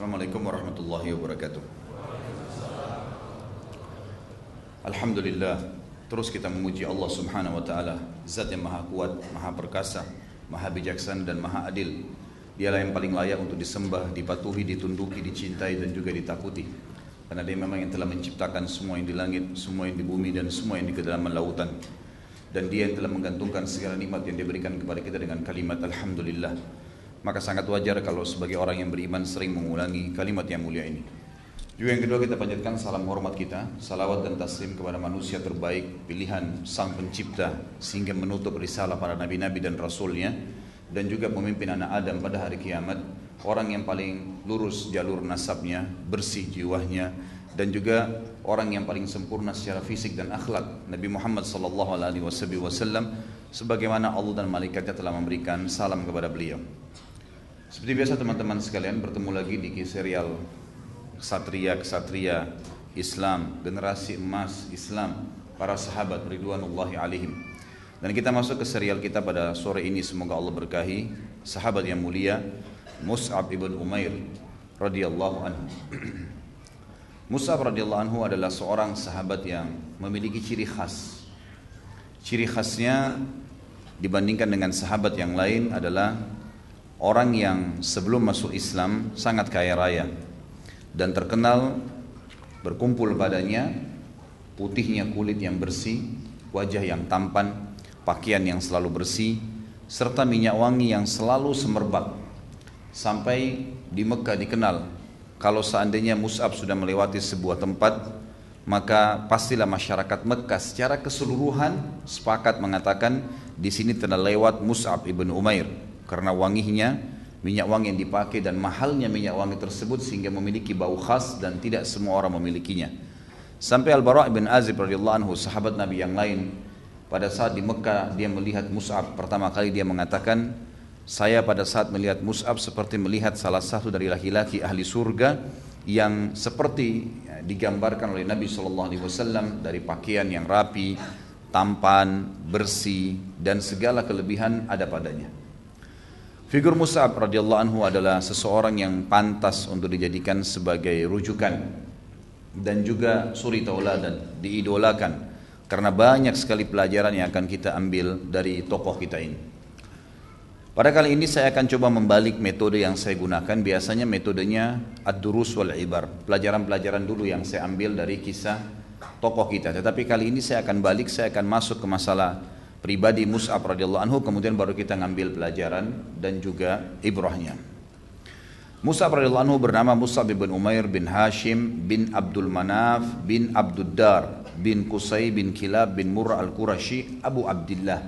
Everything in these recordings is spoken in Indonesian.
Assalamualaikum warahmatullahi wabarakatuh. Alhamdulillah, terus kita memuji Allah subhanahu wa ta'ala, Zat yang maha kuat, maha perkasa, maha bijaksana dan maha adil. Dialah yang paling layak untuk disembah, dipatuhi, ditunduki, dicintai dan juga ditakuti. Karena dia memang yang telah menciptakan semua yang di langit, semua yang di bumi dan semua yang di kedalaman lautan. Dan dia yang telah menggantungkan segala nikmat yang diberikan kepada kita dengan kalimat Alhamdulillah. Maka sangat wajar kalau sebagai orang yang beriman sering mengulangi kalimat yang mulia ini. Juga yang kedua, kita panjatkan salam hormat kita, salawat dan taslim kepada manusia terbaik, pilihan sang pencipta sehingga menutup risalah para nabi-nabi dan rasulnya, dan juga pemimpin anak Adam pada hari kiamat, orang yang paling lurus jalur nasabnya, bersih jiwanya, dan juga orang yang paling sempurna secara fisik dan akhlak, Nabi Muhammad SAW, sebagaimana Allah dan malaikatnya telah memberikan salam kepada beliau. Seperti biasa teman-teman sekalian, bertemu lagi di serial Ksatria Islam, generasi emas Islam, para sahabat ridwanullahi alaihim. Dan kita masuk ke serial kita pada sore ini, semoga Allah berkahi sahabat yang mulia Mus'ab ibn Umair radhiyallahu anhu. Mus'ab radhiyallahu anhu adalah seorang sahabat yang memiliki ciri khas. Ciri khasnya dibandingkan dengan sahabat yang lain adalah orang yang sebelum masuk Islam sangat kaya raya dan terkenal berkumpul padanya putihnya kulit yang bersih, wajah yang tampan, pakaian yang selalu bersih, serta minyak wangi yang selalu semerbak. Sampai di Mekah dikenal, kalau seandainya Mus'ab sudah melewati sebuah tempat, maka pastilah masyarakat Mekah secara keseluruhan sepakat mengatakan di sini telah lewat Mus'ab ibn Umair. Karena wanginya, minyak wangi yang dipakai dan mahalnya minyak wangi tersebut sehingga memiliki bau khas dan tidak semua orang memilikinya. Sampai Al-Bara' bin Azib radhiyallahu anhu, sahabat Nabi yang lain, pada saat di Mekah dia melihat Mus'ab pertama kali, dia mengatakan, saya pada saat melihat Mus'ab seperti melihat salah satu dari laki-laki ahli surga yang seperti digambarkan oleh Nabi SAW, dari pakaian yang rapi, tampan, bersih dan segala kelebihan ada padanya. Figur Mus'ab radhiyallahu anhu adalah seseorang yang pantas untuk dijadikan sebagai rujukan dan juga suri tauladan, diidolakan, karena banyak sekali pelajaran yang akan kita ambil dari tokoh kita ini. Pada kali ini saya akan coba membalik metode yang saya gunakan. Biasanya metodenya ad-durus wal ibar, pelajaran-pelajaran dulu yang saya ambil dari kisah tokoh kita. Tetapi kali ini saya akan balik, saya akan masuk ke masalah pribadi Mus'ab radhiyallahu anhu, kemudian baru kita ngambil pelajaran dan juga ibrahnya. Mus'ab radhiyallahu anhu bernama Mus'ab bin Umair bin Hashim bin Abdul Manaf bin Abduddar bin Qusay bin Kilab bin Murrah al-Qurashi Abu Abdillah.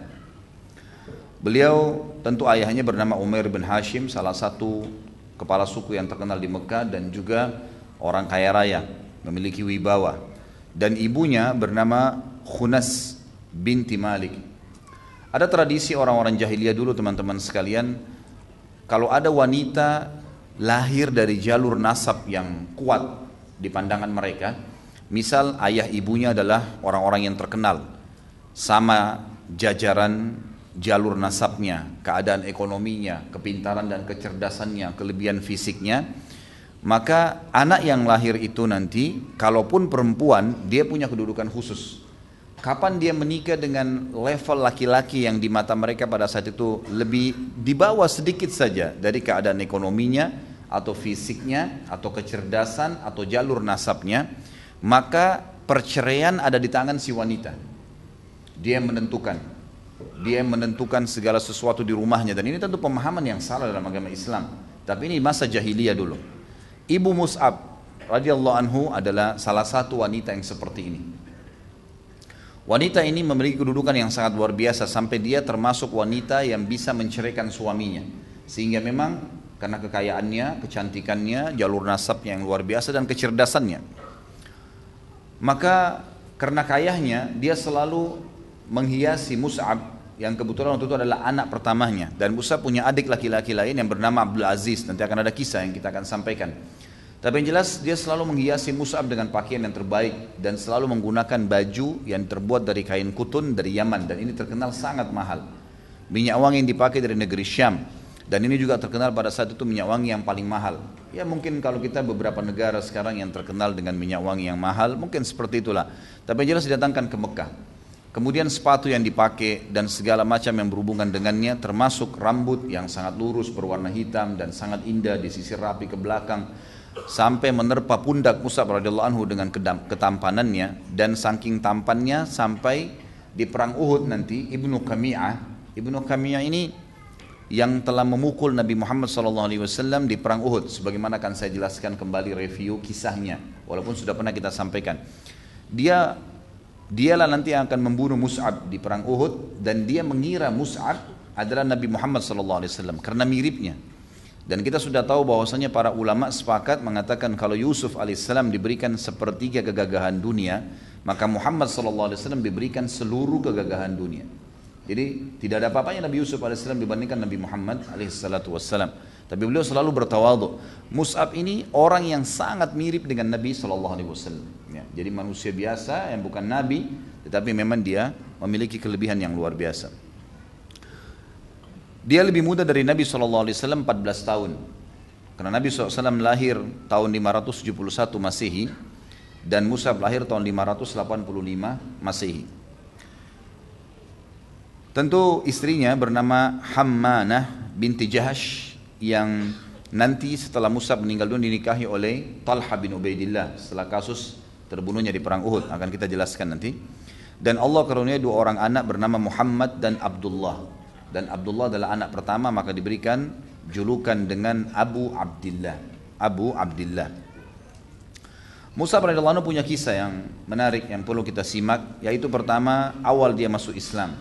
Beliau tentu ayahnya bernama Umair bin Hashim, salah satu kepala suku yang terkenal di Mekah dan juga orang kaya raya, memiliki wibawa. Dan ibunya bernama Khunas binti Malik. Ada tradisi orang-orang jahiliyah dulu teman-teman sekalian, kalau ada wanita lahir dari jalur nasab yang kuat di pandangan mereka, misal ayah ibunya adalah orang-orang yang terkenal, sama jajaran jalur nasabnya, keadaan ekonominya, kepintaran dan kecerdasannya, kelebihan fisiknya, maka anak yang lahir itu nanti, kalaupun perempuan, dia punya kedudukan khusus. Kapan dia menikah dengan level laki-laki yang di mata mereka pada saat itu lebih di bawah sedikit saja dari keadaan ekonominya atau fisiknya atau kecerdasan atau jalur nasabnya, maka perceraian ada di tangan si wanita. Dia menentukan segala sesuatu di rumahnya, dan ini tentu pemahaman yang salah dalam agama Islam. Tapi ini masa jahiliyah dulu. Ibu Mus'ab radhiyallahu anhu adalah salah satu wanita yang seperti ini. Wanita ini memiliki kedudukan yang sangat luar biasa, sampai dia termasuk wanita yang bisa menceraikan suaminya. Sehingga memang karena kekayaannya, kecantikannya, jalur nasabnya yang luar biasa dan kecerdasannya. Maka karena kayahnya, dia selalu menghiasi Mus'ab yang kebetulan waktu itu adalah anak pertamanya. Dan Mus'ab punya adik laki-laki lain yang bernama Abdul Aziz. Nanti akan ada kisah yang kita akan sampaikan. Tapi yang jelas dia selalu menghiasi Mus'ab dengan pakaian yang terbaik dan selalu menggunakan baju yang terbuat dari kain kutun dari Yaman, dan ini terkenal sangat mahal. Minyak wangi yang dipakai dari negeri Syam. Dan ini juga terkenal pada saat itu minyak wangi yang paling mahal. Ya mungkin kalau kita beberapa negara sekarang yang terkenal dengan minyak wangi yang mahal, mungkin seperti itulah. Tapi jelas didatangkan ke Mekah. Kemudian sepatu yang dipakai dan segala macam yang berhubungan dengannya, termasuk rambut yang sangat lurus berwarna hitam dan sangat indah disisir rapi ke belakang, sampai menerpa pundak Mus'ab radhiyallahu anhu dengan ketampanannya, dan saking tampannya sampai di perang Uhud nanti Ibnu Qami'ah ini yang telah memukul Nabi Muhammad SAW di perang Uhud, sebagaimana akan saya jelaskan kembali review kisahnya, walaupun sudah pernah kita sampaikan. Dialah nanti yang akan membunuh Mus'ab di perang Uhud, dan dia mengira Mus'ab adalah Nabi Muhammad SAW karena miripnya. Dan kita sudah tahu bahwasanya para ulama sepakat mengatakan kalau Yusuf alaihissalam diberikan sepertiga kegagahan dunia, maka Muhammad SAW diberikan seluruh kegagahan dunia. Jadi tidak ada apa-apanya Nabi Yusuf alaihissalam dibandingkan Nabi Muhammad alaihissalam. Tapi beliau selalu bertawadhu. Mus'ab ini orang yang sangat mirip dengan Nabi SAW. Ya, jadi manusia biasa yang bukan Nabi, tetapi memang dia memiliki kelebihan yang luar biasa. Dia lebih muda dari Nabi SAW 14 tahun. Karena Nabi SAW lahir tahun 571 Masehi dan Mus'ab lahir tahun 585 Masehi. Tentu istrinya bernama Hammanah binti Jahash, yang nanti setelah Mus'ab meninggal dunia dinikahi oleh Talha bin Ubaidillah setelah kasus terbunuhnya di perang Uhud, akan kita jelaskan nanti. Dan Allah karuniai dua orang anak bernama Muhammad dan Abdullah. Dan Abdullah adalah anak pertama, maka diberikan julukan dengan Abu Abdillah. Mus'ab radhiyallahu anhu punya kisah yang menarik yang perlu kita simak, yaitu pertama awal dia masuk Islam.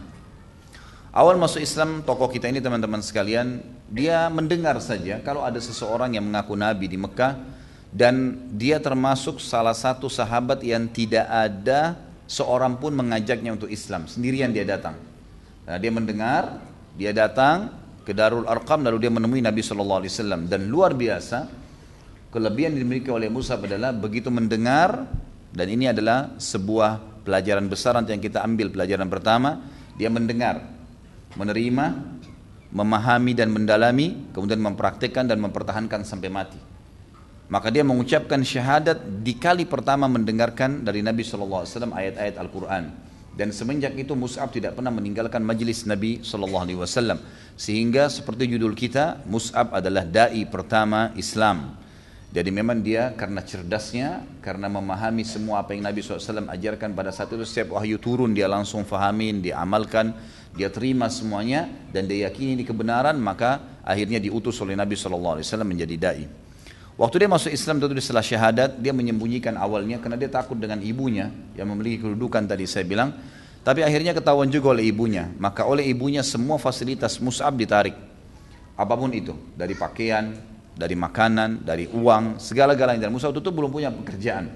Awal masuk Islam tokoh kita ini teman-teman sekalian, dia mendengar saja kalau ada seseorang yang mengaku Nabi di Mekah, dan dia termasuk salah satu sahabat yang tidak ada seorang pun mengajaknya untuk Islam, sendirian dia datang. Nah, dia mendengar, dia datang ke Darul Arqam, lalu dia menemui Nabi SAW. Dan luar biasa, kelebihan yang dimiliki oleh Mus'ab adalah begitu mendengar, dan ini adalah sebuah pelajaran besar nanti yang kita ambil. Pelajaran pertama, dia mendengar, menerima, memahami dan mendalami, kemudian mempraktikkan dan mempertahankan sampai mati. Maka dia mengucapkan syahadat di kali pertama mendengarkan dari Nabi SAW ayat-ayat Al-Quran. Dan semenjak itu Mus'ab tidak pernah meninggalkan majlis Nabi SAW. Sehingga seperti judul kita, Mus'ab adalah da'i pertama Islam. Jadi memang dia karena cerdasnya, karena memahami semua apa yang Nabi SAW ajarkan pada saat itu, setiap wahyu turun dia langsung fahamin, dia amalkan, dia terima semuanya, dan dia yakini ini kebenaran, maka akhirnya diutus oleh Nabi SAW menjadi da'i. Waktu dia masuk Islam tentu setelah syahadat, dia menyembunyikan awalnya karena dia takut dengan ibunya yang memiliki kedudukan tadi saya bilang. Tapi akhirnya ketahuan juga oleh ibunya, maka oleh ibunya semua fasilitas Mus'ab ditarik. Apapun itu, dari pakaian, dari makanan, dari uang, segala-galanya. Dan Mus'ab itu belum punya pekerjaan.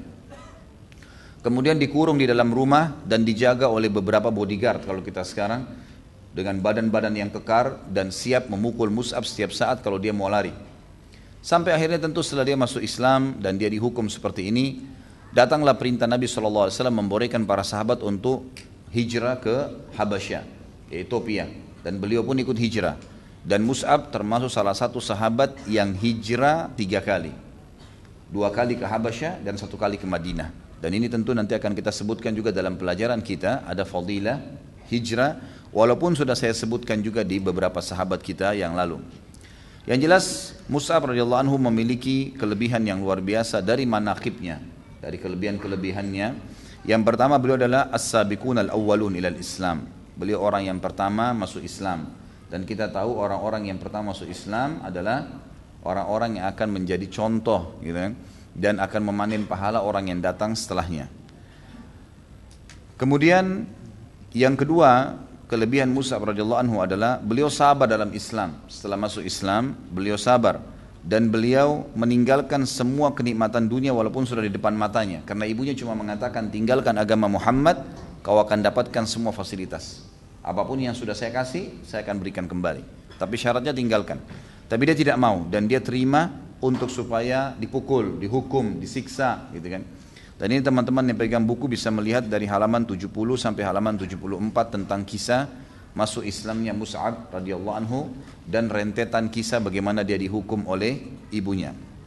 Kemudian dikurung di dalam rumah dan dijaga oleh beberapa bodyguard kalau kita sekarang, dengan badan-badan yang kekar dan siap memukul Mus'ab setiap saat kalau dia mau lari. Sampai akhirnya tentu setelah dia masuk Islam dan dia dihukum seperti ini, datanglah perintah Nabi SAW membolehkan para sahabat untuk hijrah ke Habasyah, Ethiopia, dan beliau pun ikut hijrah. Dan Mus'ab termasuk salah satu sahabat yang hijrah 3 kali, 2 kali ke Habasyah dan 1 kali ke Madinah. Dan ini tentu nanti akan kita sebutkan juga dalam pelajaran kita, ada fadilah hijrah, walaupun sudah saya sebutkan juga di beberapa sahabat kita yang lalu. Yang jelas Mus'ab radhiyallahu anhu memiliki kelebihan yang luar biasa dari manaqibnya, dari kelebihan-kelebihannya. Yang pertama, beliau adalah as-sabiqun al-awwalun ilal Islam. Beliau orang yang pertama masuk Islam. Dan kita tahu orang-orang yang pertama masuk Islam adalah orang-orang yang akan menjadi contoh gitu kan, dan akan memanen pahala orang yang datang setelahnya. Kemudian yang kedua, kelebihan Mus'ab radhiyallahu anhu adalah beliau sabar dalam Islam. Setelah masuk Islam, beliau sabar dan beliau meninggalkan semua kenikmatan dunia walaupun sudah di depan matanya. Karena ibunya cuma mengatakan, tinggalkan agama Muhammad, kau akan dapatkan semua fasilitas. Apapun yang sudah saya kasih, saya akan berikan kembali. Tapi syaratnya tinggalkan. Tapi dia tidak mau dan dia terima untuk supaya dipukul, dihukum, disiksa, gitu kan. Dan ini teman-teman yang pegang buku bisa melihat dari halaman 70 sampai halaman 74 tentang kisah masuk Islamnya Mus'ab radhiyallahu anhu dan rentetan kisah bagaimana dia dihukum oleh ibunya.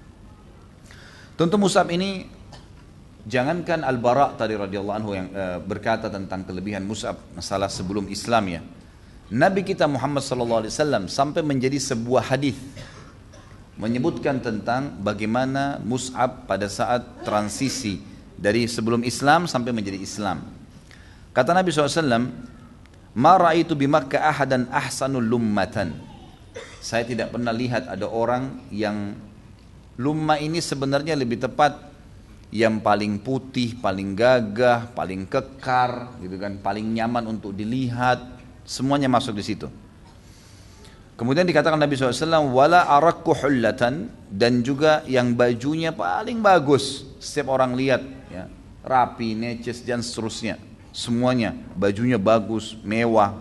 Tentu Mus'ab ini, jangankan Al-Bara' tadi radhiyallahu anhu yang berkata tentang kelebihan Mus'ab masalah sebelum Islam ya. Nabi kita Muhammad sallallahu alaihi wasallam sampai menjadi sebuah hadis menyebutkan tentang bagaimana Mus'ab pada saat transisi dari sebelum Islam sampai menjadi Islam. Kata Nabi SAW, "Ma ra'aitu bi Makkah ahadan ahsanul lummatan." Saya tidak pernah lihat ada orang yang lumma ini sebenarnya lebih tepat yang paling putih, paling gagah, paling kekar, gitu kan, paling nyaman untuk dilihat, semuanya masuk di situ. Kemudian dikatakan Nabi SAW, "Wala arakku hullatan," dan juga yang bajunya paling bagus, setiap orang lihat, ya, rapi, neces dan seterusnya. Semuanya bajunya bagus, mewah.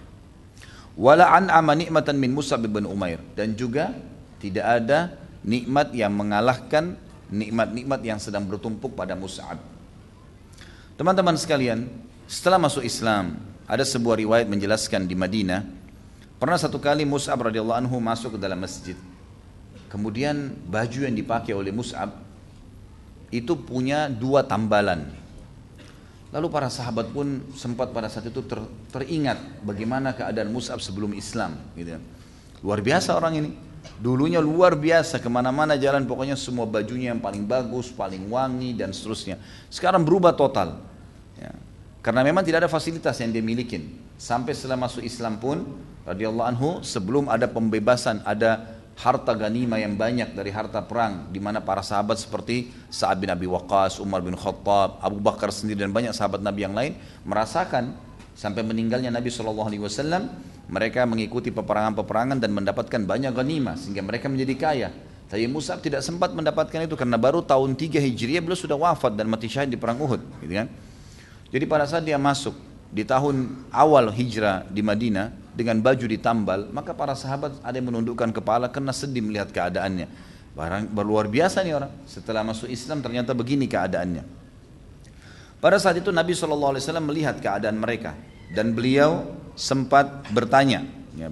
Wala an'ama nikmatan min Mus'ab bin Umair, dan juga tidak ada nikmat yang mengalahkan nikmat-nikmat yang sedang bertumpuk pada Mus'ab. Teman-teman sekalian, setelah masuk Islam, ada sebuah riwayat menjelaskan di Madinah, pernah satu kali Mus'ab radhiyallahu anhu masuk ke dalam masjid. Kemudian baju yang dipakai oleh Mus'ab itu punya 2 tambalan. Lalu para sahabat pun sempat pada saat itu teringat bagaimana keadaan Mus'ab sebelum Islam, gitu. Luar biasa orang ini. Dulunya luar biasa, kemana-mana jalan pokoknya semua bajunya yang paling bagus, paling wangi dan seterusnya. Sekarang berubah total, ya. Karena memang tidak ada fasilitas yang dia milikin. Sampai setelah masuk Islam pun, radhiyallahu anhu, sebelum ada pembebasan, ada harta ganima yang banyak dari harta perang, di mana para sahabat seperti Sa'ad bin Abi Waqqas, Umar bin Khattab, Abu Bakar sendiri dan banyak sahabat Nabi yang lain merasakan sampai meninggalnya Nabi SAW, mereka mengikuti peperangan-peperangan dan mendapatkan banyak ganima sehingga mereka menjadi kaya. Tapi Mus'ab tidak sempat mendapatkan itu karena baru tahun 3 Hijriah beliau sudah wafat dan mati syahid di perang Uhud, gitu kan. Jadi pada saat dia masuk di tahun awal hijrah di Madinah dengan baju ditambal, maka para sahabat ada yang menundukkan kepala karena sedih melihat keadaannya. Luar biasa nih orang, setelah masuk Islam ternyata begini keadaannya. Pada saat itu Nabi SAW melihat keadaan mereka dan beliau sempat bertanya, ya,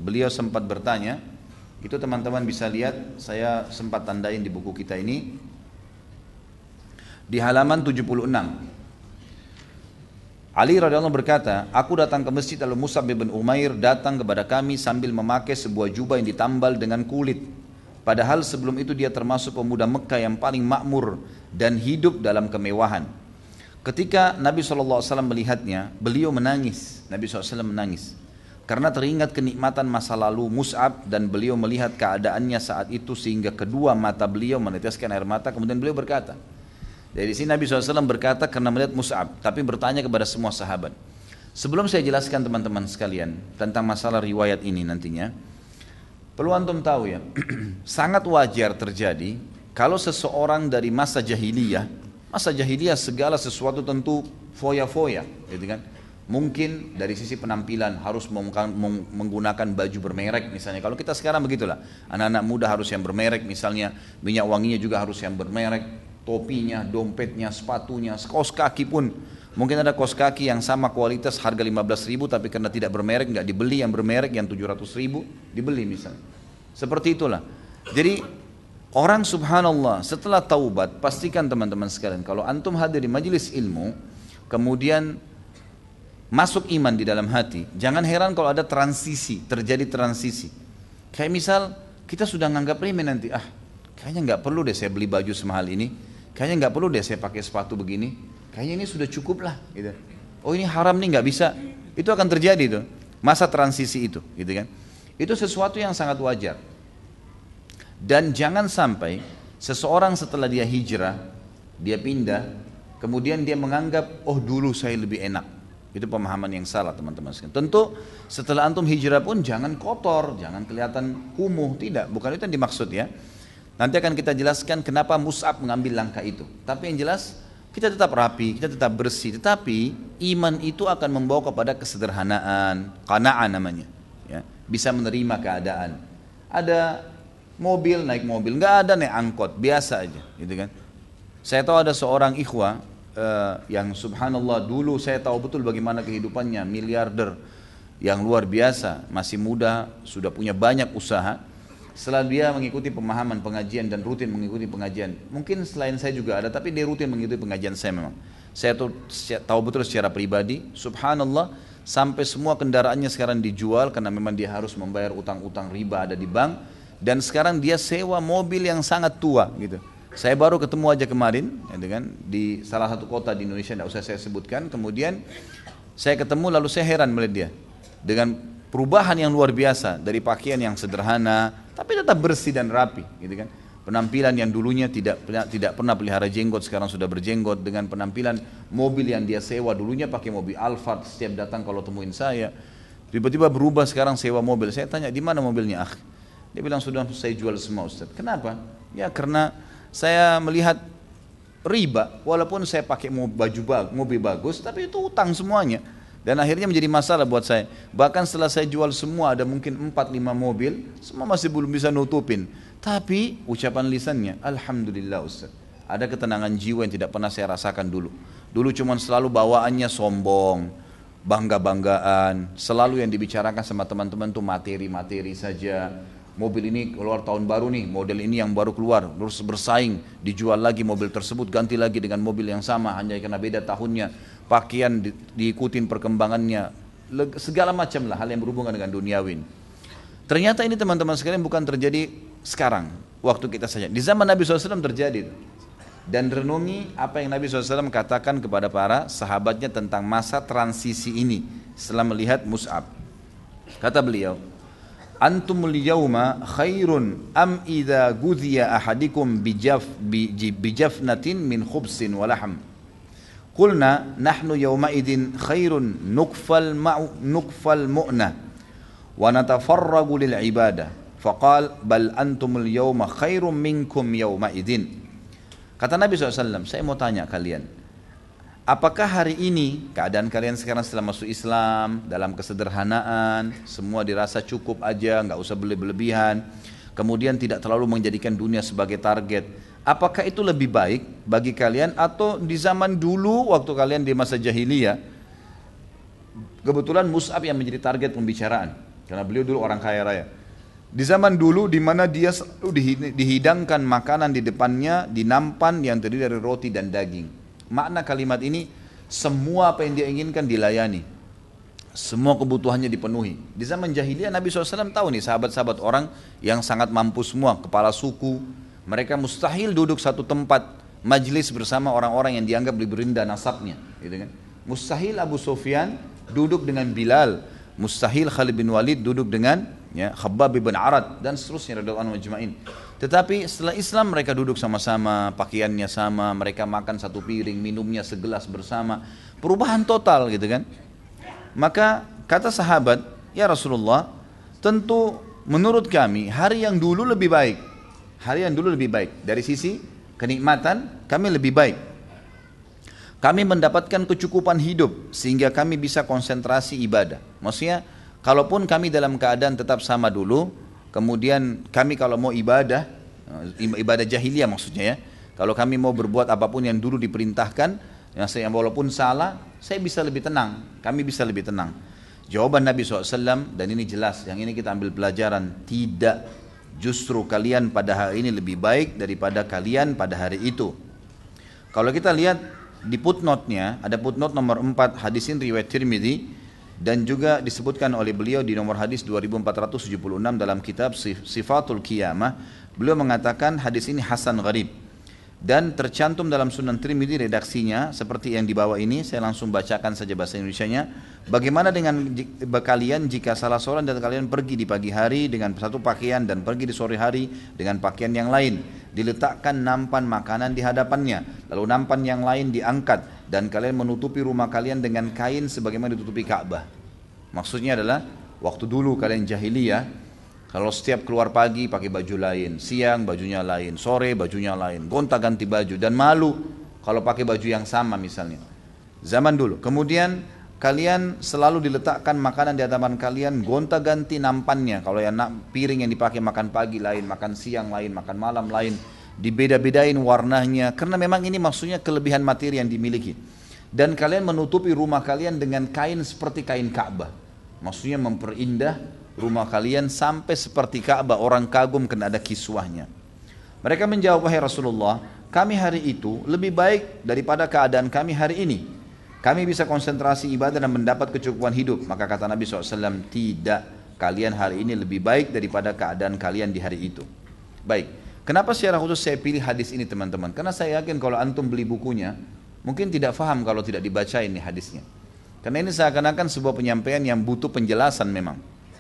itu teman-teman bisa lihat, saya sempat tandain di buku kita ini di halaman 76. Ali radhiyallahu berkata, "Aku datang ke masjid lalu Mus'ab bin Umair datang kepada kami sambil memakai sebuah jubah yang ditambal dengan kulit. Padahal sebelum itu dia termasuk pemuda Mekah yang paling makmur dan hidup dalam kemewahan. Ketika Nabi SAW melihatnya, beliau menangis. Nabi SAW menangis karena teringat kenikmatan masa lalu Mus'ab dan beliau melihat keadaannya saat itu sehingga kedua mata beliau meneteskan air mata. Kemudian beliau berkata, dari sini Nabi SAW berkata karena melihat Mus'ab, tapi bertanya kepada semua sahabat. Sebelum saya jelaskan teman-teman sekalian tentang masalah riwayat ini nantinya, perlu antum tahu ya, sangat wajar terjadi kalau seseorang dari masa jahiliyah segala sesuatu tentu foya-foya, gitu kan. Mungkin dari sisi penampilan harus menggunakan baju bermerek misalnya. Kalau kita sekarang begitulah, anak-anak muda harus yang bermerek misalnya, minyak wanginya juga harus yang bermerek. Topinya, dompetnya, sepatunya, kaos kaki pun. Mungkin ada kaos kaki yang sama kualitas harga 15.000 tapi karena tidak bermerek nggak dibeli, yang bermerek yang 700.000 dibeli misalnya. Seperti itulah. Jadi orang subhanallah setelah taubat, pastikan teman-teman sekalian kalau antum hadir di majelis ilmu kemudian masuk iman di dalam hati, jangan heran kalau ada terjadi transisi. Kayak misal kita sudah nganggap remeh nanti, kayaknya nggak perlu deh saya beli baju semahal ini. Kayaknya nggak perlu deh saya pakai sepatu begini. Kayaknya ini sudah cukup lah. Gitu. Oh ini haram nih nggak bisa. Itu akan terjadi tuh masa transisi itu, gitu kan? Itu sesuatu yang sangat wajar. Dan jangan sampai seseorang setelah dia hijrah, dia pindah, kemudian dia menganggap oh dulu saya lebih enak. Itu pemahaman yang salah teman-teman sekalian. Tentu setelah antum hijrah pun jangan kotor, jangan kelihatan kumuh, tidak. Bukan itu yang dimaksud ya. Nanti akan kita jelaskan kenapa Mus'ab mengambil langkah itu. Tapi yang jelas kita tetap rapi, kita tetap bersih. Tetapi iman itu akan membawa kepada kesederhanaan, qana'ah namanya. Ya, bisa menerima keadaan. Ada mobil, naik mobil, nggak ada naik angkot, biasa aja, gitu kan. Saya tahu ada seorang ikhwah yang subhanallah dulu saya tahu betul bagaimana kehidupannya, miliarder. yang luar biasa, masih muda, sudah punya banyak usaha. Setelah dia mengikuti pemahaman pengajian dan rutin mengikuti pengajian, mungkin selain saya juga ada, tapi dia rutin mengikuti pengajian saya memang. Saya tahu betul secara pribadi, subhanallah, sampai semua kendaraannya sekarang dijual karena memang dia harus membayar utang-utang riba ada di bank, dan sekarang dia sewa mobil yang sangat tua gitu. Saya baru ketemu aja kemarin, gitu kan, di salah satu kota di Indonesia, tidak usah saya sebutkan. Kemudian saya ketemu lalu saya heran melihat dia dengan perubahan yang luar biasa dari pakaian yang sederhana tapi tetap bersih dan rapi, gitu kan. Penampilan yang dulunya tidak pernah pelihara jenggot sekarang sudah berjenggot, dengan penampilan mobil yang dia sewa dulunya pakai mobil Alphard setiap datang kalau temuin saya, tiba-tiba berubah sekarang sewa mobil. Saya tanya, di mana mobilnya, akh? Dia bilang, sudah saya jual semua, Ustaz. Kenapa? Ya karena saya melihat riba, walaupun saya pakai mobil bagus, tapi itu utang semuanya. Dan akhirnya menjadi masalah buat saya. Bahkan setelah saya jual semua, ada mungkin 4-5 mobil, semua masih belum bisa nutupin. Tapi ucapan lisannya, alhamdulillah Ustaz, ada ketenangan jiwa yang tidak pernah saya rasakan dulu. Dulu cuma selalu bawaannya sombong, bangga-banggaan, selalu yang dibicarakan sama teman-teman tuh materi-materi saja. Mobil ini keluar tahun baru nih, model ini yang baru keluar, terus bersaing, dijual lagi mobil tersebut, ganti lagi dengan mobil yang sama, hanya karena beda tahunnya. Pakaian diikutin perkembangannya, segala macam lah hal yang berhubungan dengan duniawi. Ternyata ini teman-teman sekalian bukan terjadi sekarang, waktu kita saja. Di zaman Nabi SAW terjadi. Dan renungi apa yang Nabi SAW katakan kepada para sahabatnya tentang masa transisi ini setelah melihat Mus'ab. Kata beliau, antumul yawma khairun am idha gudhiya ahadikum bijafnatin min khubsin walaham. Qulna nahnu yawmaidin khairun nukfal mu'na wa natafarragu lil ibadah. Faqal bal antumul yawma khairun minkum yawmaidin. Kata Nabi SAW, saya mau tanya kalian, apakah hari ini keadaan kalian sekarang setelah masuk Islam dalam kesederhanaan, semua dirasa cukup aja, nggak usah berlebihan, kemudian tidak terlalu menjadikan dunia sebagai target, apakah itu lebih baik bagi kalian atau di zaman dulu waktu kalian di masa jahiliyah? Kebetulan Mus'ab yang menjadi target pembicaraan karena beliau dulu orang kaya raya. Di zaman dulu di mana dia selalu dihidangkan makanan di depannya di nampan yang terdiri dari roti dan daging. Makna kalimat ini, semua apa yang dia inginkan dilayani, semua kebutuhannya dipenuhi. Di zaman jahiliyah Nabi SAW tahu nih sahabat-sahabat orang yang sangat mampu semua, kepala suku, mereka mustahil duduk satu tempat majlis bersama orang-orang yang dianggap lebih rendah nasabnya, gitu kan. Mustahil Abu Sufyan duduk dengan Bilal, mustahil Khalid bin Walid duduk dengan Khabbab bin Arad dan seterusnya radhiyallahu anhum ajma'in. Tetapi setelah Islam mereka duduk sama-sama, pakaiannya sama, mereka makan satu piring, minumnya segelas bersama. Perubahan total gitu kan. Maka kata sahabat, ya Rasulullah, tentu menurut kami hari yang dulu lebih baik. Hari yang dulu lebih baik. Dari sisi kenikmatan kami lebih baik. Kami mendapatkan kecukupan hidup sehingga kami bisa konsentrasi ibadah. Maksudnya kalaupun kami dalam keadaan tetap sama dulu, kemudian kami kalau mau ibadah jahiliyah maksudnya ya, kalau kami mau berbuat apapun yang dulu diperintahkan, yang walaupun salah, saya bisa lebih tenang, kami bisa lebih tenang. Jawaban Nabi SAW, dan ini jelas, yang ini kita ambil pelajaran, tidak, justru kalian pada hari ini lebih baik daripada kalian pada hari itu. Kalau kita lihat di footnote-nya, ada footnote nomor 4, hadis ini riwayat Tirmidzi, dan juga disebutkan oleh beliau di nomor hadis 2476 dalam kitab Sifatul Qiyamah. Beliau mengatakan hadis ini hasan gharib dan tercantum dalam Sunan Tirmidzi redaksinya seperti yang di bawah ini. Saya langsung bacakan saja bahasa Indonesianya. Bagaimana dengan kalian jika salah seorang dari kalian pergi di pagi hari dengan satu pakaian dan pergi di sore hari dengan pakaian yang lain, diletakkan nampan makanan di hadapannya, lalu nampan yang lain diangkat, dan kalian menutupi rumah kalian dengan kain sebagaimana ditutupi Ka'bah. Maksudnya adalah waktu dulu kalian jahiliyah, kalau setiap keluar pagi pakai baju lain, siang bajunya lain, sore bajunya lain, gonta-ganti baju, dan malu kalau pakai baju yang sama misalnya. Zaman dulu. Kemudian kalian selalu diletakkan makanan di hadapan kalian, gonta-ganti nampannya. Kalau yang piring yang dipakai makan pagi lain, makan siang lain, makan malam lain, dibeda-bedain warnanya, karena memang ini maksudnya kelebihan materi yang dimiliki. Dan kalian menutupi rumah kalian dengan kain seperti kain Ka'bah. Maksudnya memperindah rumah kalian sampai seperti Ka'bah, orang kagum karena ada kiswahnya. Mereka menjawab, wahai Rasulullah, kami hari itu lebih baik daripada keadaan kami hari ini. Kami bisa konsentrasi ibadah dan mendapat kecukupan hidup. Maka kata Nabi SAW, tidak, kalian hari ini lebih baik daripada keadaan kalian di hari itu. Baik, kenapa secara khusus saya pilih hadis ini teman-teman? Karena saya yakin kalau antum beli bukunya, mungkin tidak faham kalau tidak dibaca ini hadisnya. Karena ini seakan-akan sebuah penyampaian yang butuh penjelasan memang.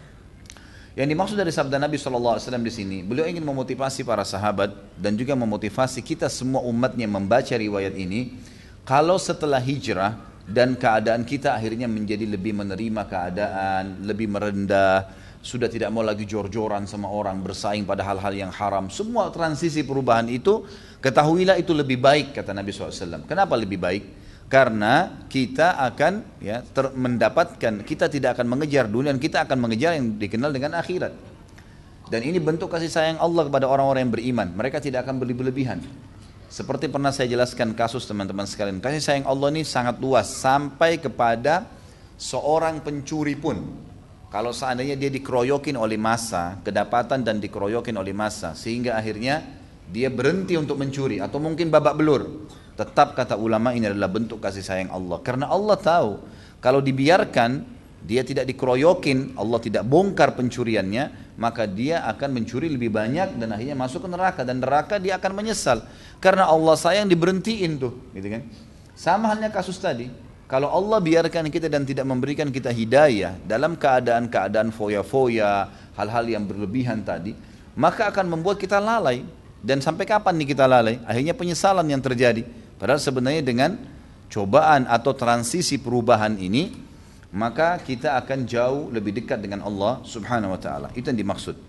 Yang dimaksud dari sabda Nabi SAW di sini, beliau ingin memotivasi para sahabat dan juga memotivasi kita semua umatnya membaca riwayat ini. Kalau setelah hijrah dan keadaan kita akhirnya menjadi lebih menerima keadaan, lebih merendah, sudah tidak mau lagi jor-joran sama orang, bersaing pada hal-hal yang haram. Semua transisi perubahan itu, ketahuilah itu lebih baik, kata Nabi SAW. Kenapa lebih baik? Karena kita akan mendapatkan, kita tidak akan mengejar dunia, dan kita akan mengejar yang dikenal dengan akhirat. Dan ini bentuk kasih sayang Allah kepada orang-orang yang beriman. Mereka tidak akan berlebihan. Seperti pernah saya jelaskan kasus teman-teman sekalian, kasih sayang Allah ini sangat luas sampai kepada seorang pencuri pun. Kalau seandainya dia dikeroyokin oleh massa, kedapatan dan dikeroyokin oleh massa, sehingga akhirnya dia berhenti untuk mencuri atau mungkin babak belur, tetap kata ulama ini adalah bentuk kasih sayang Allah. Karena Allah tahu kalau dibiarkan dia tidak dikeroyokin, Allah tidak bongkar pencuriannya, maka dia akan mencuri lebih banyak dan akhirnya masuk ke neraka, dan neraka dia akan menyesal. Karena Allah sayang diberhentiin tuh, gitu kan? Sama halnya kasus tadi. Kalau Allah biarkan kita dan tidak memberikan kita hidayah dalam keadaan-keadaan foya-foya, hal-hal yang berlebihan tadi, maka akan membuat kita lalai. Dan sampai kapan nih kita lalai? Akhirnya penyesalan yang terjadi. Padahal sebenarnya dengan cobaan atau transisi perubahan ini, maka kita akan jauh lebih dekat dengan Allah Subhanahu wa taala. Itu yang dimaksud.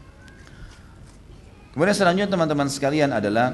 Kemudian selanjutnya teman-teman sekalian adalah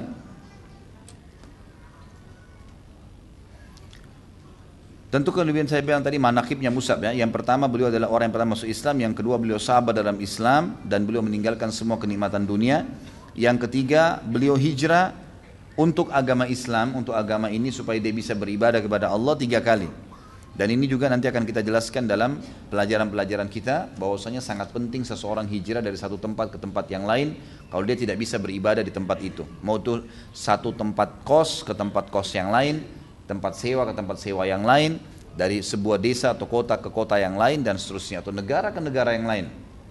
tentu kelebihan saya bilang tadi manaqibnya Mus'ab ya. Yang pertama beliau adalah orang yang pertama masuk Islam, yang kedua beliau sahabat dalam Islam dan beliau meninggalkan semua kenikmatan dunia. Yang ketiga beliau hijrah untuk agama Islam, untuk agama ini supaya dia bisa beribadah kepada Allah 3 kali. Dan ini juga nanti akan kita jelaskan dalam pelajaran-pelajaran kita, bahwasanya sangat penting seseorang hijrah dari satu tempat ke tempat yang lain kalau dia tidak bisa beribadah di tempat itu. Mau itu satu tempat kos ke tempat kos yang lain, tempat sewa ke tempat sewa yang lain, dari sebuah desa atau kota ke kota yang lain dan seterusnya, atau negara ke negara yang lain.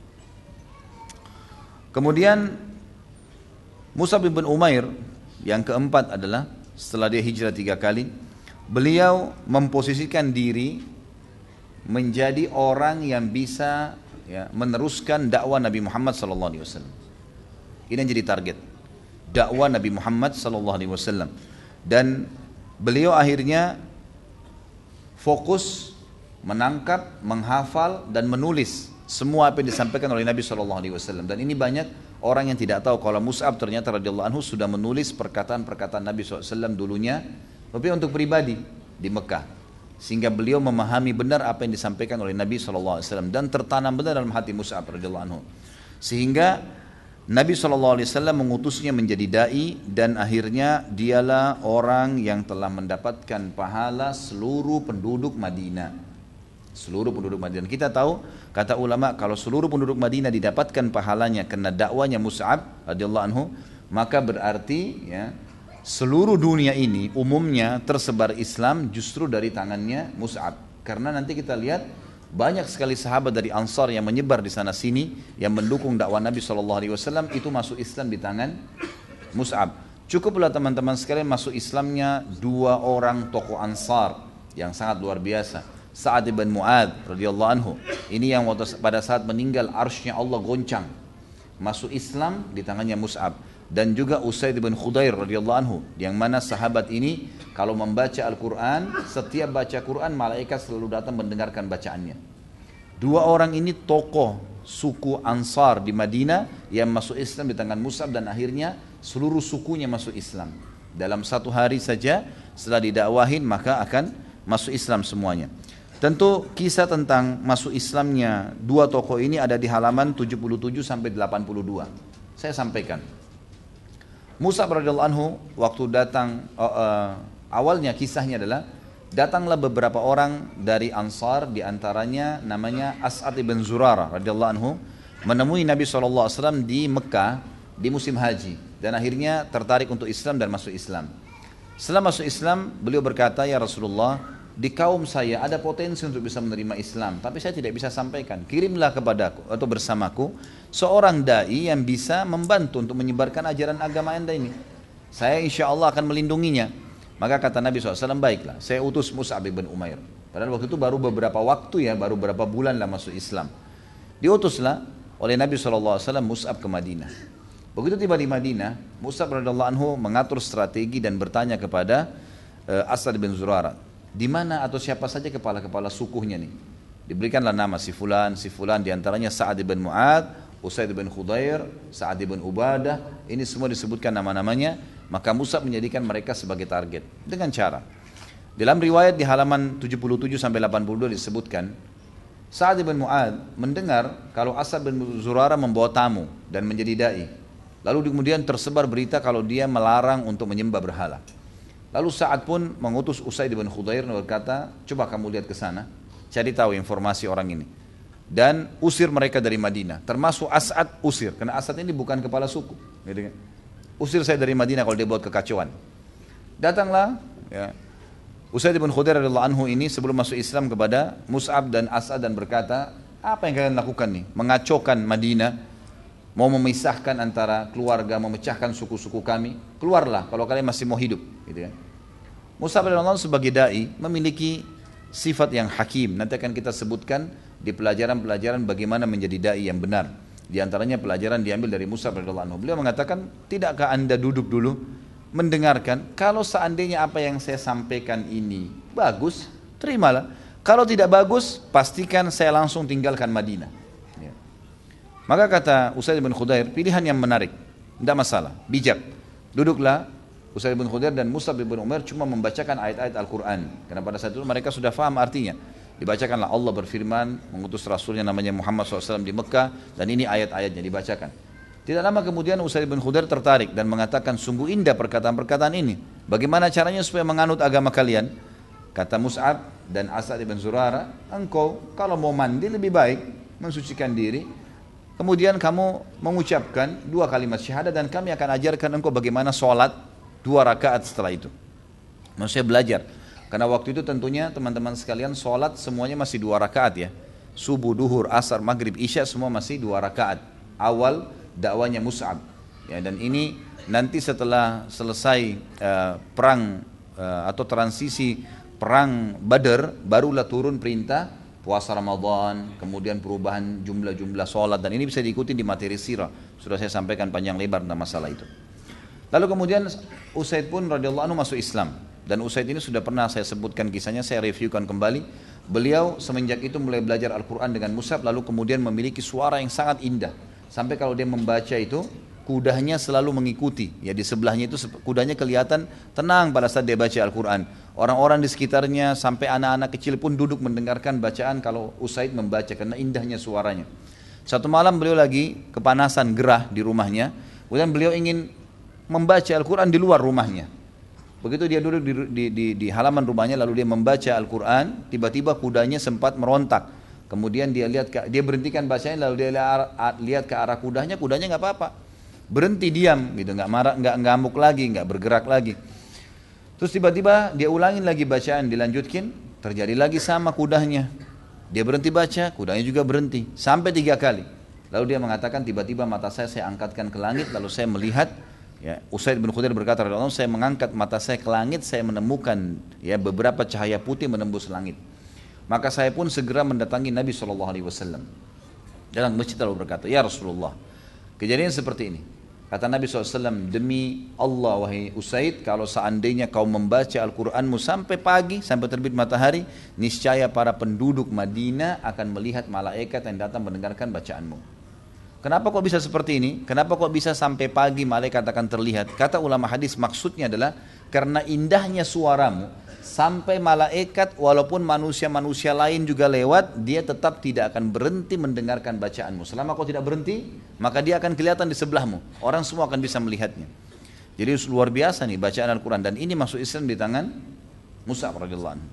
Kemudian Mus'ab bin Umair yang keempat adalah setelah dia hijrah 3 kali, beliau memposisikan diri menjadi orang yang bisa meneruskan dakwah Nabi Muhammad SAW. Ini yang jadi target dakwah Nabi Muhammad SAW. Dan beliau akhirnya fokus menangkap, menghafal dan menulis semua apa yang disampaikan oleh Nabi SAW. Dan ini banyak orang yang tidak tahu kalau Mus'ab ternyata radhiyallahu anhu sudah menulis perkataan-perkataan Nabi SAW dulunya, tapi untuk pribadi di Mekah, sehingga beliau memahami benar apa yang disampaikan oleh Nabi SAW dan tertanam benar dalam hati Mus'ab radhiyallahu anhu, sehingga Nabi SAW mengutusnya menjadi da'i, dan akhirnya dialah orang yang telah mendapatkan pahala seluruh penduduk Madinah. Seluruh penduduk Madinah. Kita tahu, kata ulama, kalau seluruh penduduk Madinah didapatkan pahalanya karena dakwanya Mus'ab radhiyallahu anhu, maka berarti seluruh dunia ini umumnya tersebar Islam justru dari tangannya Mus'ab. Karena nanti kita lihat banyak sekali sahabat dari Ansar yang menyebar di sana sini yang mendukung dakwah Nabi SAW, itu masuk Islam di tangan Mus'ab. Cukuplah teman-teman sekalian masuk Islamnya 2 orang tokoh Ansar yang sangat luar biasa. Sa'ad bin Mu'adz radhiyallahu anhu, ini yang pada saat meninggal arsy-nya Allah goncang, masuk Islam di tangannya Mus'ab. Dan juga Usaid bin Khudair radhiyallahu anhu, yang mana sahabat ini kalau membaca Al-Quran, setiap baca Quran malaikat selalu datang mendengarkan bacaannya. 2 orang ini tokoh suku Ansar di Madinah yang masuk Islam di tangan Mus'ab, dan akhirnya seluruh sukunya masuk Islam. Dalam 1 hari saja setelah didakwahin maka akan masuk Islam semuanya. Tentu kisah tentang masuk Islamnya 2 tokoh ini ada di halaman 77 sampai 82. Saya sampaikan. Mus'ab radhiyallahu anhu waktu datang awalnya kisahnya adalah Datanglah beberapa orang dari Ansar, diantaranya namanya As'ad ibn Zurarah radhiyallahu anhu, menemui Nabi SAW di Mekah di musim haji, dan akhirnya tertarik untuk Islam dan masuk Islam. Setelah masuk Islam, beliau berkata, ya Rasulullah, di kaum saya ada potensi untuk bisa menerima Islam, tapi saya tidak bisa sampaikan. Kirimlah kepadaku atau bersamaku seorang dai yang bisa membantu untuk menyebarkan ajaran agama Anda ini. Saya insya Allah akan melindunginya. Maka kata Nabi SAW, baiklah, saya utus Mus'ab bin Umair. Padahal waktu itu baru beberapa waktu ya, baru beberapa bulan lah masuk Islam. Diutuslah oleh Nabi SAW Mus'ab ke Madinah. Begitu tiba di Madinah, Mus'ab radhiyallahu anhu mengatur strategi dan bertanya kepada As'ad bin Zurarah, di mana atau siapa saja kepala-kepala sukunya nih. Diberikanlah nama si fulan, diantaranya Sa'ad bin Mu'ad, Usaid bin Khudair, Sa'ad bin Ubadah, ini semua disebutkan nama-namanya. Maka Mus'ab menjadikan mereka sebagai target dengan cara. Dalam riwayat di halaman 77 sampai 82 disebutkan, Sa'ad bin Mu'ad mendengar kalau As'ad bin Zurarah membawa tamu dan menjadi dai. Lalu kemudian tersebar berita kalau dia melarang untuk menyembah berhala. Lalu Sa'ad pun mengutus Usaid bin Khudair dan berkata, coba kamu lihat ke sana, cari tahu informasi orang ini. Dan usir mereka dari Madinah, termasuk As'ad usir, karena As'ad ini bukan kepala suku, gitu kan? Usir saya dari Madinah kalau dia buat kekacauan. Datanglah ya, Usaid bin Khudair radhiyallahu anhu ini sebelum masuk Islam kepada Mus'ab dan As'ad dan berkata, apa yang kalian lakukan nih? Mengacaukan Madinah, mau memisahkan antara keluarga, memecahkan suku-suku kami. Keluarlah kalau kalian masih mau hidup, gitu ya. Mus'ab radhiyallahu anhu sebagai dai memiliki sifat yang hakim. Nanti akan kita sebutkan di pelajaran-pelajaran bagaimana menjadi dai yang benar. Di antaranya pelajaran diambil dari Mus'ab radhiyallahu anhu. Beliau mengatakan, tidakkah anda duduk dulu mendengarkan, kalau seandainya apa yang saya sampaikan ini bagus, terimalah. Kalau tidak bagus, pastikan saya langsung tinggalkan Madinah. Ya. Maka kata Usaid bin Khudair, pilihan yang menarik, tidak masalah, bijak. Duduklah Usaid bin Khudair dan Mus'ab bin Umair cuma membacakan ayat-ayat Al-Quran. Karena pada saat itu mereka sudah faham artinya. Dibacakanlah Allah berfirman, mengutus Rasulnya namanya Muhammad SAW di Mekah, dan ini ayat-ayatnya dibacakan. Tidak lama kemudian Usaid bin Khudair tertarik dan mengatakan, sungguh indah perkataan-perkataan ini. Bagaimana caranya supaya menganut agama kalian? Kata Mus'ab dan As'ad bin Zurarah, engkau kalau mau mandi lebih baik mensucikan diri, kemudian kamu mengucapkan 2 kalimat syahadat dan kami akan ajarkan engkau bagaimana sholat 2 rakaat setelah itu. Maksudnya belajar. Karena waktu itu tentunya teman-teman sekalian sholat semuanya masih 2 rakaat ya. Subuh, duhur, asar, maghrib, isya semua masih 2 rakaat. Awal dakwanya Mus'ab. Ya, dan ini nanti setelah selesai perang atau transisi perang Badar, barulah turun perintah puasa Ramadan, kemudian perubahan jumlah-jumlah sholat, dan ini bisa diikuti di materi sirah. Sudah saya sampaikan panjang lebar tentang masalah itu. Lalu kemudian Usaid pun radhiyallahu anhu masuk Islam. Dan Usaid ini sudah pernah saya sebutkan kisahnya, saya reviewkan kembali. Beliau semenjak itu mulai belajar Al-Quran dengan Mus'ab, lalu kemudian memiliki suara yang sangat indah. Sampai kalau dia membaca itu, kudanya selalu mengikuti. Ya, di sebelahnya itu kudanya kelihatan tenang pada saat dia baca Al-Quran. Orang-orang di sekitarnya sampai anak-anak kecil pun duduk mendengarkan bacaan kalau Usaid membaca karena indahnya suaranya. Satu malam beliau lagi kepanasan gerah di rumahnya, kemudian beliau ingin membaca Al-Quran di luar rumahnya. Begitu dia duduk di halaman rumahnya lalu dia membaca Al-Quran, tiba-tiba kudanya sempat merontak. Kemudian dia berhentikan bacanya lalu dia lihat ke arah kudanya nggak apa-apa. Berhenti diam gitu, nggak marah, nggak ngamuk lagi, nggak bergerak lagi. Terus tiba-tiba dia ulangin lagi bacaan, dilanjutkan, terjadi lagi sama kudanya. Dia berhenti baca, kudanya juga berhenti sampai 3 kali. Lalu dia mengatakan, tiba-tiba mata saya angkatkan ke langit lalu saya melihat. Ya, Usaid bin Khudair berkata, saya mengangkat mata saya ke langit, saya menemukan ya beberapa cahaya putih menembus langit. Maka saya pun segera mendatangi Nabi SAW. Dalam masjid lalu berkata, ya Rasulullah, kejadian seperti ini. Kata Nabi SAW, demi Allah wahai Usaid, kalau seandainya kau membaca Al-Quranmu sampai pagi, sampai terbit matahari, niscaya para penduduk Madinah akan melihat malaikat yang datang mendengarkan bacaanmu. Kenapa kok bisa seperti ini? Kenapa kok bisa sampai pagi malaikat akan terlihat? Kata ulama hadis, maksudnya adalah karena indahnya suaramu sampai malaikat walaupun manusia-manusia lain juga lewat, dia tetap tidak akan berhenti mendengarkan bacaanmu. Selama kau tidak berhenti, maka dia akan kelihatan di sebelahmu. Orang semua akan bisa melihatnya. Jadi luar biasa nih bacaan Al-Quran, dan ini masuk Islam di tangan Mus'ab radhiyallahu anhu.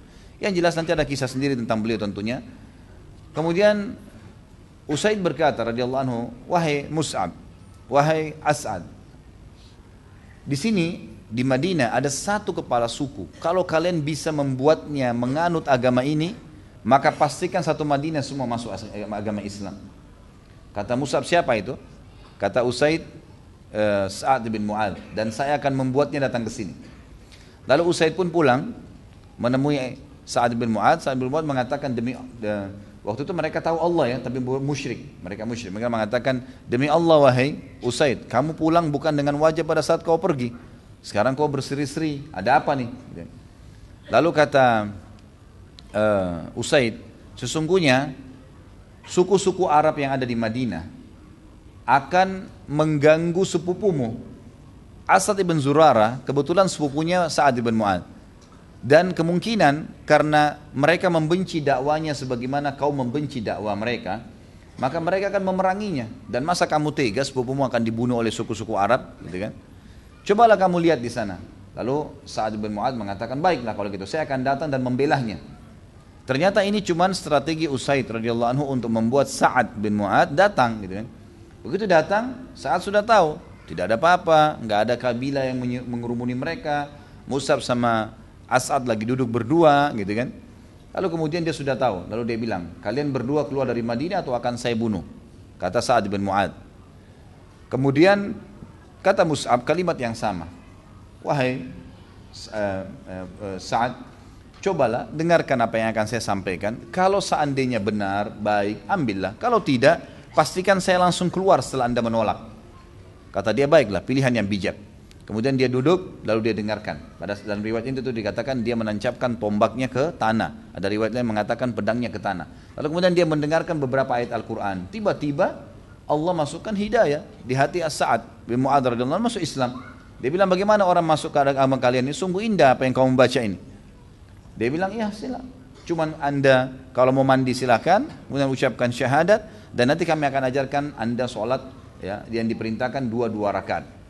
Yang jelas nanti ada kisah sendiri tentang beliau tentunya. Kemudian Usaid berkata radhiyallahu anhu, wahai Mus'ab, wahai As'ad, di sini di Madinah ada satu kepala suku. Kalau kalian bisa membuatnya menganut agama ini, maka pastikan satu Madinah semua masuk agama Islam. Kata Mus'ab, siapa itu? Kata Usaid, Sa'ad bin Mu'adz, dan saya akan membuatnya datang ke sini. Lalu Usaid pun pulang menemui Sa'ad bin Mu'adz. Sa'ad bin Mu'adz mengatakan waktu itu mereka tahu Allah ya, tapi musyrik. Mereka musyrik. Mereka mengatakan, demi Allah wahai Usaid, kamu pulang bukan dengan wajah pada saat kau pergi. Sekarang kau berseri-seri, ada apa nih? Lalu kata Usaid, sesungguhnya suku-suku Arab yang ada di Madinah akan mengganggu sepupumu. Asad ibn Zurarah kebetulan sepupunya Sa'ad ibn Mu'adz. Dan kemungkinan karena mereka membenci dakwanya sebagaimana kau membenci dakwah mereka, maka mereka akan memeranginya. Dan masa kamu tega sepupumu akan dibunuh oleh suku-suku Arab, gitu kan? Cobalah kamu lihat di sana. Lalu Sa'ad bin Mu'adz mengatakan, baiklah kalau gitu, saya akan datang dan membelahnya. Ternyata ini cuma strategi Usaid radhiyallahu anhu untuk membuat Sa'ad bin Mu'adz datang, gitu kan? Begitu datang, Sa'ad sudah tahu, tidak ada apa-apa, nggak ada kabilah yang mengerumuni mereka. Mus'ab sama As'ad lagi duduk berdua, gitu kan? Lalu kemudian dia sudah tahu, lalu dia bilang, kalian berdua keluar dari Madinah atau akan saya bunuh? Kata Sa'ad bin Mu'adz. Kemudian kata Mus'ab kalimat yang sama. Wahai Sa'ad, cobalah dengarkan apa yang akan saya sampaikan. Kalau seandainya benar, baik, ambillah. Kalau tidak, pastikan saya langsung keluar setelah Anda menolak. Kata dia, baiklah, pilihan yang bijak. Kemudian dia duduk, lalu dia dengarkan. Dalam riwayat itu dikatakan dia menancapkan tombaknya ke tanah. Ada riwayat lain mengatakan pedangnya ke tanah. Lalu kemudian dia mendengarkan beberapa ayat Al-Quran. Tiba-tiba Allah masukkan hidayah di hati As-Sa'ad bin Mu'adz radhiyallahu anhu, masuk Islam. Dia bilang, bagaimana orang masuk ke agama kalian ini? Sungguh indah apa yang kamu baca ini. Dia bilang, ya silakan. Cuman Anda kalau mau mandi silakan, kemudian ucapkan syahadat, dan nanti kami akan ajarkan Anda sholat ya, yang diperintahkan 2 rakaat.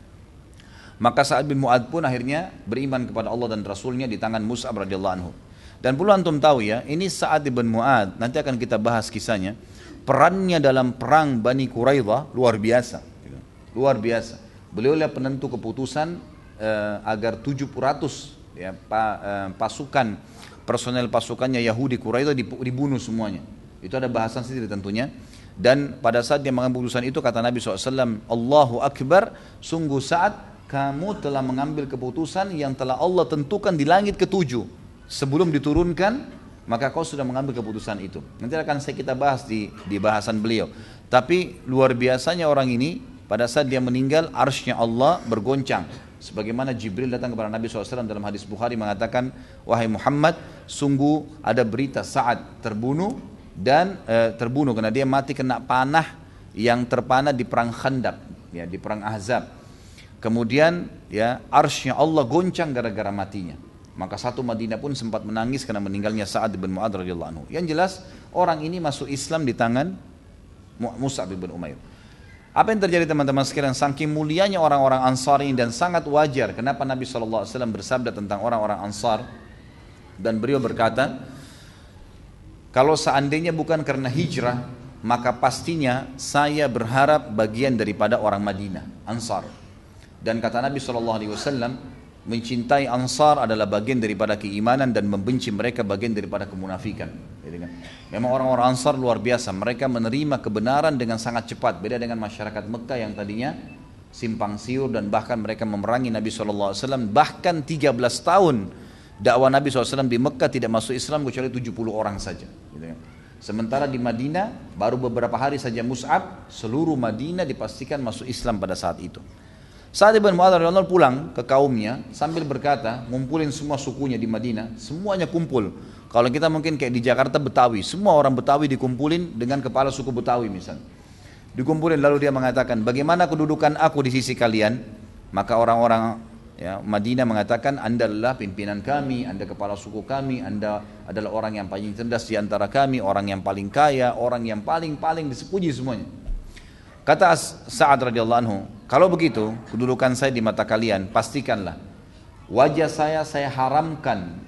Maka Sa'ad bin Mu'adz pun akhirnya beriman kepada Allah dan Rasulnya di tangan Mus'ab radhiyallahu anhu. Dan perlu antum tahu ya, ini Sa'ad bin Mu'adz, nanti akan kita bahas kisahnya. Perannya dalam perang Bani Quraidah luar biasa. Luar biasa. Beliau adalah penentu keputusan agar 700 ya, pasukan, personel pasukannya Yahudi Quraidah dibunuh semuanya. Itu ada bahasan sendiri tentunya. Dan pada saat dia mengambil keputusan itu, kata Nabi SAW, Allahu Akbar, sungguh Sa'ad, kamu telah mengambil keputusan yang telah Allah tentukan di langit ke-7 sebelum diturunkan, maka kau sudah mengambil keputusan itu. Nanti akan kita bahas di bahasan beliau. Tapi luar biasanya orang ini, pada saat dia meninggal, arsy-Nya Allah bergoncang. Sebagaimana Jibril datang kepada Nabi SAW dalam hadis Bukhari mengatakan, wahai Muhammad, sungguh ada berita Sa'ad terbunuh, dan terbunuh karena dia mati kena panah yang terpanah di perang Khandaq, ya, di perang Ahzab. Kemudian ya arsy-Nya Allah goncang gara-gara matinya. Maka satu Madinah pun sempat menangis karena meninggalnya Sa'ad bin Mu'adz radhiyallahu anhu. Yang jelas orang ini masuk Islam di tangan Mus'ab bin Umair. Apa yang terjadi teman-teman sekalian? Saking mulianya orang-orang Ansar ini, dan sangat wajar kenapa Nabi SAW bersabda tentang orang-orang Ansar, dan beliau berkata, kalau seandainya bukan karena hijrah, maka pastinya saya berharap bagian daripada orang Madinah, Ansar. Dan kata Nabi SAW, mencintai Ansar adalah bagian daripada keimanan, dan membenci mereka bagian daripada kemunafikan. Memang orang-orang Ansar luar biasa, mereka menerima kebenaran dengan sangat cepat. Beda dengan masyarakat Mekah yang tadinya simpang siur, dan bahkan mereka memerangi Nabi SAW. Bahkan 13 tahun dakwah Nabi SAW di Mekah tidak masuk Islam kecuali 70 orang saja. Sementara di Madinah baru beberapa hari saja Mus'ab, seluruh Madinah dipastikan masuk Islam pada saat itu. Sa'ad bin Mu'adz radhiyallahu pulang ke kaumnya sambil berkata, ngumpulin semua sukunya di Madinah, semuanya kumpul. Kalau kita mungkin kayak di Jakarta Betawi, semua orang Betawi dikumpulin dengan kepala suku Betawi misalnya. Dikumpulin, lalu dia mengatakan, bagaimana kedudukan aku di sisi kalian? Maka orang-orang ya, Madinah mengatakan, Anda adalah pimpinan kami, Anda kepala suku kami, Anda adalah orang yang paling cerdas di antara kami, orang yang paling kaya, orang yang paling dipuji semuanya. Kata Sa'ad radhiyallahu anhu, kalau begitu kedudukan saya di mata kalian, pastikanlah wajah saya haramkan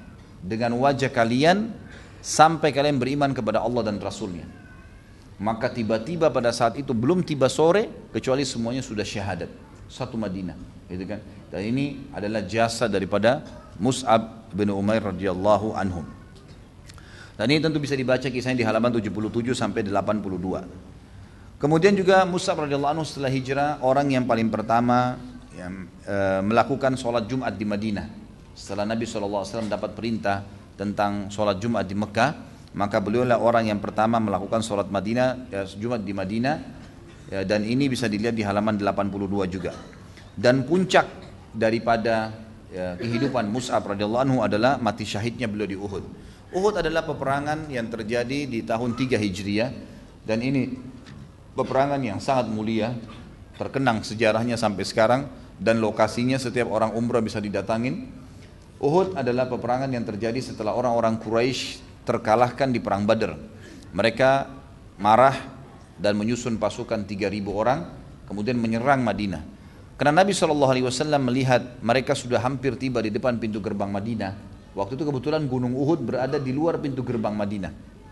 dengan wajah kalian sampai kalian beriman kepada Allah dan Rasulnya. Maka tiba-tiba pada saat itu belum tiba sore kecuali semuanya sudah syahadat. Satu Madinah, gitu kan. Dan ini adalah jasa daripada Mus'ab bin Umair radhiyallahu anhum. Dan ini tentu bisa dibaca kisahnya di halaman 77 sampai 82. Kemudian juga Mus'ab radhiyallahu anhu setelah hijrah orang yang paling pertama yang melakukan sholat Jumat di Madinah. Setelah Nabi SAW dapat perintah tentang sholat Jumat di Mekah, maka beliaulah orang yang pertama melakukan sholat Jumat di Madinah, dan ini bisa dilihat di halaman 82 juga. Dan puncak daripada kehidupan Mus'ab radhiyallahu anhu adalah mati syahidnya beliau di Uhud. Uhud adalah peperangan yang terjadi di tahun 3 Hijriah, dan ini peperangan yang sangat mulia, terkenang sejarahnya sampai sekarang, dan lokasinya setiap orang umrah bisa didatangin. Uhud adalah peperangan yang terjadi setelah orang-orang Quraisy terkalahkan di perang Badr. Mereka marah dan menyusun pasukan 3.000 orang, kemudian menyerang Madinah. Karena Nabi SAW melihat mereka sudah hampir tiba di depan pintu gerbang Madinah. Waktu itu kebetulan Gunung Uhud berada di luar pintu gerbang Madinah.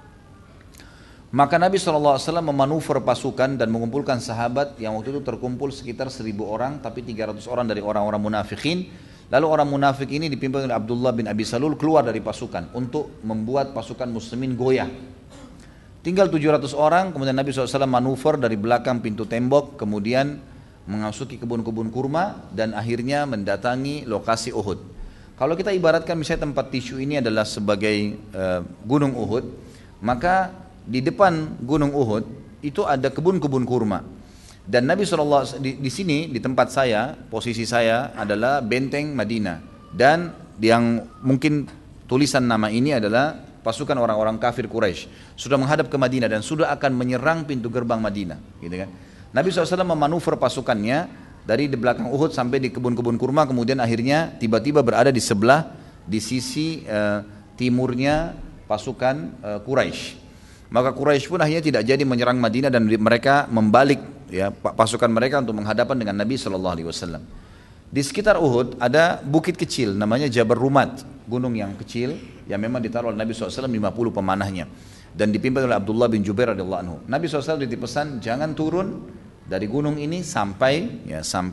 Maka Nabi SAW memanuver pasukan dan mengumpulkan sahabat yang waktu itu terkumpul sekitar 1.000 orang, tapi 300 orang dari orang-orang munafikin. Lalu orang munafik ini dipimpin oleh Abdullah bin Abi Salul keluar dari pasukan untuk membuat pasukan muslimin goyah. Tinggal 700 orang, kemudian Nabi SAW manuver dari belakang pintu tembok, kemudian memasuki kebun-kebun kurma, dan akhirnya mendatangi lokasi Uhud. Kalau kita ibaratkan misalnya tempat tisu ini adalah sebagai gunung Uhud, maka di depan gunung Uhud itu ada kebun-kebun kurma. Dan Nabi SAW di sini, di tempat saya, posisi saya adalah benteng Madinah. Dan yang mungkin tulisan nama ini adalah pasukan orang-orang kafir Quraisy sudah menghadap ke Madinah dan sudah akan menyerang pintu gerbang Madinah, gitu kan. Nabi SAW memanuver pasukannya dari di belakang Uhud sampai di kebun-kebun kurma, kemudian akhirnya tiba-tiba berada di sebelah, di sisi timurnya pasukan Quraisy. Maka Quraisy pun akhirnya tidak jadi menyerang Madinah dan mereka membalik ya pasukan mereka untuk menghadapan dengan Nabi SAW. Di sekitar Uhud ada bukit kecil namanya Jabal Rumat, gunung yang kecil yang memang ditaruh oleh Nabi SAW 50 pemanahnya dan dipimpin oleh Abdullah bin Jubair radhiyallahu anhu. Nabi SAW dipesan jangan turun dari gunung ini sampai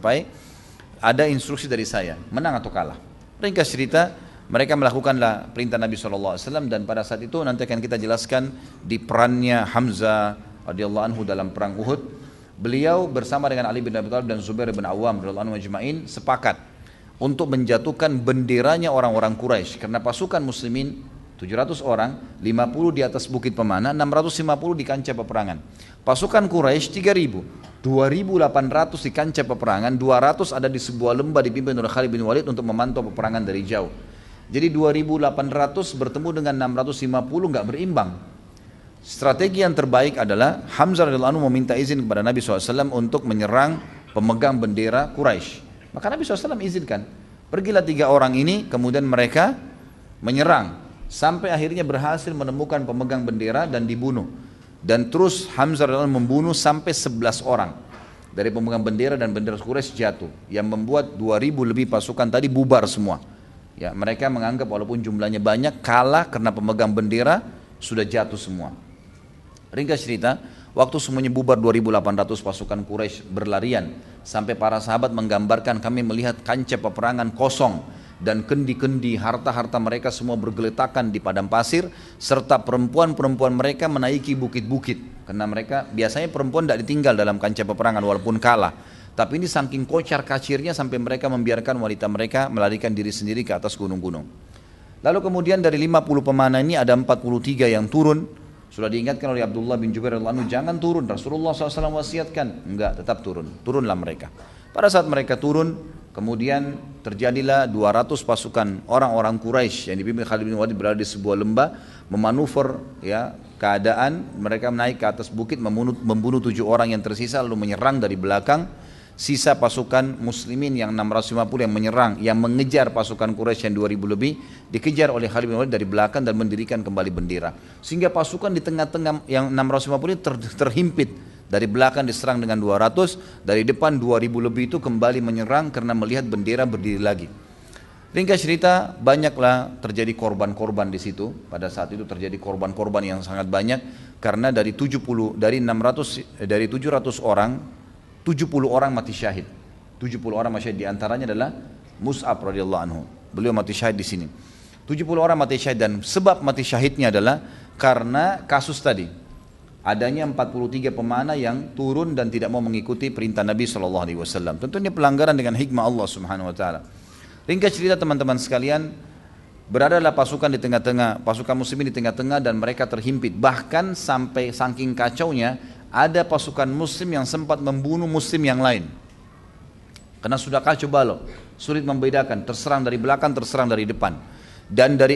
ada instruksi dari saya, menang atau kalah. Ringkas cerita, mereka melakukanlah perintah Nabi SAW, dan pada saat itu nanti akan kita jelaskan di perannya Hamzah radhiyallahu anhu dalam perang Uhud. Beliau bersama dengan Ali bin Abi Thalib dan Zubair bin Awam radhiyallahu anhu majma'in sepakat untuk menjatuhkan benderanya orang-orang Quraisy, karena pasukan muslimin 700 orang, 50 di atas bukit pemanah, 650 di kancah peperangan. Pasukan Quraisy 3.000, 2.800 di kancah peperangan, 200 ada di sebuah lembah dipimpin oleh Khalid bin Walid untuk memantau peperangan dari jauh. Jadi 2.800 bertemu dengan 650 nggak berimbang. Strategi yang terbaik adalah Hamzah radhiyallahu anhu meminta izin kepada Nabi SAW untuk menyerang pemegang bendera Quraisy. Maka Nabi SAW izinkan. Pergilah 3 orang ini, kemudian mereka menyerang. Sampai akhirnya berhasil menemukan pemegang bendera dan dibunuh. Dan terus Hamzah radhiyallahu anhu membunuh sampai 11 orang. Dari pemegang bendera dan bendera Quraisy jatuh. Yang membuat 2.000 lebih pasukan tadi bubar semua. Ya, mereka menganggap walaupun jumlahnya banyak kalah karena pemegang bendera sudah jatuh semua. Ringkas cerita, waktu semuanya bubar 2.800 pasukan Quraisy berlarian sampai para sahabat menggambarkan kami melihat kancah peperangan kosong dan kendi-kendi harta-harta mereka semua bergeletakan di padang pasir serta perempuan-perempuan mereka menaiki bukit-bukit karena mereka biasanya perempuan tidak ditinggal dalam kancah peperangan walaupun kalah. Tapi ini saking kocar kacirnya sampai mereka membiarkan wanita mereka melarikan diri sendiri ke atas gunung-gunung. Lalu kemudian dari 50 pemanah ini ada 43 yang turun. Sudah diingatkan oleh Abdullah bin Jubair radhiyallahu anhu, jangan turun. Rasulullah SAW wasiatkan. Enggak, tetap turun. Turunlah mereka. Pada saat mereka turun, kemudian terjadilah 200 pasukan orang-orang Quraisy yang dipimpin Khalid bin Walid berada di sebuah lembah, memanuver ya keadaan. Mereka naik ke atas bukit, membunuh 7 orang yang tersisa lalu menyerang dari belakang. Sisa pasukan muslimin yang 650 yang menyerang, yang mengejar pasukan Quraisy yang 2000 lebih, dikejar oleh Khalid bin Walid dari belakang dan mendirikan kembali bendera. Sehingga pasukan di tengah-tengah yang 650 ini terhimpit. Dari belakang diserang dengan 200, dari depan 2000 lebih itu kembali menyerang karena melihat bendera berdiri lagi. Ringkas cerita, banyaklah terjadi korban-korban di situ. Pada saat itu terjadi korban-korban yang sangat banyak karena dari 700 orang, 70 orang mati syahid. 70 orang mati syahid, di antaranya adalah Mus'ab radhiyallahu anhu. Beliau mati syahid di sini. 70 orang mati syahid, dan sebab mati syahidnya adalah karena kasus tadi. Adanya 43 pemanah yang turun dan tidak mau mengikuti perintah Nabi SAW. Tentu ini pelanggaran dengan hikmah Allah Subhanahu Wa Taala. Ringkas cerita teman-teman sekalian, beradalah pasukan di tengah-tengah, pasukan muslimin di tengah-tengah, dan mereka terhimpit. Bahkan sampai saking kacaunya, ada pasukan muslim yang sempat membunuh muslim yang lain. Karena sudah kacau balau, sulit membedakan, terserang dari belakang, terserang dari depan. Dan dari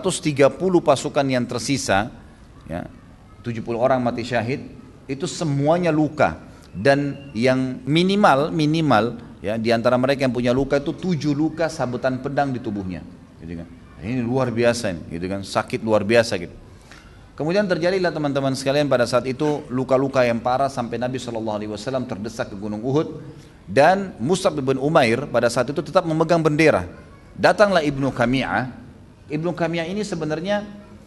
630 pasukan yang tersisa, ya, 70 orang mati syahid, itu semuanya luka. Dan yang minimal ya, di antara mereka yang punya luka itu 7 luka sabetan pedang di tubuhnya, gitu kan. Ini luar biasa ini, gitu kan, sakit luar biasa gitu. Kemudian terjadilah teman-teman sekalian pada saat itu luka-luka yang parah sampai Nabi SAW terdesak ke Gunung Uhud, dan Mus'ab bin Umair pada saat itu tetap memegang bendera. Datanglah Ibnu Qami'ah. Ibnu Qami'ah ini sebenarnya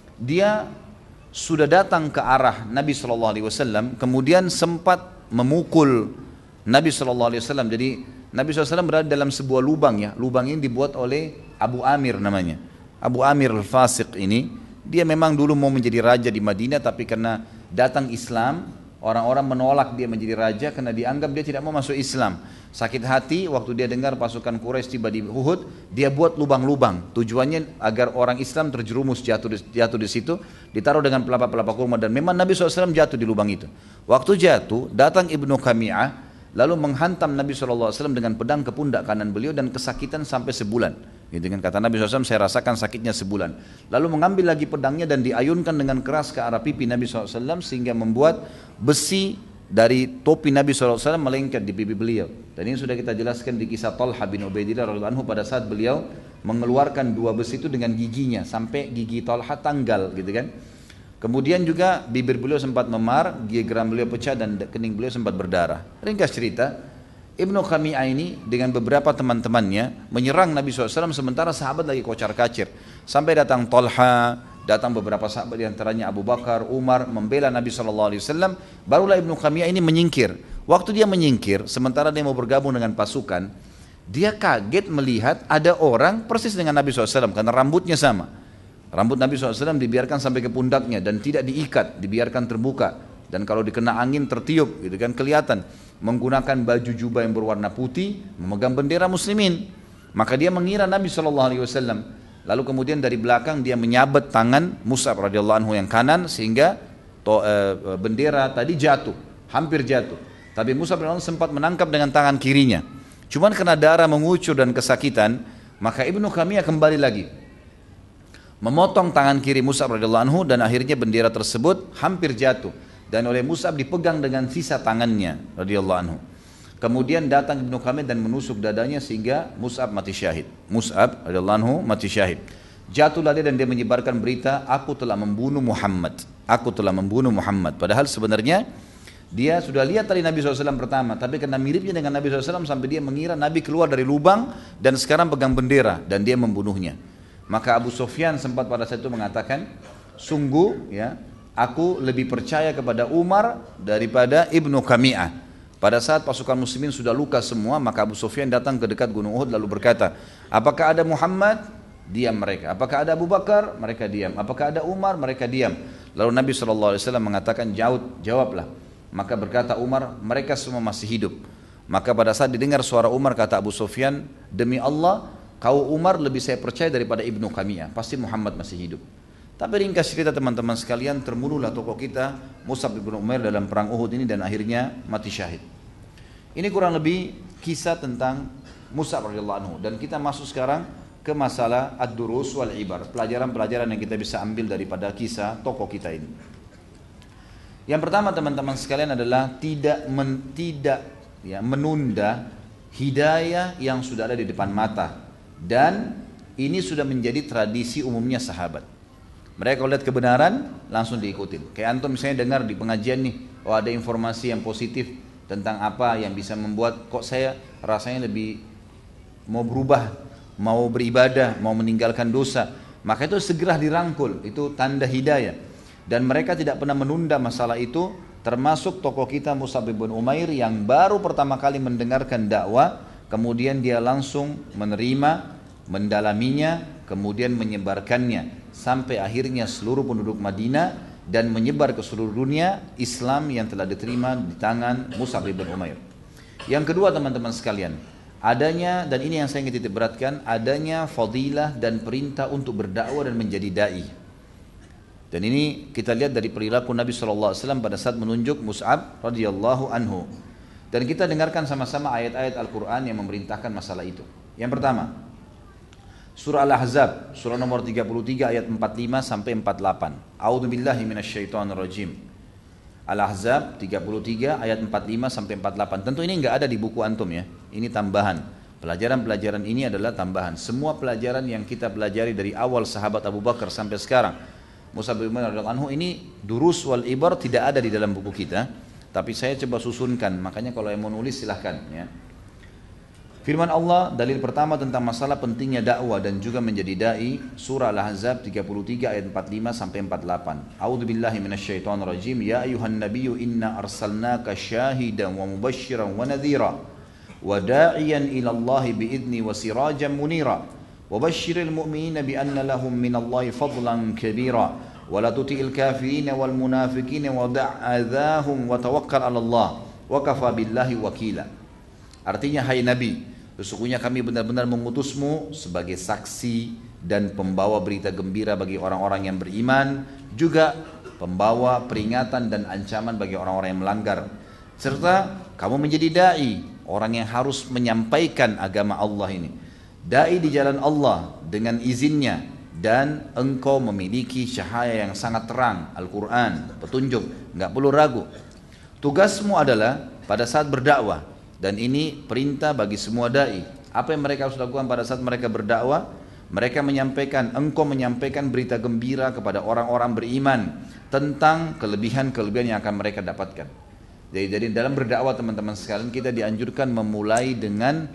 dia sudah datang ke arah Nabi SAW, kemudian sempat memukul Nabi SAW. Jadi Nabi SAW berada dalam sebuah lubang, ya. Lubang ini dibuat oleh Abu Amir namanya. Abu Amir al-Fasiq ini, dia memang dulu mau menjadi raja di Madinah, tapi karena datang Islam, orang-orang menolak dia menjadi raja karena dianggap dia tidak mau masuk Islam. Sakit hati waktu dia dengar pasukan Quraisy tiba di Uhud, dia buat lubang-lubang. Tujuannya agar orang Islam terjerumus jatuh di situ, ditaruh dengan pelapa-pelapa kurma, dan memang Nabi SAW jatuh di lubang itu. Waktu jatuh, datang Ibnu Qami'ah, lalu menghantam Nabi SAW dengan pedang ke pundak kanan beliau, dan kesakitan sampai sebulan. Gitu kan, kata Nabi SAW, saya rasakan sakitnya sebulan. Lalu mengambil lagi pedangnya dan diayunkan dengan keras ke arah pipi Nabi SAW, sehingga membuat besi dari topi Nabi SAW melengket di pipi beliau. Dan ini sudah kita jelaskan di kisah Talha bin Ubaidillah radhiyallahu anhu, pada saat beliau mengeluarkan 2 besi itu dengan giginya, sampai gigi Talha tanggal, gitu kan. Kemudian juga bibir beliau sempat memar, gigi geram beliau pecah, dan kening beliau sempat berdarah. Ringkas cerita, Ibnu Qami'ah ini dengan beberapa teman-temannya menyerang Nabi SAW, sementara sahabat lagi kocar-kacir. Sampai datang Talha, datang beberapa sahabat, diantaranya Abu Bakar, Umar, membela Nabi SAW. Barulah Ibnu Qami'ah ini menyingkir. Waktu dia menyingkir, sementara dia mau bergabung dengan pasukan, dia kaget melihat ada orang persis dengan Nabi SAW, karena rambutnya sama. Rambut Nabi SAW dibiarkan sampai ke pundaknya dan tidak diikat, dibiarkan terbuka. Dan kalau dikena angin tertiup, gitu kan, kelihatan. Menggunakan baju jubah yang berwarna putih, memegang bendera muslimin. Maka dia mengira Nabi SAW. Lalu kemudian dari belakang dia menyabet tangan Mus'ab radhiyallahu anhu yang kanan, sehingga bendera tadi jatuh, hampir jatuh. Tapi Mus'ab radhiyallahu anhu sempat menangkap dengan tangan kirinya. Cuman karena darah mengucur dan kesakitan, maka Ibnu Qami'ah kembali lagi memotong tangan kiri Mus'ab radhiyallahu anhu, dan akhirnya bendera tersebut hampir jatuh, dan oleh Mus'ab dipegang dengan sisa tangannya radhiyallahu anhu. Kemudian datang Ibnu Qami'ah dan menusuk dadanya sehingga Mus'ab mati syahid. Mus'ab radhiyallahu anhu mati syahid. Jatuhlah dia dan dia menyebarkan berita, aku telah membunuh Muhammad. Aku telah membunuh Muhammad. Padahal sebenarnya dia sudah lihat tadi Nabi SAW pertama, tapi karena miripnya dengan Nabi SAW sampai dia mengira Nabi keluar dari lubang dan sekarang pegang bendera, dan dia membunuhnya. Maka Abu Sufyan sempat pada saat itu mengatakan, sungguh ya, aku lebih percaya kepada Umar daripada Ibnu Qami'ah. Pada saat pasukan muslimin sudah luka semua, maka Abu Sufyan datang ke dekat Gunung Uhud lalu berkata, apakah ada Muhammad? Diam mereka. Apakah ada Abu Bakar? Mereka diam. Apakah ada Umar? Mereka diam. Lalu Nabi SAW mengatakan, jawablah. Maka berkata Umar, mereka semua masih hidup. Maka pada saat didengar suara Umar, kata Abu Sufyan, demi Allah, kau Umar lebih saya percaya daripada Ibnu Qami'ah, pasti Muhammad masih hidup. Tapi ringkas cerita teman-teman sekalian, terbunuhlah tokoh kita Mus'ab bin Umair dalam perang Uhud ini, dan akhirnya mati syahid. Ini kurang lebih kisah tentang Mus'ab radhiyallahu anhu, dan kita masuk sekarang ke masalah ad-durus wal ibar, pelajaran-pelajaran yang kita bisa ambil daripada kisah tokoh kita ini. Yang pertama teman-teman sekalian adalah tidak menunda hidayah yang sudah ada di depan mata. Dan ini sudah menjadi tradisi umumnya sahabat. Mereka kalau lihat kebenaran langsung diikutin. Kayak antum misalnya dengar di pengajian nih, oh ada informasi yang positif tentang apa yang bisa membuat kok saya rasanya lebih mau berubah mau beribadah, mau meninggalkan dosa, maka itu segera dirangkul, itu tanda hidayah. Dan mereka tidak pernah menunda masalah itu, termasuk tokoh kita Mus'ab bin Umair yang baru pertama kali mendengarkan dakwah, kemudian dia langsung menerima, mendalaminya, kemudian menyebarkannya, sampai akhirnya seluruh penduduk Madinah dan menyebar ke seluruh dunia Islam yang telah diterima di tangan Mus'ab bin Umair. Yang kedua teman-teman sekalian, adanya, dan ini yang saya ingin titik beratkan, adanya fadilah dan perintah untuk berdakwah dan menjadi da'i. Dan ini kita lihat dari perilaku Nabi SAW pada saat menunjuk Mus'ab radhiyallahu anhu. Dan kita dengarkan sama-sama ayat-ayat Al-Quran yang memerintahkan masalah itu. Yang pertama, surah Al-Ahzab, surah nomor 33 ayat 45 sampai 48. A'udzubillahi minasyaitonirrajim. Al-Ahzab 33 ayat 45 sampai 48. Tentu ini enggak ada di buku antum ya. Ini tambahan. Pelajaran-pelajaran ini adalah tambahan. Semua pelajaran yang kita pelajari dari awal sahabat Abu Bakar sampai sekarang, Mus'ab bin Umair radhiyallahu anhu, ini durus wal ibar tidak ada di dalam buku kita. Tapi saya coba susunkan. Makanya kalau yang mau nulis silahkan ya. Firman Allah, dalil pertama tentang masalah pentingnya dakwah dan juga menjadi dai, surah Al-Ahzab 33 ayat 45 sampai 48. A'udzubillahi minasyaitonirrajim. Ya ayuhan nabiyyu inna arsalnaka syahidan wa mubasysyiran wa nadhira wa da'iyan ila Allah bi'idzni wa sirajan munira wa basyiril mu'minina bi anna lahum minallahi fadlan kabira wa la tuti'il kafirin wal munafiqin wa da'adzahum wa tawakkal 'ala Allah wa kafa billahi wakila. Artinya, hai Nabi, sesungguhnya kami benar-benar mengutusmu sebagai saksi dan pembawa berita gembira bagi orang-orang yang beriman, juga pembawa peringatan dan ancaman bagi orang-orang yang melanggar. Serta kamu menjadi da'i, orang yang harus menyampaikan agama Allah ini. Da'i di jalan Allah dengan izinnya, dan engkau memiliki cahaya yang sangat terang, Al-Quran, petunjuk, nggak perlu ragu. Tugasmu adalah pada saat berdakwah, dan ini perintah bagi semua da'i. Apa yang mereka harus lakukan pada saat mereka berdakwah? Mereka menyampaikan, engkau menyampaikan berita gembira kepada orang-orang beriman tentang kelebihan-kelebihan yang akan mereka dapatkan. Jadi dalam berdakwah teman-teman sekalian, kita dianjurkan memulai dengan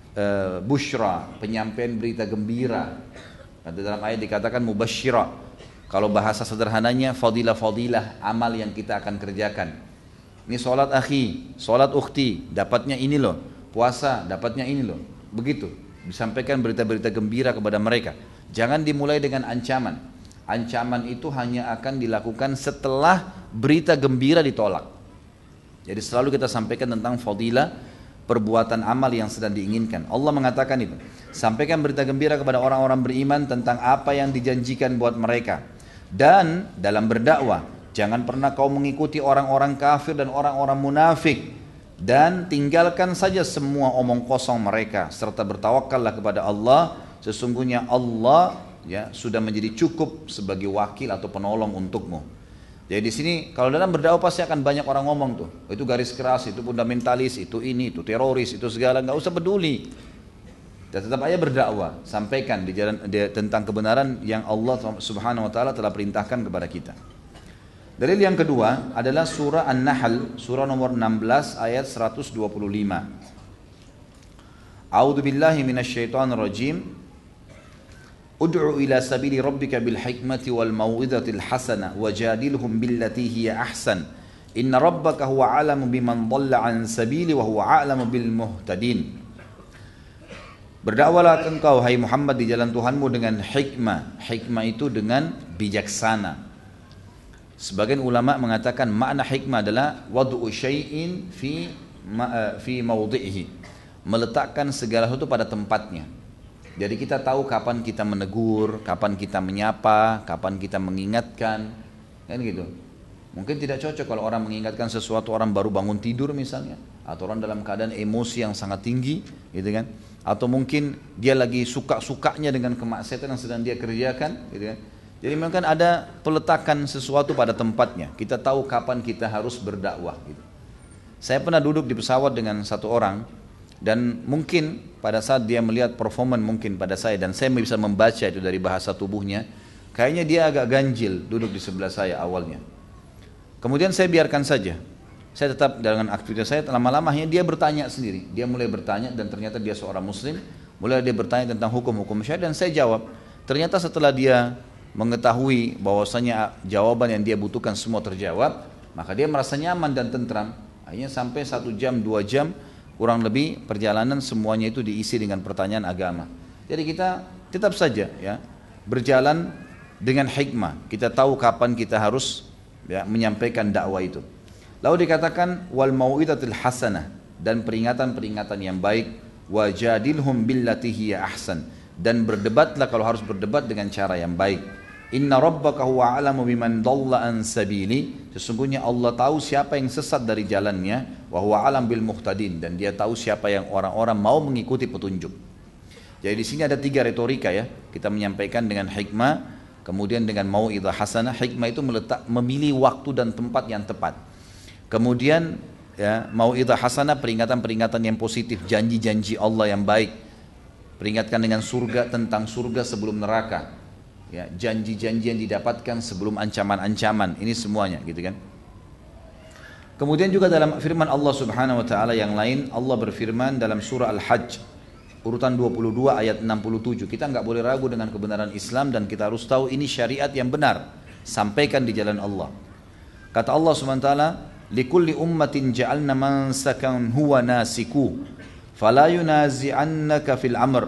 busyra, penyampaian berita gembira. Nanti dalam ayat dikatakan mubasyira. Kalau bahasa sederhananya, fadilah-fadilah amal yang kita akan kerjakan. Ini sholat akhi, sholat ukhti, dapatnya ini loh. Puasa, dapatnya ini loh. Begitu, disampaikan berita-berita gembira kepada mereka. Jangan dimulai dengan ancaman. Ancaman itu hanya akan dilakukan setelah berita gembira ditolak. Jadi selalu kita sampaikan tentang fadilah perbuatan amal yang sedang diinginkan. Allah mengatakan itu. Sampaikan berita gembira kepada orang-orang beriman tentang apa yang dijanjikan buat mereka. Dan dalam berdakwah, jangan pernah kau mengikuti orang-orang kafir dan orang-orang munafik, dan tinggalkan saja semua omong kosong mereka, serta bertawakallah kepada Allah. Sesungguhnya Allah ya sudah menjadi cukup sebagai wakil atau penolong untukmu. Jadi di sini kalau dalam berdakwah pasti akan banyak orang ngomong tuh, itu garis keras, itu fundamentalis, itu ini, itu teroris, itu segala, nggak usah peduli. Dan tetap aja berdakwah, sampaikan di jalan tentang kebenaran yang Allah Subhanahu wa taala telah perintahkan kepada kita. Dalil yang kedua adalah surah An-Nahl, surah nomor 16 ayat 125. A'udzubillahi minasyaitonirrajim. Ud'u ila sabili rabbika bil hikmati wal mau'izatil hasanah wajadilhum billati hiya ahsan. Inna rabbaka huwa a'lamu biman dhalla an sabili wa huwa a'lamu bil muhtadin. Berdakwalah engkau hai Muhammad di jalan Tuhanmu dengan hikmah. Hikmah itu dengan bijaksana. Sebagian ulama mengatakan makna hikmah adalah wad'u syai'in fi mawdi'ihi. Meletakkan segala sesuatu pada tempatnya. Jadi kita tahu kapan kita menegur, kapan kita menyapa, kapan kita mengingatkan, kan gitu. Mungkin tidak cocok kalau orang mengingatkan sesuatu, orang baru bangun tidur misalnya, atau orang dalam keadaan emosi yang sangat tinggi, gitu kan. Atau mungkin dia lagi suka-sukanya dengan kemaksiatan yang sedang dia kerjakan, gitu kan. Jadi memang kan ada peletakan sesuatu pada tempatnya. Kita tahu kapan kita harus berdakwah, gitu. Saya pernah duduk di pesawat dengan satu orang, dan mungkin pada saat dia melihat performan mungkin pada saya, dan saya bisa membaca itu dari bahasa tubuhnya, kayaknya dia agak ganjil duduk di sebelah saya awalnya. Kemudian saya biarkan saja, saya tetap dengan aktivitas saya. Lama-lamanya dia bertanya sendiri, dia mulai bertanya, dan ternyata dia seorang muslim, Mulai dia bertanya tentang hukum-hukum syariat dan saya jawab. Ternyata setelah dia mengetahui bahwasanya jawaban yang dia butuhkan semua terjawab, maka dia merasa nyaman dan tentram. Akhirnya sampai 1 jam, 2 jam kurang lebih perjalanan semuanya itu diisi dengan pertanyaan agama. Jadi kita tetap saja ya berjalan dengan hikmah. Kita tahu kapan kita harus ya, menyampaikan dakwah itu. Lalu dikatakan wal mau'izatil hasanah, dan peringatan-peringatan yang baik, wajadilhum billati hiya ahsan, dan berdebatlah kalau harus berdebat dengan cara yang baik. Inna rabbaka huwa a'lamu biman dhalla an sabili, sesungguhnya Allah tahu siapa yang sesat dari jalannya, wa huwa a'lam bil muhtadin, dan dia tahu siapa yang orang-orang mau mengikuti petunjuk. Jadi di sini ada 3 retorika ya, kita menyampaikan dengan hikmah, kemudian dengan mau'izah hasanah. Hikmah itu memilih waktu dan tempat yang tepat. Kemudian ya, mau'izah hasanah, peringatan-peringatan yang positif, janji-janji Allah yang baik. Peringatkan dengan surga, tentang surga sebelum neraka. Ya, janji-janji yang didapatkan sebelum ancaman-ancaman. Ini semuanya gitu kan. Kemudian juga dalam firman Allah Subhanahu wa taala yang lain, Allah berfirman dalam surah Al-Hajj urutan 22 ayat 67. Kita enggak boleh ragu dengan kebenaran Islam dan kita harus tahu ini syariat yang benar. Sampaikan di jalan Allah. Kata Allah Subhanahu wa taala, likulli ummatin ja'alna mansakan huwa nasiku fala yunazi'annaka fil amr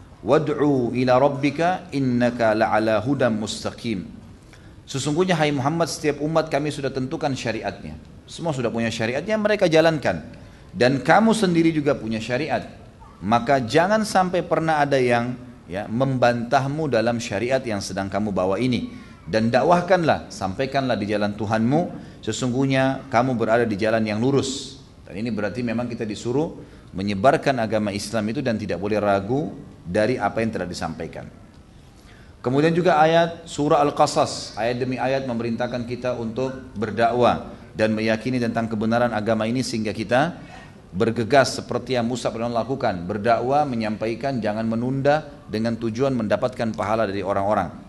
wad'u ila rabbika innaka la'ala hudam mustaqim. Sesungguhnya hai Muhammad, setiap umat kami sudah tentukan syariatnya. Semua sudah punya syariatnya, mereka jalankan. Dan kamu sendiri juga punya syariat. Maka jangan sampai pernah ada yang ya, membantahmu dalam syariat yang sedang kamu bawa ini. Dan dakwahkanlah, sampaikanlah di jalan Tuhanmu, sesungguhnya kamu berada di jalan yang lurus. Dan ini berarti memang kita disuruh menyebarkan agama Islam itu dan tidak boleh ragu dari apa yang telah disampaikan. Kemudian juga ayat surah Al-Qasas, ayat demi ayat memerintahkan kita untuk berdakwah dan meyakini tentang kebenaran agama ini sehingga kita bergegas seperti yang Musa pernah lakukan, berdakwah, menyampaikan, jangan menunda dengan tujuan mendapatkan pahala dari orang-orang.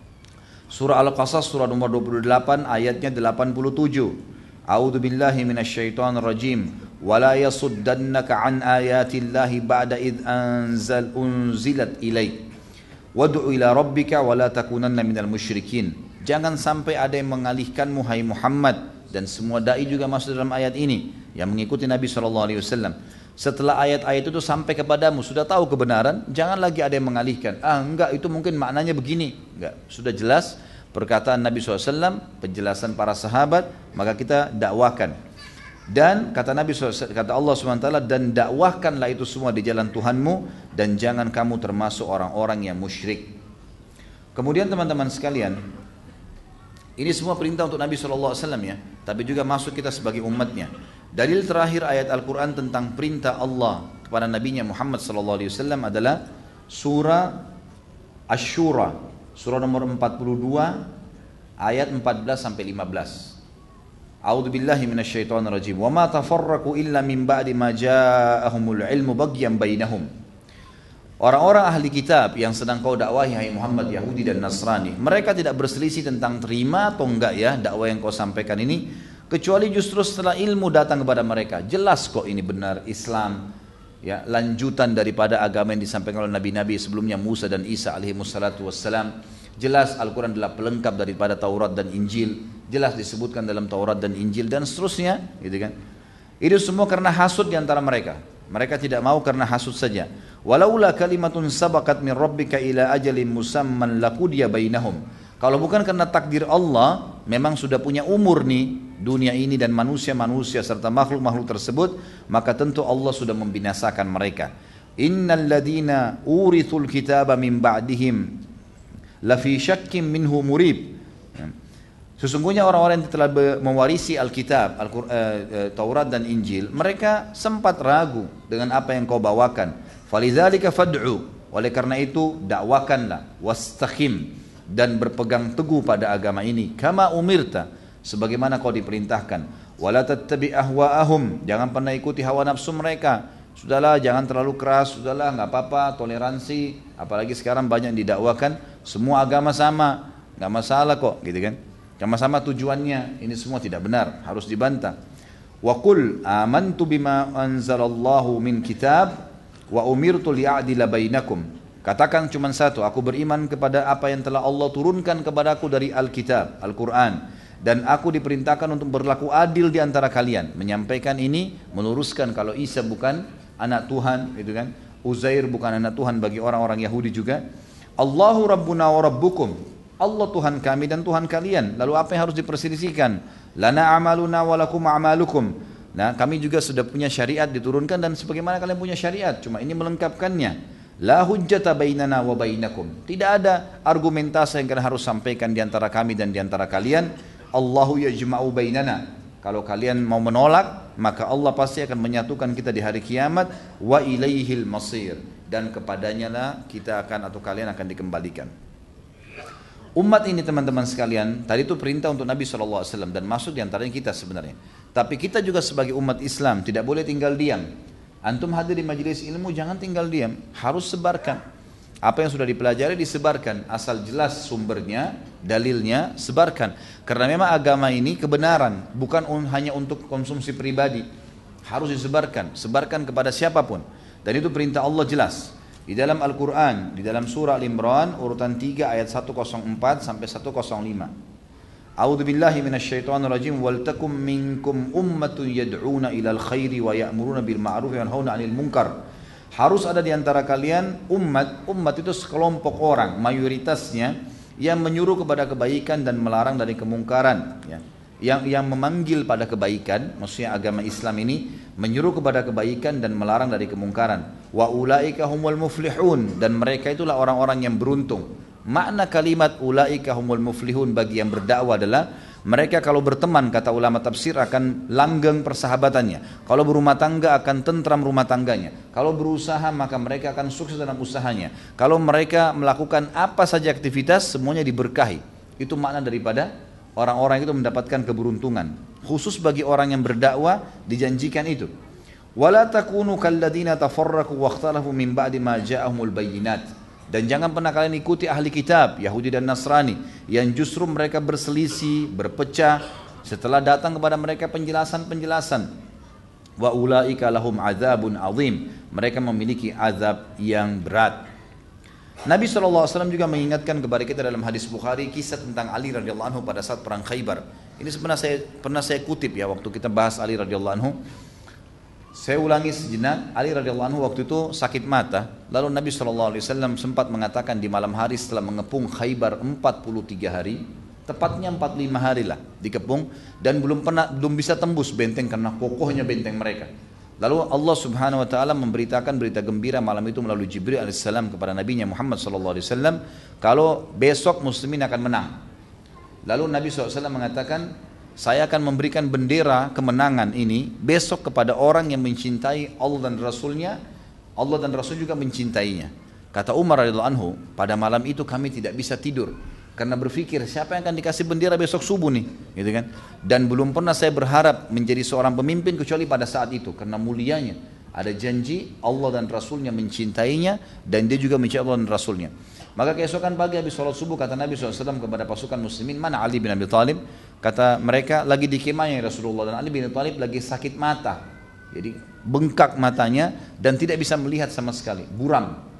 Surah Al-Qasas surah nomor 28 ayatnya 87. A'udzu billahi minasyaitonir rajim. Wala yasuddannaka an ayatillahi ba'da id unzilat ilaik. Wad'u ila rabbika wala takunanna minal musyrikin. Jangan sampai ada yang mengalihkanmu hai Muhammad, dan semua dai juga masuk dalam ayat ini yang mengikuti Nabi SAW. Setelah ayat-ayat itu sampai kepadamu, sudah tahu kebenaran, jangan lagi ada yang mengalihkan. Enggak, itu mungkin maknanya begini. Enggak, sudah jelas perkataan Nabi SAW, penjelasan para sahabat, maka kita dakwakan. Dan kata Nabi SAW, kata Allah SWT, dan dakwahkanlah itu semua di jalan Tuhanmu, dan jangan kamu termasuk orang-orang yang musyrik. Kemudian teman-teman sekalian, ini semua perintah untuk Nabi SAW ya, tapi juga masuk kita sebagai umatnya. Dalil terakhir ayat Al-Quran tentang perintah Allah kepada Nabinya Muhammad SAW adalah surah Asy-Syura, surah nomor 42 ayat 14-15. A'udzu billahi minasyaitonir rajim. Wa ma tafarraqu illa min ba'di ma ja'ahumul ilmu baghyan bainahum. Orang-orang ahli kitab yang sedang kau dakwahi hai Muhammad, Yahudi dan Nasrani, mereka tidak berselisih tentang terima atau enggak ya dakwah yang kau sampaikan ini, kecuali justru setelah ilmu datang kepada mereka. Jelas kok ini benar Islam ya, lanjutan daripada agama yang disampaikan oleh nabi-nabi sebelumnya, Musa dan Isa alaihi wassalatu wassalam. Jelas Al-Quran adalah pelengkap daripada Taurat dan Injil, jelas disebutkan dalam Taurat dan Injil dan seterusnya gitu kan. Itu semua karena hasud di antara mereka. Mereka tidak mau karena hasud saja. Walaula kalimatun sabaqat min rabbika ila ajalin musamman laqudiya bainahum. Kalau bukan karena takdir Allah, memang sudah punya umur nih dunia ini dan manusia-manusia serta makhluk-makhluk tersebut, maka tentu Allah sudah membinasakan mereka. Innal ladina urithul kitaba min ba'dihim lafi syakkim minhu murib. Sesungguhnya orang-orang yang telah mewarisi Alkitab, Taurat dan Injil, mereka sempat ragu dengan apa yang kau bawakan. Falidzalika fad'u, oleh karena itu dakwakanlah, wastaqim, dan berpegang teguh pada agama ini, kama umirta, sebagaimana kau diperintahkan. Wala tattabi' ahwa'ahum, jangan pernah ikuti hawa nafsu mereka. Sudahlah, jangan terlalu keras, sudahlah, enggak apa-apa, toleransi. Apalagi sekarang banyak yang didakwakan, semua agama sama, enggak masalah kok, gitu kan? Sama-sama tujuannya, ini semua tidak benar, harus dibantah. Wa qul amantu bima anzalallahu min kitab Wa umirtu li'adila bainakum. Katakan cuma satu, aku beriman kepada apa yang telah Allah turunkan kepadaku dari Alkitab, Al-Quran. Dan aku diperintahkan untuk berlaku adil di antara kalian. Menyampaikan ini, meluruskan kalau Isa bukan anak Tuhan, gitu kan. Uzair bukan anak Tuhan bagi orang-orang Yahudi juga. Allahu Rabbuna wa Rabbukum. Allah Tuhan kami dan Tuhan kalian. Lalu apa yang harus diperselisihkan? Lana amaluna wa lakum amalukum. Nah, kami juga sudah punya syariat diturunkan dan sebagaimana kalian punya syariat. Cuma ini melengkapkannya. La hujjata bainana wa bainakum. Tidak ada argumentasi yang kalian harus sampaikan di antara kami dan di antara kalian. Allahu yajma'u bainana. Kalau kalian mau menolak, maka Allah pasti akan menyatukan kita di hari kiamat. Wa ilaihil masir. Dan kepadanya lah kita akan atau kalian akan dikembalikan. Umat ini teman-teman sekalian, tadi itu perintah untuk Nabi SAW dan masuk diantaranya kita sebenarnya. Tapi kita juga sebagai umat Islam tidak boleh tinggal diam. Antum hadir di majelis ilmu jangan tinggal diam, harus sebarkan. Apa yang sudah dipelajari disebarkan, asal jelas sumbernya, dalilnya, sebarkan. Karena memang agama ini kebenaran, bukan hanya untuk konsumsi pribadi. Harus disebarkan, sebarkan kepada siapapun. Dan itu perintah Allah jelas. Di dalam Al-Quran, di dalam surah Al-Imran, urutan 3 ayat 104 sampai 105. A'udzu billahi minasyaitonir rajim. Wal takum minkum ummatun yad'una ilal khairi wa ya'muruna bil ma'ruf wa yanhauna 'anil munkar. Harus ada di antara kalian umat itu sekelompok orang, mayoritasnya yang menyuruh kepada kebaikan dan melarang dari kemungkaran, ya. Yang memanggil pada kebaikan, maksudnya agama Islam ini menyuruh kepada kebaikan dan melarang dari kemungkaran. Wa ulaika humul muflihun, dan mereka itulah orang-orang yang beruntung. Makna kalimat ulaika humul muflihun bagi yang berdakwah adalah mereka kalau berteman, kata ulama tafsir, akan langgeng persahabatannya. Kalau berumah tangga akan tentram rumah tangganya. Kalau berusaha maka mereka akan sukses dalam usahanya. Kalau mereka melakukan apa saja aktivitas semuanya diberkahi. Itu makna daripada orang-orang itu mendapatkan keberuntungan. Khusus bagi orang yang berdakwah dijanjikan itu. Wala takunu kalladzina tafarraqu wakhtalafu min ba'di ma ja'ahumul bayyinat. Dan jangan pernah kalian ikuti ahli kitab Yahudi dan Nasrani yang justru mereka berselisih, berpecah setelah datang kepada mereka penjelasan-penjelasan. Wa ulaika lahum adzabun azim. Mereka memiliki azab yang berat. Nabi SAW juga mengingatkan kepada kita dalam hadis Bukhari kisah tentang Ali radhiyallahu anhu pada saat perang Khaybar. Ini sebenarnya pernah saya kutip ya waktu kita bahas Ali radhiyallahu anhu. Saya ulangi sejenak, Ali radhiyallahu anhu waktu itu sakit mata. Lalu Nabi SAW sempat mengatakan di malam hari setelah mengepung Khaybar 43 hari, tepatnya 45 hari lah dikepung, dan belum bisa tembus benteng karena kokohnya benteng mereka. Lalu Allah Subhanahu wa taala memberitakan berita gembira malam itu melalui Jibril alaihissalam kepada nabinya Muhammad sallallahu alaihi wasallam kalau besok muslimin akan menang. Lalu Nabi SAW mengatakan, saya akan memberikan bendera kemenangan ini besok kepada orang yang mencintai Allah dan Rasulnya. Allah dan Rasul juga mencintainya. Kata Umar radhiyallahu anhu, pada malam itu kami tidak bisa tidur karena berpikir siapa yang akan dikasih bendera besok subuh nih, gitu kan? Dan belum pernah saya berharap menjadi seorang pemimpin kecuali pada saat itu karena mulianya. Ada janji Allah dan Rasulnya mencintainya dan dia juga mencintai Allah dan Rasulnya. Maka keesokan pagi habis sholat subuh kata Nabi SAW kepada pasukan muslimin, mana Ali bin Abi Thalib? Kata mereka lagi di kemahnya Rasulullah, dan Ali bin Abi Thalib lagi sakit mata. Jadi bengkak matanya dan tidak bisa melihat sama sekali, buram.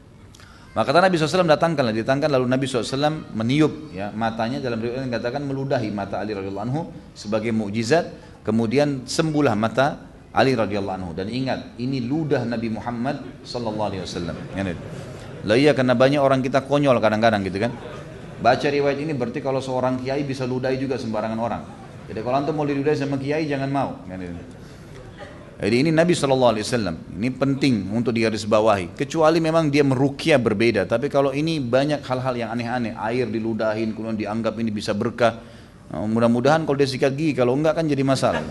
Maka kata Nabi SAW datangkan lalu Nabi SAW meniup ya, matanya, dalam riwayat yang katakan meludahi mata Ali radhiyallahu anhu sebagai mukjizat, kemudian sembuhlah mata Ali radhiyallahu anhu. Dan ingat, ini ludah Nabi Muhammad sallallahu alaihi wasallam. Lah iya, karena banyak orang kita konyol kadang-kadang gitu kan. Baca riwayat ini berarti kalau seorang kiai bisa ludahi juga sembarangan orang. Jadi kalau antum mau diludahi sama kiai jangan mau. Jadi ini Nabi SAW, ini penting untuk digarisbawahi. Kecuali memang dia meruqyah berbeda. Tapi kalau ini banyak hal-hal yang aneh-aneh, air diludahin, kemudian dianggap ini bisa berkah. Nah, mudah-mudahan kalau dia sikat gigi, kalau enggak kan jadi masalah.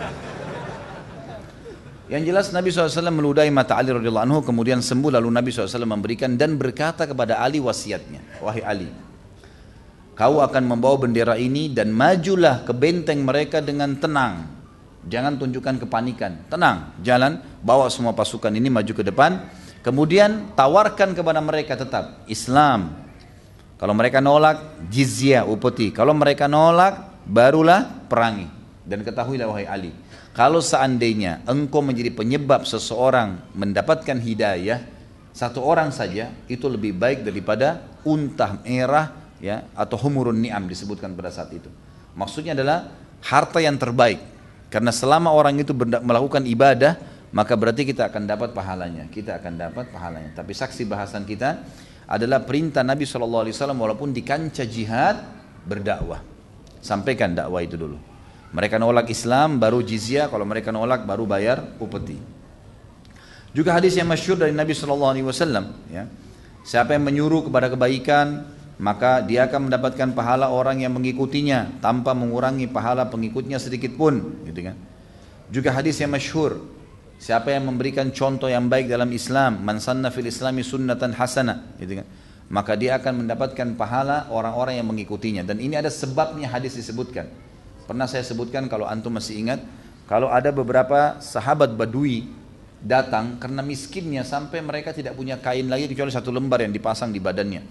Yang jelas Nabi SAW meludahi mata Ali radhiyallahu anhu, kemudian sembuh. Lalu Nabi SAW memberikan dan berkata kepada Ali wasiatnya, wahai Ali, kau akan membawa bendera ini dan majulah ke benteng mereka dengan tenang. Jangan tunjukkan kepanikan, tenang, jalan, bawa semua pasukan ini maju ke depan. Kemudian tawarkan kepada mereka tetap Islam. Kalau mereka nolak, jizyah, upeti. Kalau mereka nolak, barulah perangi. Dan ketahuilah wahai Ali, Kalau seandainya engkau menjadi penyebab seseorang mendapatkan hidayah, satu orang saja itu lebih baik daripada unta merah ya, atau humurun ni'am disebutkan pada saat itu. Maksudnya adalah harta yang terbaik. Karena selama orang itu melakukan ibadah, maka berarti kita akan dapat pahalanya. Kita akan dapat pahalanya. Tapi saksi bahasan kita adalah perintah Nabi SAW walaupun di kancah jihad berdakwah. Sampaikan dakwah itu dulu. Mereka nolak Islam baru jizyah, kalau mereka nolak baru bayar upeti. Juga hadis yang masyhur dari Nabi SAW, ya, siapa yang menyuruh kepada kebaikan maka dia akan mendapatkan pahala orang yang mengikutinya tanpa mengurangi pahala pengikutnya sedikit pun, gitu kan. Juga hadis yang masyhur, siapa yang memberikan contoh yang baik dalam Islam, man sanna fil islami sunnatan hasanah, gitu kan, maka dia akan mendapatkan pahala orang-orang yang mengikutinya. Dan ini ada sebabnya hadis disebutkan. Pernah saya sebutkan kalau antum masih ingat, kalau ada beberapa sahabat Badui datang karena miskinnya sampai mereka tidak punya kain lagi kecuali satu lembar yang dipasang di badannya.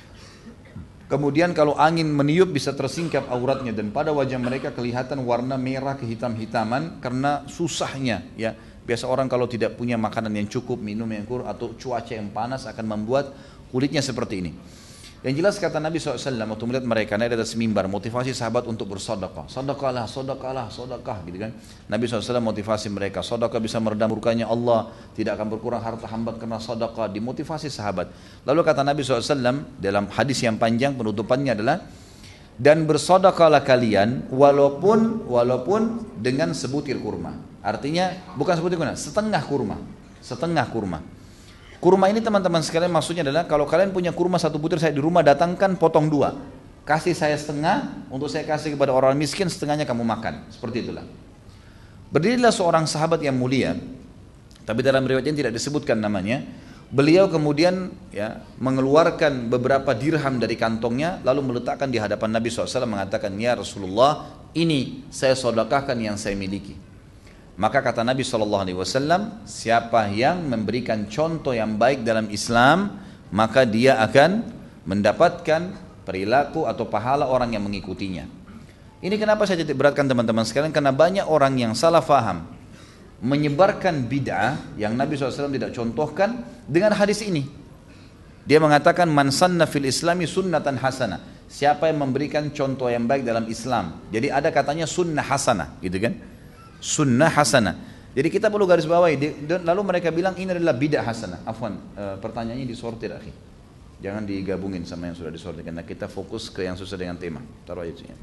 Kemudian kalau angin meniup bisa tersingkap auratnya dan pada wajah mereka kelihatan warna merah kehitam-hitaman karena susahnya ya. Biasa orang kalau tidak punya makanan yang cukup, minum yang kurang atau cuaca yang panas akan membuat kulitnya seperti ini. Yang jelas kata Nabi SAW waktu melihat mereka naik di atas mimbar, motivasi sahabat untuk bersedekah. Sedekahlah, sedekahlah, sedekah, gitu kan. Nabi SAW motivasi mereka, sedekah bisa meredam murkanya Allah, tidak akan berkurang harta hamba karena sedekah, dimotivasi sahabat. Lalu kata Nabi SAW dalam hadis yang panjang penutupannya adalah, dan bersedekahlah kalian walaupun dengan sebutir kurma. Artinya bukan sebutir kurma, setengah kurma, setengah kurma. Kurma ini teman-teman sekalian maksudnya adalah kalau kalian punya kurma satu butir saya di rumah, datangkan potong dua, kasih saya setengah untuk saya kasih kepada orang miskin, setengahnya kamu makan. Seperti itulah. Berdirilah seorang sahabat yang mulia, tapi dalam riwayatnya tidak disebutkan namanya. Beliau kemudian ya mengeluarkan beberapa dirham dari kantongnya lalu meletakkan di hadapan Nabi SAW mengatakan, ya Rasulullah, ini saya sedekahkan yang saya miliki. Maka kata Nabi SAW, siapa yang memberikan contoh yang baik dalam Islam, maka dia akan mendapatkan perilaku atau pahala orang yang mengikutinya. Ini kenapa saya titik beratkan teman-teman sekalian, karena banyak orang yang salah faham, menyebarkan bid'ah yang Nabi SAW tidak contohkan dengan hadis ini. Dia mengatakan, man sanna fil islami sunnatan hasanah. Siapa yang memberikan contoh yang baik dalam Islam. Jadi ada katanya sunnah hasanah, gitu kan? Sunnah hasanah. Jadi kita perlu garis bawahi. Lalu mereka bilang ini adalah bid'ah hasanah. Afwan, pertanyaannya disortir akhi. Jangan digabungin sama yang sudah disortir karena kita fokus ke yang sesuai dengan tema. Taruh aja sini.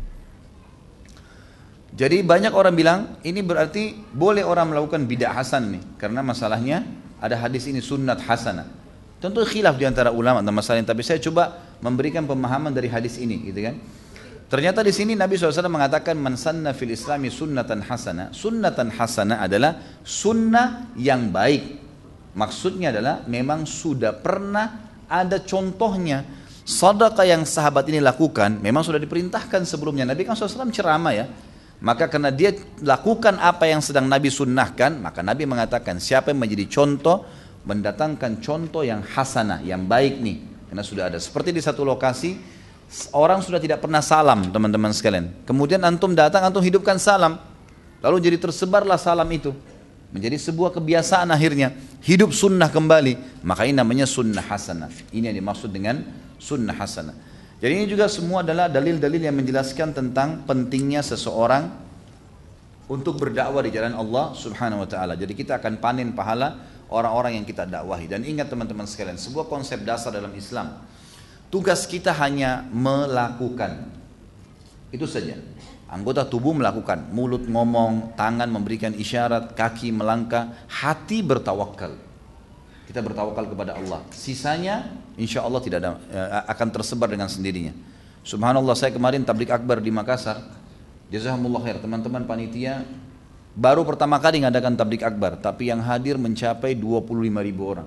Jadi banyak orang bilang ini berarti boleh orang melakukan bid'ah hasan nih, karena masalahnya ada hadis ini sunnat hasanah. Tentu khilaf di antara ulama tentang masalah ini, tapi saya coba memberikan pemahaman dari hadis ini, gitu kan? Ternyata di sini Nabi SAW mengatakan man sanna fil islami sunnatan hasanah. Sunnatan hasanah adalah sunnah yang baik. Maksudnya adalah memang sudah pernah ada contohnya. Sedekah yang sahabat ini lakukan memang sudah diperintahkan sebelumnya. Nabi kan SAW ceramah ya. Maka karena dia lakukan apa yang sedang Nabi sunnahkan, maka Nabi mengatakan siapa yang menjadi contoh, mendatangkan contoh yang hasanah, yang baik nih. Karena sudah ada. Seperti di satu lokasi, orang sudah tidak pernah salam teman-teman sekalian. Kemudian antum datang, antum hidupkan salam. Lalu jadi tersebarlah salam itu. Menjadi sebuah kebiasaan akhirnya. Hidup sunnah kembali. Maka ini namanya sunnah hasanah. Ini yang dimaksud dengan sunnah hasanah. Jadi ini juga semua adalah dalil-dalil yang menjelaskan tentang pentingnya seseorang untuk berdakwah di jalan Allah Subhanahu wa taala. Jadi kita akan panen pahala orang-orang yang kita dakwahi. Dan ingat teman-teman sekalian, sebuah konsep dasar dalam Islam. Tugas kita hanya melakukan. Itu saja. Anggota tubuh melakukan, mulut ngomong, tangan memberikan isyarat, kaki melangkah, hati bertawakal. Kita bertawakal kepada Allah. Sisanya insya Allah tidak ada, akan tersebar dengan sendirinya. Subhanallah, saya kemarin tablik akbar di Makassar. Jazakumullah khair, teman-teman panitia baru pertama kali ngadakan tablik akbar, tapi yang hadir mencapai 25.000 orang.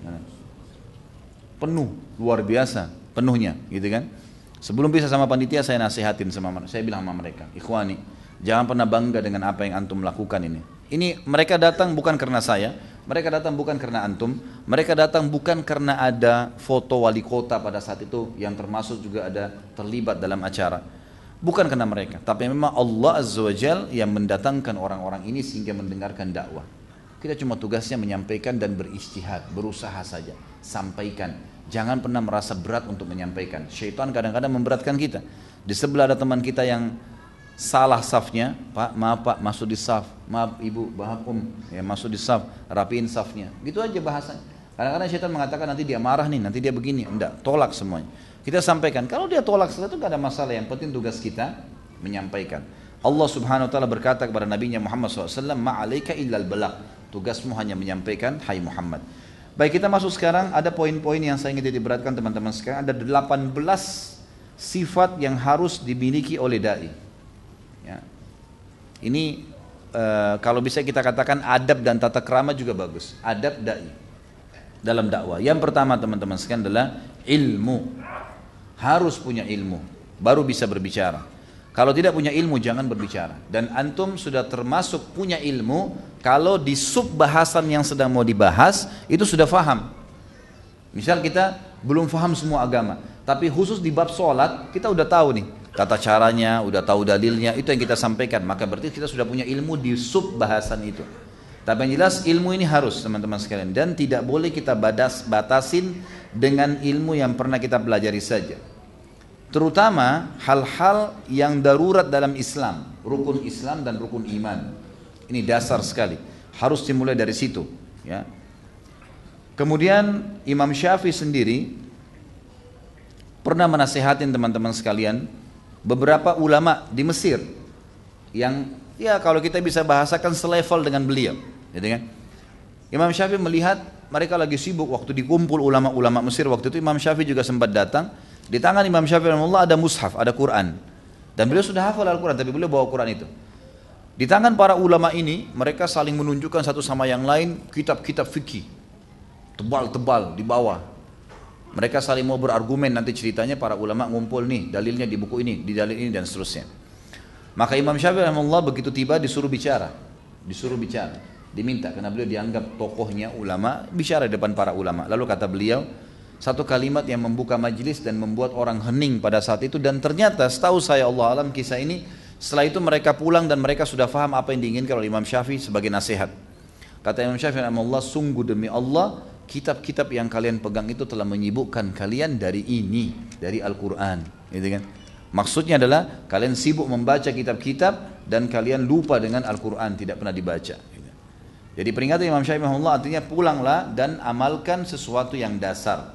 Penuh, luar biasa penuhnya, gitu kan. Sebelum bisa sama panitia saya nasihatin sama mereka, saya bilang sama mereka, ikhwani, jangan pernah bangga dengan apa yang antum lakukan ini. Ini mereka datang bukan karena saya, mereka datang bukan karena antum, mereka datang bukan karena ada foto wali kota pada saat itu yang termasuk juga ada terlibat dalam acara. Bukan karena mereka, tapi memang Allah Azza wa Jal yang mendatangkan orang-orang ini sehingga mendengarkan dakwah. Kita cuma tugasnya menyampaikan dan berijtihad, berusaha saja, sampaikan. Jangan pernah merasa berat untuk menyampaikan. Syaitan kadang-kadang memberatkan kita. Di sebelah ada teman kita yang salah safnya, Pak, maaf Pak, masuk di saf, maaf Ibu, maaf ya masuk di saf, rapiin safnya. Gitu aja bahasanya. Kadang-kadang syaitan mengatakan nanti dia marah nih, nanti dia begini. Enggak, tolak semuanya. Kita sampaikan. Kalau dia tolak setelah itu gak ada masalah. Yang penting tugas kita menyampaikan. Allah Subhanahu Wa Taala berkata kepada Nabi Muhammad SAW, ma'alaika illal balagh. Tugasmu hanya menyampaikan, hai Muhammad. Baik, kita masuk sekarang. Ada poin-poin yang saya ingin diberatkan teman-teman sekarang. Ada 18 sifat yang harus dimiliki oleh dai. Ya. Ini kalau bisa kita katakan adab dan tata krama juga bagus. Adab dai dalam dakwah. Yang pertama teman-teman sekalian adalah ilmu. Harus punya ilmu baru bisa berbicara. Kalau tidak punya ilmu jangan berbicara. Dan antum sudah termasuk punya ilmu kalau di sub bahasan yang sedang mau dibahas itu sudah faham. Misal kita belum faham semua agama, tapi khusus di bab sholat kita udah tahu nih tata caranya, udah tahu dalilnya, itu yang kita sampaikan. Maka berarti kita sudah punya ilmu di sub bahasan itu. Tapi yang jelas ilmu ini harus teman-teman sekalian. Dan tidak boleh kita batasin dengan ilmu yang pernah kita pelajari saja. Terutama hal-hal yang darurat dalam Islam. Rukun Islam dan rukun iman. Ini dasar sekali. Harus dimulai dari situ. Ya. Kemudian Imam Syafi'i sendiri pernah menasihatin teman-teman sekalian beberapa ulama di Mesir yang ya kalau kita bisa bahasakan selevel dengan beliau, gitu kan? Imam Syafi'i melihat mereka lagi sibuk waktu dikumpul ulama-ulama Mesir waktu itu. Imam Syafi'i juga sempat datang. Di tangan Imam Syafi'i rahimahullah ada mushaf, ada Quran, dan beliau sudah hafal Al-Quran, tapi beliau bawa Quran itu. Di tangan para ulama ini mereka saling menunjukkan satu sama yang lain kitab-kitab fikih tebal-tebal di bawah. Mereka saling mau berargumen, nanti ceritanya para ulama ngumpul nih, dalilnya di buku ini, di dalil ini dan seterusnya. Maka Imam Syafi'i rahimahullah begitu tiba disuruh bicara, diminta karena beliau dianggap tokohnya ulama, bicara di depan para ulama. Lalu kata beliau satu kalimat yang membuka majelis dan membuat orang hening pada saat itu, dan ternyata setahu saya Allah alam kisah ini setelah itu mereka pulang dan mereka sudah faham apa yang diinginkan oleh Imam Syafi'i sebagai nasihat. Kata Imam Syafi'i rahimahullah, sungguh demi Allah kitab-kitab yang kalian pegang itu telah menyibukkan kalian dari ini, dari Al-Quran, gitu kan? Maksudnya adalah kalian sibuk membaca kitab-kitab dan kalian lupa dengan Al-Quran, tidak pernah dibaca. Jadi peringatan Imam Syafi'i rahimahullah artinya pulanglah dan amalkan sesuatu yang dasar.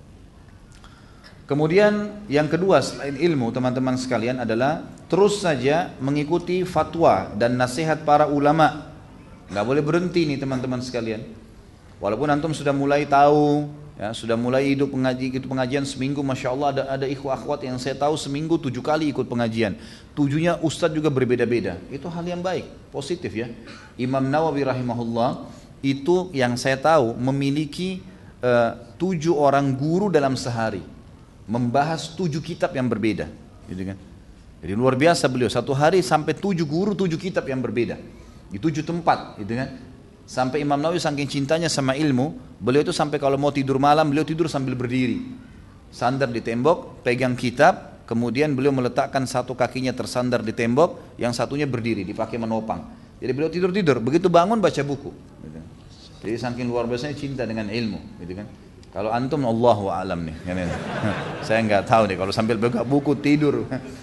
Kemudian yang kedua selain ilmu teman-teman sekalian adalah terus saja mengikuti fatwa dan nasihat para ulama. Nggak boleh berhenti nih teman-teman sekalian. Walaupun antum sudah mulai tahu, ya, sudah mulai ikut pengajian seminggu, masya Allah ada ikhwah akhwat yang saya tahu seminggu 7 kali ikut pengajian. 7-nya ustadz juga berbeda-beda. Itu hal yang baik, positif ya. Imam Nawawi rahimahullah itu yang saya tahu memiliki 7 orang guru dalam sehari, membahas 7 kitab yang berbeda, gitu kan? Jadi luar biasa beliau, satu hari sampai 7 guru 7 kitab yang berbeda di 7 tempat, gitu kan? Sampai Imam Nawawi saking cintanya sama ilmu, beliau itu sampai kalau mau tidur malam, beliau tidur sambil berdiri, sandar di tembok, pegang kitab, kemudian beliau meletakkan satu kakinya tersandar di tembok, yang satunya berdiri, dipakai menopang. Jadi beliau tidur, begitu bangun baca buku, gitu. Jadi saking luar biasanya cinta dengan ilmu, gitu kan? Kalau antum Allahu a'lam nih, saya nggak tahu nih kalau sambil buka buku tidur,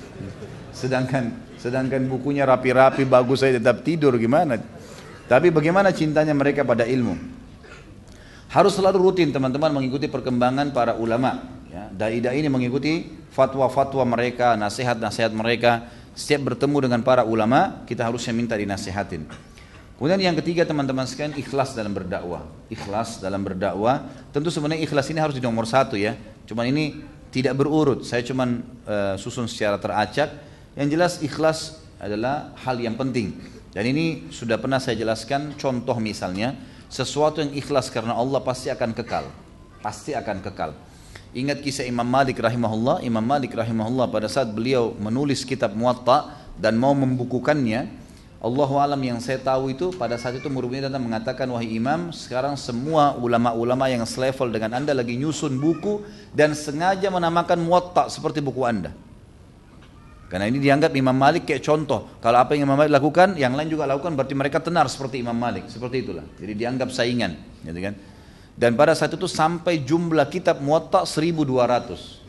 sedangkan bukunya rapi-rapi bagus saya tetap tidur gimana? Tapi bagaimana cintanya mereka pada ilmu? Harus selalu rutin teman-teman mengikuti perkembangan para ulama. Ya, dai-dai ini mengikuti fatwa-fatwa mereka, nasihat-nasihat mereka. Setiap bertemu dengan para ulama, kita harusnya minta dinasihatin. Kemudian yang ketiga teman-teman sekalian, ikhlas dalam berdakwah. Ikhlas dalam berdakwah. Tentu sebenarnya ikhlas ini harus di nomor 1 ya. Cuman ini tidak berurut. Saya cuman susun secara teracak. Yang jelas ikhlas adalah hal yang penting. Dan ini sudah pernah saya jelaskan, contoh misalnya, sesuatu yang ikhlas karena Allah pasti akan kekal. Pasti akan kekal. Ingat kisah Imam Malik rahimahullah. Imam Malik rahimahullah pada saat beliau menulis kitab Muwatta dan mau membukukannya, Allahu alam yang saya tahu itu pada saat itu murid-muridnya datang mengatakan, wahai Imam, sekarang semua ulama-ulama yang selevel dengan anda lagi nyusun buku dan sengaja menamakan Muwatta seperti buku anda. Karena ini dianggap Imam Malik kayak contoh. Kalau apa yang Imam Malik lakukan, yang lain juga lakukan, berarti mereka tenar seperti Imam Malik. Seperti itulah. Jadi dianggap saingan, gitu kan? Dan pada saat itu sampai jumlah kitab Muwatta 1.200.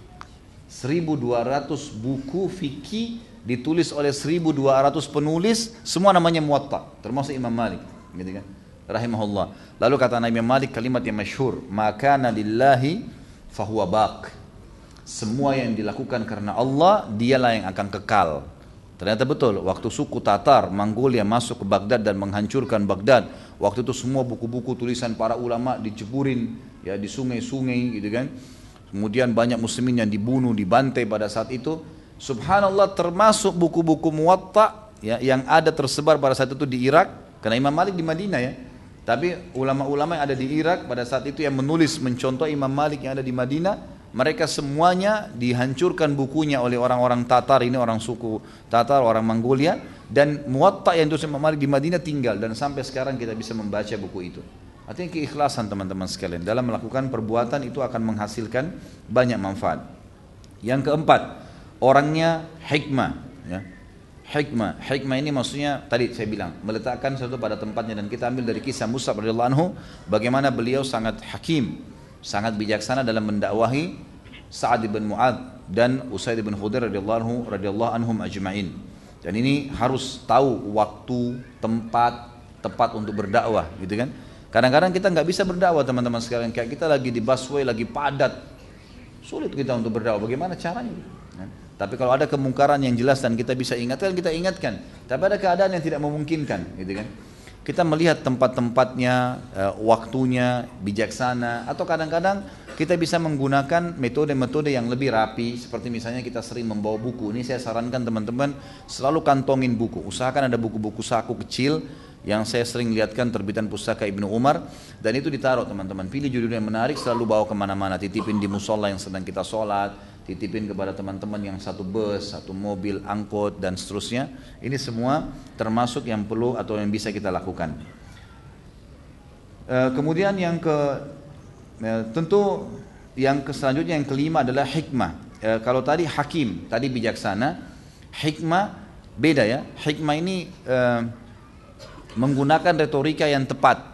1.200 buku fikih ditulis oleh 1.200 penulis, semua namanya Muwatta, termasuk Imam Malik, gitu kan? Rahimahullah. Lalu kata Imam Malik kalimat yang masyhur, "Maka lillahi fahuwa baq." Semua yang dilakukan karena Allah, dialah yang akan kekal. Ternyata betul, waktu suku Tatar, Mongolia masuk ke Baghdad dan menghancurkan Baghdad, waktu itu semua buku-buku tulisan para ulama diceburin ya di sungai-sungai, gitu kan. Kemudian banyak muslimin yang dibunuh, dibantai pada saat itu. Subhanallah, termasuk buku-buku Muwatta ya, yang ada tersebar pada saat itu di Irak, karena Imam Malik di Madinah ya. Tapi ulama-ulama yang ada di Irak pada saat itu yang menulis mencontoh Imam Malik yang ada di Madinah, mereka semuanya dihancurkan bukunya oleh orang-orang Tatar, ini orang suku Tatar, orang Mongolia, dan Muwatta yang ditulis Imam Malik di Madinah tinggal, dan sampai sekarang kita bisa membaca buku itu. Artinya keikhlasan teman-teman sekalian dalam melakukan perbuatan itu akan menghasilkan banyak manfaat. Yang keempat, orangnya hikmah ya. Hikmah ini maksudnya tadi saya bilang meletakkan sesuatu pada tempatnya, dan kita ambil dari kisah Mus'ab radhiyallahu anhu bagaimana beliau sangat hakim, sangat bijaksana dalam mendakwahi Sa'ad bin Mu'adz dan Usaid bin Khudair radhiyallahu anhum ajma'in. Dan ini harus tahu waktu, tempat tepat untuk berdakwah, gitu kan? Kadang-kadang kita nggak bisa berdakwah teman-teman sekalian, kayak kita lagi di busway lagi padat, sulit kita untuk berdakwah. Bagaimana caranya? Tapi kalau ada kemungkaran yang jelas dan kita bisa ingatkan, kita ingatkan. Tapi ada keadaan yang tidak memungkinkan, gitu kan? Kita melihat tempat-tempatnya, waktunya, bijaksana, atau kadang-kadang kita bisa menggunakan metode-metode yang lebih rapi, seperti misalnya kita sering membawa buku. Ini saya sarankan teman-teman selalu kantongin buku. Usahakan ada buku-buku saku kecil yang saya sering lihatkan terbitan pustaka Ibnu Umar, dan itu ditaruh teman-teman. Pilih judul yang menarik, selalu bawa kemana-mana. Titipin di musola yang sedang kita sholat, titipin kepada teman-teman yang satu bus, satu mobil, angkot, dan seterusnya. Ini semua termasuk yang perlu atau yang bisa kita lakukan. Kemudian yang tentu yang selanjutnya yang kelima adalah hikmah. Kalau tadi hakim, tadi bijaksana, hikmah beda ya. Hikmah ini menggunakan retorika yang tepat.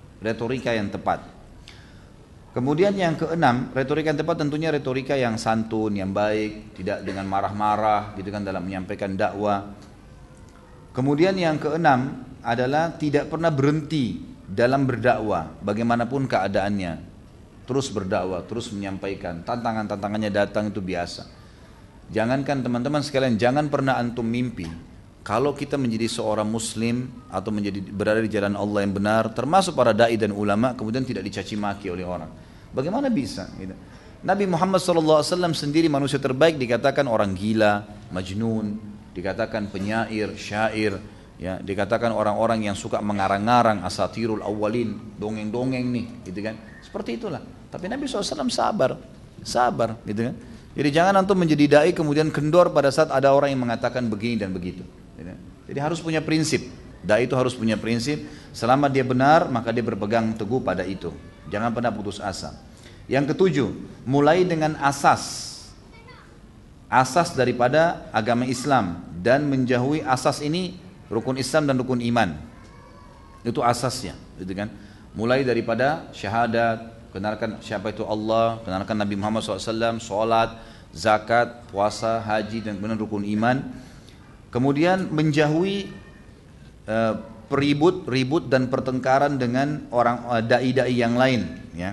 Kemudian yang keenam, retorika yang tepat tentunya retorika yang santun, yang baik, tidak dengan marah-marah gitu kan dalam menyampaikan dakwah. Kemudian yang keenam adalah tidak pernah berhenti dalam berdakwah, bagaimanapun keadaannya. Terus berdakwah, terus menyampaikan, tantangannya datang itu biasa. Jangankan teman-teman sekalian, jangan pernah antum mimpi kalau kita menjadi seorang muslim atau berada di jalan Allah yang benar, termasuk para dai dan ulama, kemudian tidak dicaci maki oleh orang. Bagaimana bisa? Gitu. Nabi Muhammad SAW sendiri manusia terbaik dikatakan orang gila, majnun, dikatakan penyair, syair, ya, dikatakan orang-orang yang suka mengarang-arang asatirul awwalin, dongeng-dongeng nih, gitu kan? Seperti itulah. Tapi Nabi SAW sabar, gitu kan? Jadi jangan antum menjadi dai kemudian kendor pada saat ada orang yang mengatakan begini dan begitu. Jadi harus punya prinsip. Dai itu harus punya prinsip. Selama dia benar maka dia berpegang teguh pada itu. Jangan pernah putus asa. Yang ketujuh, mulai dengan asas daripada agama Islam dan menjauhi asas ini, rukun Islam dan rukun iman. Itu asasnya, gitu kan? Mulai daripada syahadat, kenalkan siapa itu Allah, kenalkan Nabi Muhammad SAW, sholat, zakat, puasa, haji, dan kemudian rukun iman. Kemudian menjauhi ribut dan pertengkaran dengan orang dai-dai yang lain, ya.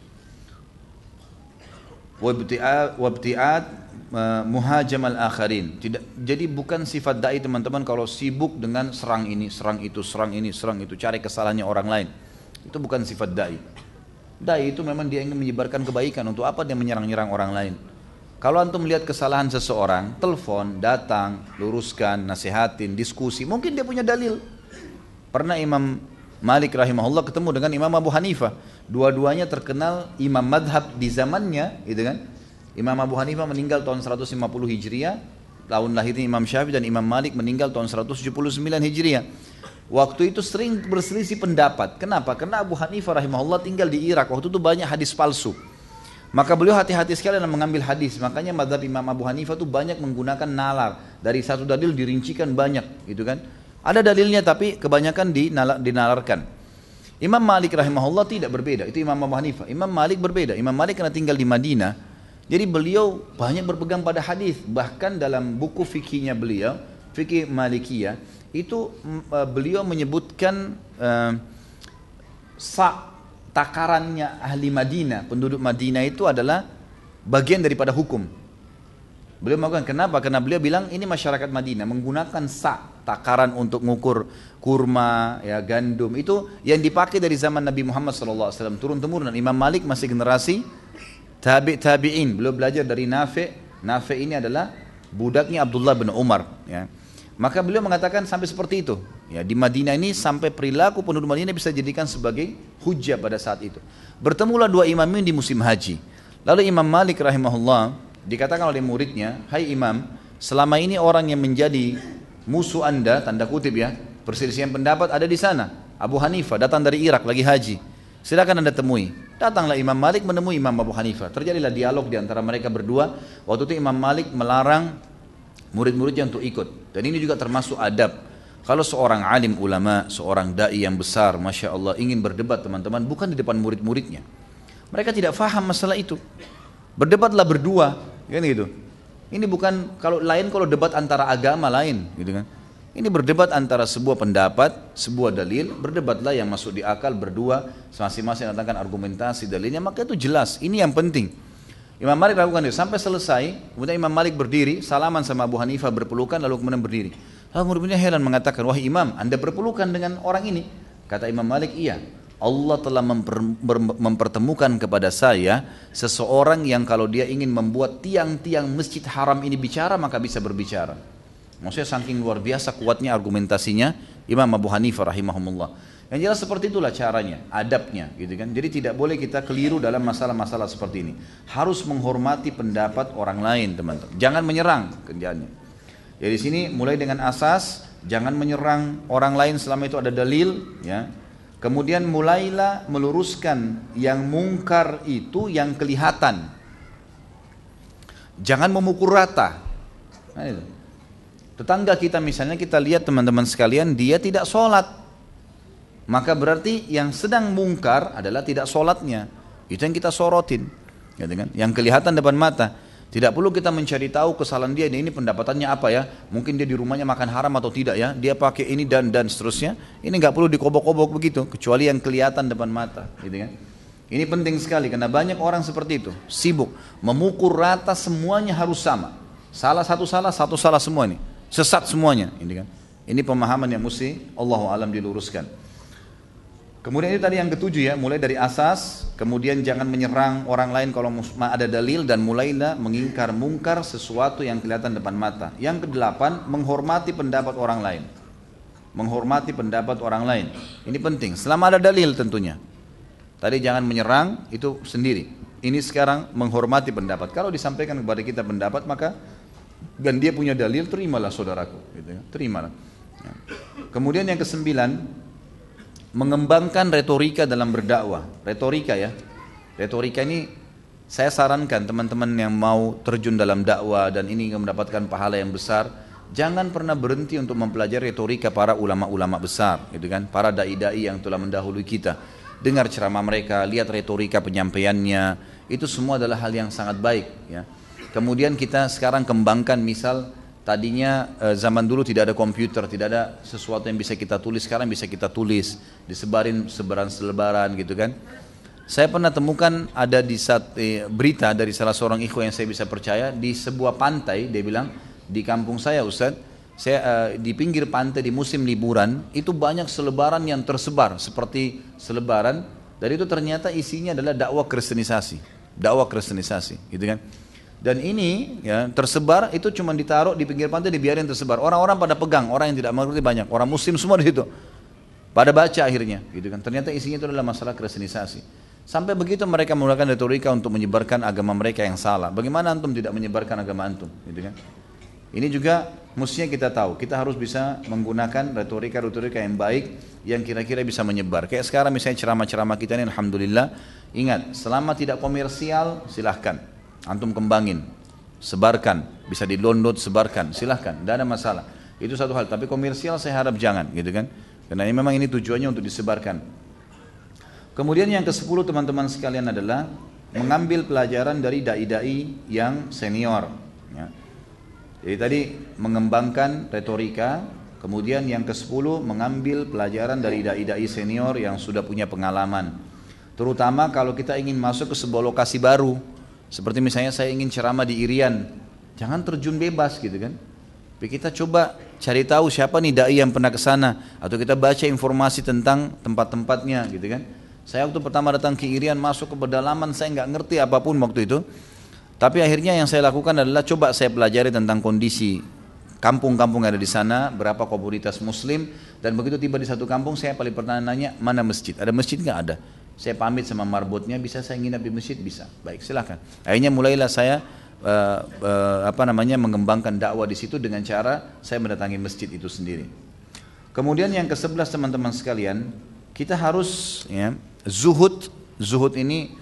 Wabti'at muhajamal akharin. Jadi bukan sifat dai teman-teman kalau sibuk dengan serang ini, serang itu, cari kesalahannya orang lain. Itu bukan sifat dai. Dai itu memang dia ingin menyebarkan kebaikan. Untuk apa dia menyerang-nyerang orang lain? Kalau antum melihat kesalahan seseorang, telepon, datang, luruskan, nasihatin, diskusi. Mungkin dia punya dalil. Pernah Imam Malik rahimahullah ketemu dengan Imam Abu Hanifah. Dua-duanya terkenal imam madhab di zamannya, gitu kan? Imam Abu Hanifah meninggal tahun 150 Hijriah, tahun lahirnya Imam Syafi'i, dan Imam Malik meninggal tahun 179 Hijriah. Waktu itu sering berselisih pendapat. Kenapa? Karena Abu Hanifah rahimahullah tinggal di Irak. Waktu itu banyak hadis palsu. Maka beliau hati-hati sekali dalam mengambil hadis. Makanya mazhab Imam Abu Hanifah itu banyak menggunakan nalar. dari satu dalil dirincikan banyak, gitu kan. Ada dalilnya tapi kebanyakan dinalarkan. Imam Malik rahimahullah tidak berbeda, itu Imam Abu Hanifah. Imam Malik berbeda. Imam Malik karena tinggal di Madinah, jadi beliau banyak berpegang pada hadis. Bahkan dalam buku fikihnya beliau, fikih Malikiyah, itu beliau menyebutkan takarannya ahli Madinah, penduduk Madinah itu adalah bagian daripada hukum. Beliau mengatakan kenapa? Karena beliau bilang ini masyarakat Madinah menggunakan takaran untuk mengukur kurma, ya, gandum. Itu yang dipakai dari zaman Nabi Muhammad SAW turun temurun. Imam Malik masih generasi tabi'in. Beliau belajar dari Nafi'. Nafi' ini adalah budaknya Abdullah bin Umar. Ya. Maka beliau mengatakan sampai seperti itu. Ya, di Madinah ini sampai perilaku penduduk Madinah bisa dijadikan sebagai hujjah pada saat itu. Bertemulah dua imam ini di musim haji. Lalu Imam Malik rahimahullah dikatakan oleh muridnya, hai imam, selama ini orang yang menjadi musuh anda, tanda kutip ya, perselisihan pendapat ada di sana. Abu Hanifah datang dari Irak lagi haji, silakan anda temui. Datanglah Imam Malik menemui Imam Abu Hanifah. Terjadilah dialog di antara mereka berdua. Waktu itu Imam Malik melarang murid-muridnya untuk ikut. Dan ini juga termasuk adab. Kalau seorang alim ulama, seorang da'i yang besar, Masya Allah, ingin berdebat teman-teman, bukan di depan murid-muridnya. Mereka tidak faham masalah itu. Berdebatlah berdua, kan gitu. Ini bukan kalau debat antara agama lain, gitu kan. Ini berdebat antara sebuah pendapat, sebuah dalil, berdebatlah yang masuk di akal berdua, masing-masing datangkan argumentasi dalilnya, maka itu jelas. Ini yang penting. Imam Malik lakukan itu sampai selesai. Kemudian Imam Malik berdiri, salaman sama Abu Hanifah berpelukan, lalu kemudian berdiri. Lalu murid-muridnya heran mengatakan, wahai Imam, anda berpelukan dengan orang ini? Kata Imam Malik, iya. Allah telah mempertemukan kepada saya seseorang yang kalau dia ingin membuat tiang-tiang masjid haram ini bicara, maka bisa berbicara. Maksudnya saking luar biasa kuatnya argumentasinya Imam Abu Hanifah rahimahumullah. Yang jelas seperti itulah caranya, adabnya, gitu kan. Jadi tidak boleh kita keliru dalam masalah-masalah seperti ini. Harus menghormati pendapat orang lain, teman-teman. Jangan menyerang kerjaannya. Jadi sini mulai dengan asas, jangan menyerang orang lain selama itu ada dalil, ya. Kemudian mulailah meluruskan yang mungkar itu yang kelihatan. Jangan memukul rata. Nah, itu. Tetangga kita misalnya kita lihat teman-teman sekalian dia tidak sholat. Maka berarti yang sedang mungkar adalah tidak sholatnya. Itu yang kita sorotin. Gitu kan? Yang kelihatan depan mata. Tidak perlu kita mencari tahu kesalahan dia, ini pendapatannya apa ya, mungkin dia di rumahnya makan haram atau tidak ya, dia pakai ini dan seterusnya. Ini nggak perlu dikobok-kobok begitu, kecuali yang kelihatan depan mata, gitu kan. Ini penting sekali karena banyak orang seperti itu, sibuk memukul rata semuanya harus sama. Satu salah semua nih, sesat semuanya, ini kan. Ini pemahaman yang mesti Allahu a'lam diluruskan. Kemudian itu tadi yang ketujuh ya, mulai dari asas, kemudian jangan menyerang orang lain kalau ada dalil dan mulailah mengingkar mungkar sesuatu yang kelihatan depan mata. Yang kedelapan, menghormati pendapat orang lain. Menghormati pendapat orang lain. Ini penting, selama ada dalil tentunya. Tadi jangan menyerang, itu sendiri. Ini sekarang menghormati pendapat. Kalau disampaikan kepada kita pendapat, maka dan dia punya dalil, terimalah saudaraku. Gitu ya. Terimalah. Ya. Kemudian yang kesembilan, mengembangkan retorika dalam berdakwah. Retorika ya. Retorika ini saya sarankan teman-teman yang mau terjun dalam dakwah dan ini mendapatkan pahala yang besar, jangan pernah berhenti untuk mempelajari retorika para ulama-ulama besar, gitu kan? Para dai-dai yang telah mendahului kita. Dengar ceramah mereka, lihat retorika penyampaiannya, itu semua adalah hal yang sangat baik ya. Kemudian kita sekarang kembangkan, misal tadinya zaman dulu tidak ada komputer, tidak ada sesuatu yang bisa kita tulis, sekarang bisa kita tulis, disebarin selebaran gitu kan. Saya pernah temukan ada di berita dari salah seorang ikhwan yang saya bisa percaya, di sebuah pantai, dia bilang, di kampung saya Ustaz, saya di pinggir pantai di musim liburan, itu banyak selebaran yang tersebar, seperti selebaran, dan itu ternyata isinya adalah dakwah kristenisasi, gitu kan. Dan ini ya tersebar, itu cuma ditaruh di pinggir pantai, dibiarin tersebar. Orang-orang pada pegang, orang yang tidak mengerti banyak, orang muslim semua di situ. Pada baca akhirnya, gitu kan. Ternyata isinya itu adalah masalah kristenisasi. Sampai begitu mereka menggunakan retorika untuk menyebarkan agama mereka yang salah. Bagaimana antum tidak menyebarkan agama antum, gitu kan? Ini juga mestinya kita tahu, kita harus bisa menggunakan retorika-retorika yang baik yang kira-kira bisa menyebar. Kayak sekarang misalnya ceramah-ceramah kita ini, alhamdulillah, ingat, selama tidak komersial silahkan antum kembangin, sebarkan, bisa di-download, sebarkan, silahkan, tidak ada masalah. Itu satu hal, tapi komersial saya harap jangan, gitu kan? Karena ini memang ini tujuannya untuk disebarkan. Kemudian yang ke-10 teman-teman sekalian adalah mengambil pelajaran dari dai-dai yang senior. Ya. Jadi tadi mengembangkan retorika, kemudian yang ke-10 mengambil pelajaran dari dai-dai senior yang sudah punya pengalaman. Terutama kalau kita ingin masuk ke sebuah lokasi baru, seperti misalnya saya ingin ceramah di Irian, jangan terjun bebas gitu kan. Tapi kita coba cari tahu siapa nih dai yang pernah ke sana, atau kita baca informasi tentang tempat-tempatnya gitu kan. Saya waktu pertama datang ke Irian, masuk ke pedalaman, saya nggak ngerti apapun waktu itu. Tapi akhirnya yang saya lakukan adalah coba saya pelajari tentang kondisi kampung-kampung yang ada di sana, berapa komunitas muslim, dan begitu tiba di satu kampung saya paling pertama nanya, mana masjid? Ada masjid nggak? Ada. Saya pamit sama marbotnya, bisa saya nginap di masjid? Bisa. Baik, silahkan. Akhirnya mulailah saya mengembangkan dakwah di situ dengan cara saya mendatangi masjid itu sendiri. Kemudian yang ke-11 teman-teman sekalian, kita harus ya, zuhud ini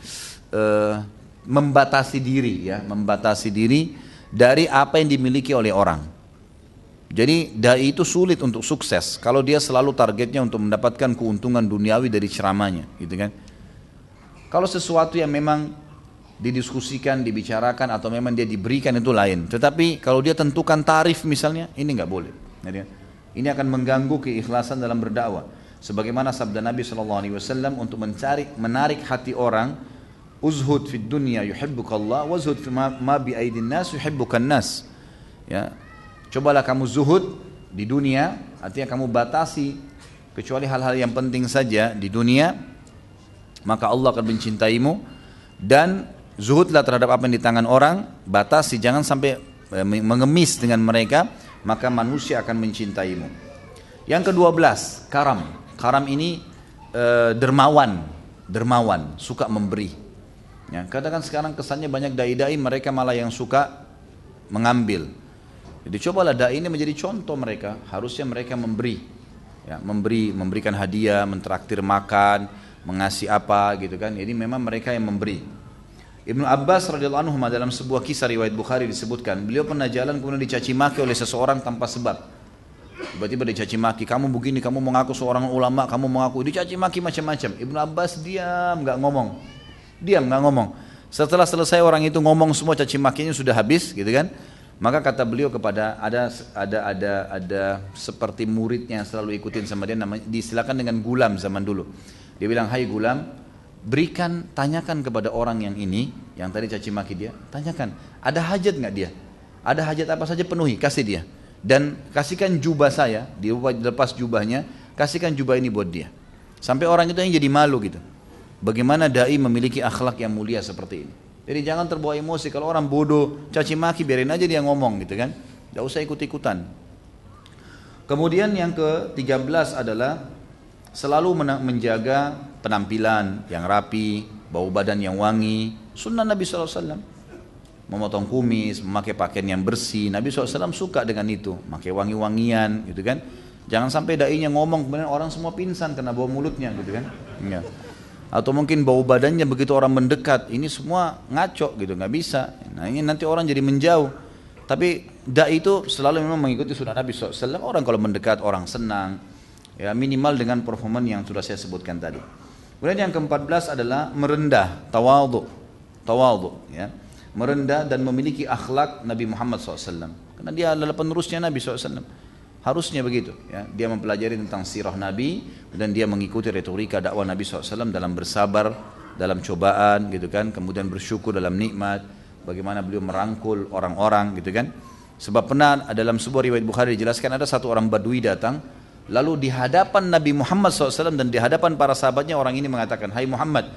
membatasi diri ya, membatasi diri dari apa yang dimiliki oleh orang. Jadi dai itu sulit untuk sukses kalau dia selalu targetnya untuk mendapatkan keuntungan duniawi dari ceramahnya, gitu kan? Kalau sesuatu yang memang didiskusikan, dibicarakan atau memang dia diberikan itu lain. Tetapi kalau dia tentukan tarif misalnya, ini nggak boleh. Ini akan mengganggu keikhlasan dalam berdakwah. Sebagaimana sabda Nabi SAW untuk menarik hati orang, uzhud fid dunya yuhibbukallah, wazhud fi ma bi aidin nas yuhibbukan nas. Ya. Cobalah kamu zuhud di dunia, artinya kamu batasi kecuali hal-hal yang penting saja di dunia, maka Allah akan mencintaimu. Dan zuhudlah terhadap apa yang di tangan orang, batasi, jangan sampai mengemis dengan mereka, maka manusia akan mencintaimu. Yang ke-12, karam. Karam ini dermawan, suka memberi. Ya, katakan sekarang kesannya banyak dai-dai mereka malah yang suka mengambil. Jadi cobalah dai ini menjadi contoh mereka, harusnya mereka memberi. Ya, memberikan hadiah, mentraktir makan, mengasih apa gitu kan. Jadi memang mereka yang memberi. Ibnu Abbas radhiyallahu anhu dalam sebuah kisah riwayat Bukhari disebutkan, beliau pernah jalan kemudian dicaci maki oleh seseorang tanpa sebab. Tiba-tiba dicaci maki, kamu begini, kamu mengaku seorang ulama, kamu mengaku, dicaci maki macam-macam. Ibnu Abbas diam, nggak ngomong. Setelah selesai orang itu ngomong semua caci makinya sudah habis, gitu kan? Maka kata beliau kepada ada seperti muridnya yang selalu ikutin sama dia, namanya disilakan dengan Gulam zaman dulu. Dia bilang, hai Gulam, tanyakan kepada orang yang ini, yang tadi caci maki dia, tanyakan, ada hajat nggak dia? Ada hajat apa saja penuhi, kasih dia. Dan kasihkan jubah saya, dia lepas jubahnya, kasihkan jubah ini buat dia. Sampai orang itu yang jadi malu gitu. Bagaimana dai memiliki akhlak yang mulia seperti ini. Jadi jangan terbawa emosi, kalau orang bodoh, caci maki, biarin aja dia ngomong gitu kan. Tidak usah ikut-ikutan. Kemudian yang ke-13 adalah selalu menjaga penampilan yang rapi, bau badan yang wangi, sunnah Nabi SAW. Memotong kumis, memakai pakaian yang bersih, Nabi SAW suka dengan itu, pakai wangi-wangian gitu kan. Jangan sampai dai-nya ngomong, kemudian orang semua pingsan karena bau mulutnya gitu kan. Ya. Atau mungkin bau badannya begitu orang mendekat, ini semua ngaco gitu, nggak bisa. Nah ini nanti orang jadi menjauh. Tapi dai itu selalu memang mengikuti sunnah Nabi SAW. Orang kalau mendekat orang senang, ya minimal dengan performan yang sudah saya sebutkan tadi. Kemudian yang ke-14 adalah merendah, tawadhu, ya, merendah dan memiliki akhlak Nabi Muhammad SAW. Karena dia adalah penerusnya Nabi SAW. Harusnya begitu, ya. Dia mempelajari tentang sirah Nabi dan dia mengikuti retorika dakwah Nabi SAW dalam bersabar, dalam cobaan, gitu kan. Kemudian bersyukur dalam nikmat. Bagaimana beliau merangkul orang-orang, gitu kan. Sebab pernah dalam sebuah riwayat Bukhari dijelaskan ada satu orang Badui datang, lalu di hadapan Nabi Muhammad SAW dan di hadapan para sahabatnya orang ini mengatakan, hai Muhammad,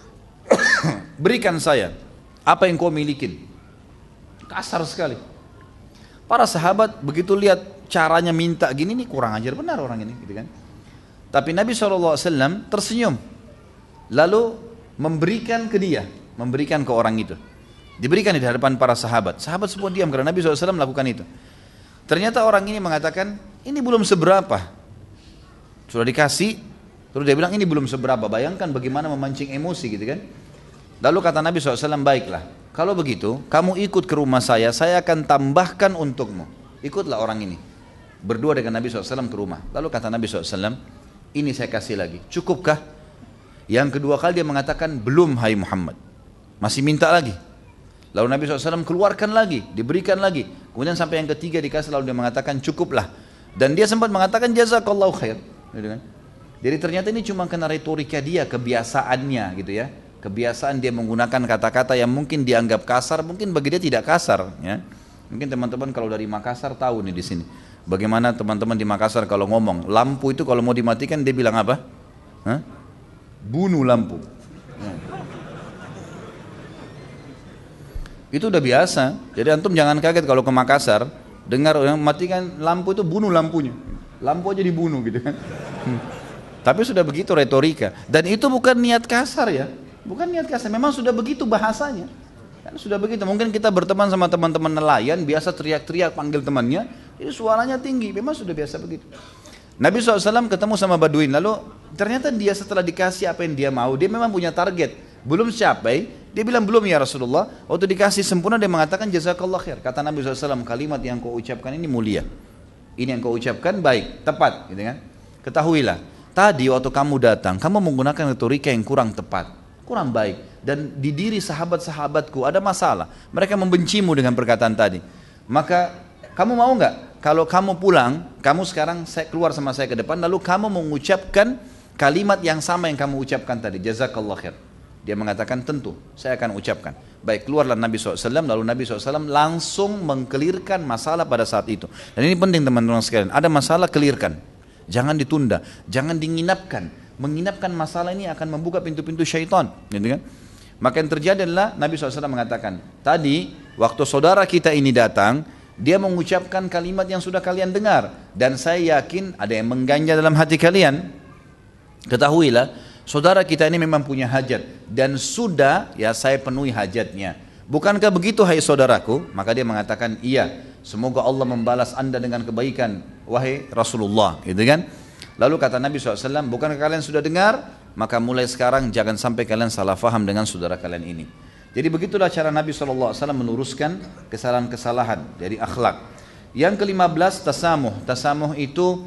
berikan saya apa yang kau milikin. Kasar sekali. Para sahabat begitu lihat caranya minta gini, nih kurang ajar benar orang ini, gitu kan. Tapi Nabi SAW tersenyum, lalu memberikan ke dia, memberikan ke orang itu. Diberikan di hadapan para sahabat. Sahabat semua diam karena Nabi SAW melakukan itu. Ternyata orang ini mengatakan, ini belum seberapa. Sudah dikasih, terus dia bilang ini belum seberapa. Bayangkan bagaimana memancing emosi gitu kan. Lalu kata Nabi SAW, baiklah, kalau begitu kamu ikut ke rumah saya akan tambahkan untukmu. Ikutlah orang ini. Berdua dengan Nabi SAW ke rumah. Lalu kata Nabi SAW, ini saya kasih lagi, cukupkah? Yang kedua kali dia mengatakan, belum hai Muhammad. Masih minta lagi. Lalu Nabi SAW keluarkan lagi, diberikan lagi. Kemudian sampai yang ketiga dikasih, lalu dia mengatakan cukuplah. Dan dia sempat mengatakan jazakallahu khair. Gitu kan? Jadi ternyata ini cuma karena retorika dia, kebiasaannya gitu ya. Kebiasaan dia menggunakan kata-kata yang mungkin dianggap kasar, mungkin bagi dia tidak kasar. Ya. Mungkin teman-teman kalau dari Makassar tahu nih di sini. Bagaimana teman-teman di Makassar kalau ngomong, lampu itu kalau mau dimatikan dia bilang apa? Hah? Bunuh lampu. Ya. Itu udah biasa. Jadi antum jangan kaget kalau ke Makassar, dengar orang matikan lampu itu bunuh lampunya. Lampu aja dibunuh gitu kan. Tapi sudah begitu retorika. Dan itu bukan niat kasar ya. Bukan niat kasar, memang sudah begitu bahasanya. Kan sudah begitu. Mungkin kita berteman sama teman-teman nelayan, biasa teriak-teriak panggil temannya, itu suaranya tinggi, memang sudah biasa begitu. Nabi SAW ketemu sama Baduin, lalu ternyata dia setelah dikasih apa yang dia mau, dia memang punya target, belum capai, dia bilang belum ya Rasulullah. Waktu dikasih sempurna dia mengatakan jazakallah khair. Kata Nabi SAW, kalimat yang kau ucapkan ini mulia, ini yang kau ucapkan baik, tepat gitu kan. Ketahuilah, tadi waktu kamu datang, kamu menggunakan retorika yang kurang tepat, kurang baik, dan di diri sahabat-sahabatku ada masalah, mereka membencimu dengan perkataan tadi. Maka kamu mau nggak kalau kamu pulang, kamu sekarang saya keluar sama saya ke depan, lalu kamu mengucapkan kalimat yang sama yang kamu ucapkan tadi, jazakallah khair. Dia mengatakan tentu saya akan ucapkan. Baik, keluarlah Nabi SAW, lalu Nabi SAW langsung mengkelirkan masalah pada saat itu. Dan ini penting teman-teman sekalian, ada masalah kelirkan, jangan ditunda, jangan dinginapkan. Menginapkan masalah ini akan membuka pintu-pintu syaitan, gitu kan? Maka yang terjadi adalah Nabi SAW mengatakan, tadi waktu saudara kita ini datang, dia mengucapkan kalimat yang sudah kalian dengar, dan saya yakin ada yang mengganja dalam hati kalian. Ketahuilah, saudara kita ini memang punya hajat, dan sudah ya saya penuhi hajatnya. Bukankah begitu hai saudaraku? Maka dia mengatakan, iya, semoga Allah membalas anda dengan kebaikan, wahai Rasulullah, gitu kan? Lalu kata Nabi SAW, bukankah kalian sudah dengar? Maka mulai sekarang jangan sampai kalian salah faham dengan saudara kalian ini. Jadi begitulah cara Nabi SAW meluruskan kesalahan-kesalahan dari akhlak. Yang ke-15 tasamuh. Tasamuh itu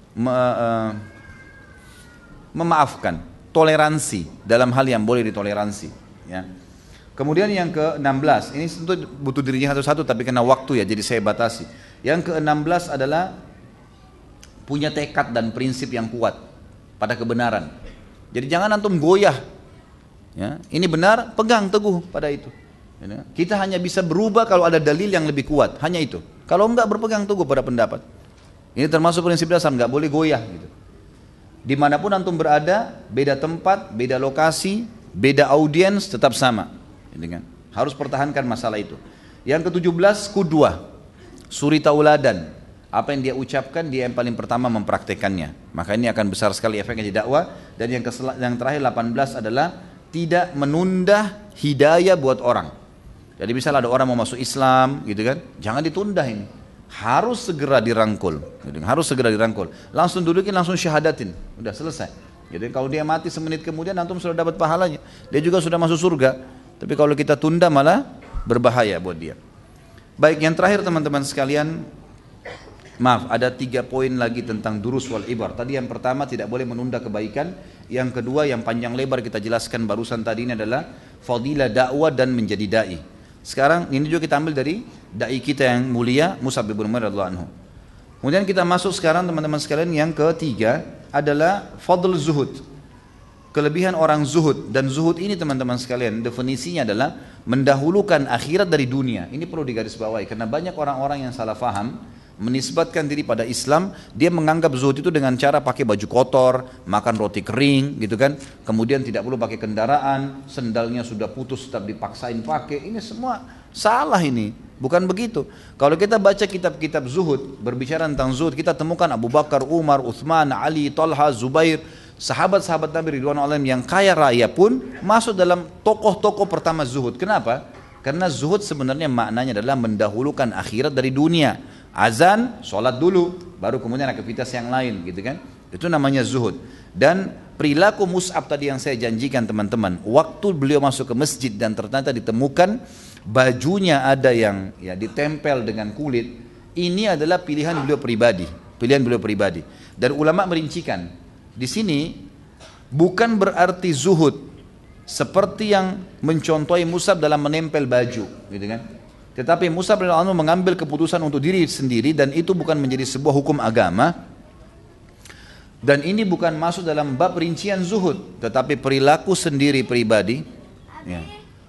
memaafkan, toleransi dalam hal yang boleh ditoleransi. Ya. Kemudian yang ke-16, ini tentu butuh dirinya satu-satu tapi karena waktu ya jadi saya batasi. Yang ke-16 adalah punya tekad dan prinsip yang kuat pada kebenaran. Jadi jangan antum goyah. Ya, ini benar, pegang teguh pada itu. Ya, kita hanya bisa berubah kalau ada dalil yang lebih kuat, hanya itu. Kalau enggak berpegang teguh pada pendapat. Ini termasuk prinsip dasar, enggak boleh goyah gitu. Dimanapun antum berada, beda tempat, beda lokasi, beda audiens, tetap sama. Gitu kan? Harus pertahankan masalah itu. Yang ke-17, qudwah, suri tauladan. Apa yang dia ucapkan, dia yang paling pertama mempraktekannya. Maka ini akan besar sekali efeknya di dakwah. Dan yang terakhir 18 adalah tidak menunda hidayah buat orang. Jadi misalnya ada orang mau masuk Islam gitu kan, jangan ditunda ini. Harus segera dirangkul, gitu. Harus segera dirangkul. Langsung dudukin, langsung syahadatin, udah selesai. Jadi kalau dia mati semenit kemudian antum sudah dapat pahalanya. Dia juga sudah masuk surga. Tapi kalau kita tunda malah berbahaya buat dia. Baik, yang terakhir teman-teman sekalian, maaf, ada 3 poin lagi tentang durus wal ibar. Tadi yang pertama tidak boleh menunda kebaikan. Yang kedua yang panjang lebar kita jelaskan barusan tadi ini adalah fadilah dakwah dan menjadi da'i. Sekarang ini juga kita ambil dari da'i kita yang mulia Mus'ab bin Umair radhiyallahu anhu. Kemudian kita masuk sekarang teman-teman sekalian yang ketiga adalah fadl zuhud. Kelebihan orang zuhud. Dan zuhud ini teman-teman sekalian definisinya adalah mendahulukan akhirat dari dunia. Ini perlu digarisbawahi karena banyak orang-orang yang salah faham menisbatkan diri pada Islam. Dia menganggap zuhud itu dengan cara pakai baju kotor, makan roti kering gitu kan, kemudian tidak perlu pakai kendaraan, sendalnya sudah putus tetap dipaksain pakai. Ini semua salah, ini bukan begitu. Kalau kita baca kitab-kitab zuhud, berbicara tentang zuhud, kita temukan Abu Bakar, Umar, Uthman, Ali, Talha, Zubair, sahabat-sahabat Nabi ridwanullah alaihim yang kaya raya pun masuk dalam tokoh-tokoh pertama zuhud. Kenapa? Karena zuhud sebenarnya maknanya adalah mendahulukan akhirat dari dunia. Azan, sholat dulu, baru kemudian aktivitas yang lain, gitu kan? Itu namanya zuhud. Dan perilaku Mus'ab tadi yang saya janjikan teman-teman, waktu beliau masuk ke masjid dan ternyata ditemukan bajunya ada yang ya ditempel dengan kulit, ini adalah pilihan beliau pribadi, pilihan beliau pribadi. Dan ulama merincikan di sini bukan berarti zuhud seperti yang mencontohi Mus'ab dalam menempel baju, gitu kan? Tetapi Mus'ab radhiyallahu anhu mengambil keputusan untuk diri sendiri dan itu bukan menjadi sebuah hukum agama. Dan ini bukan masuk dalam bab rincian zuhud, tetapi perilaku sendiri pribadi. Ya.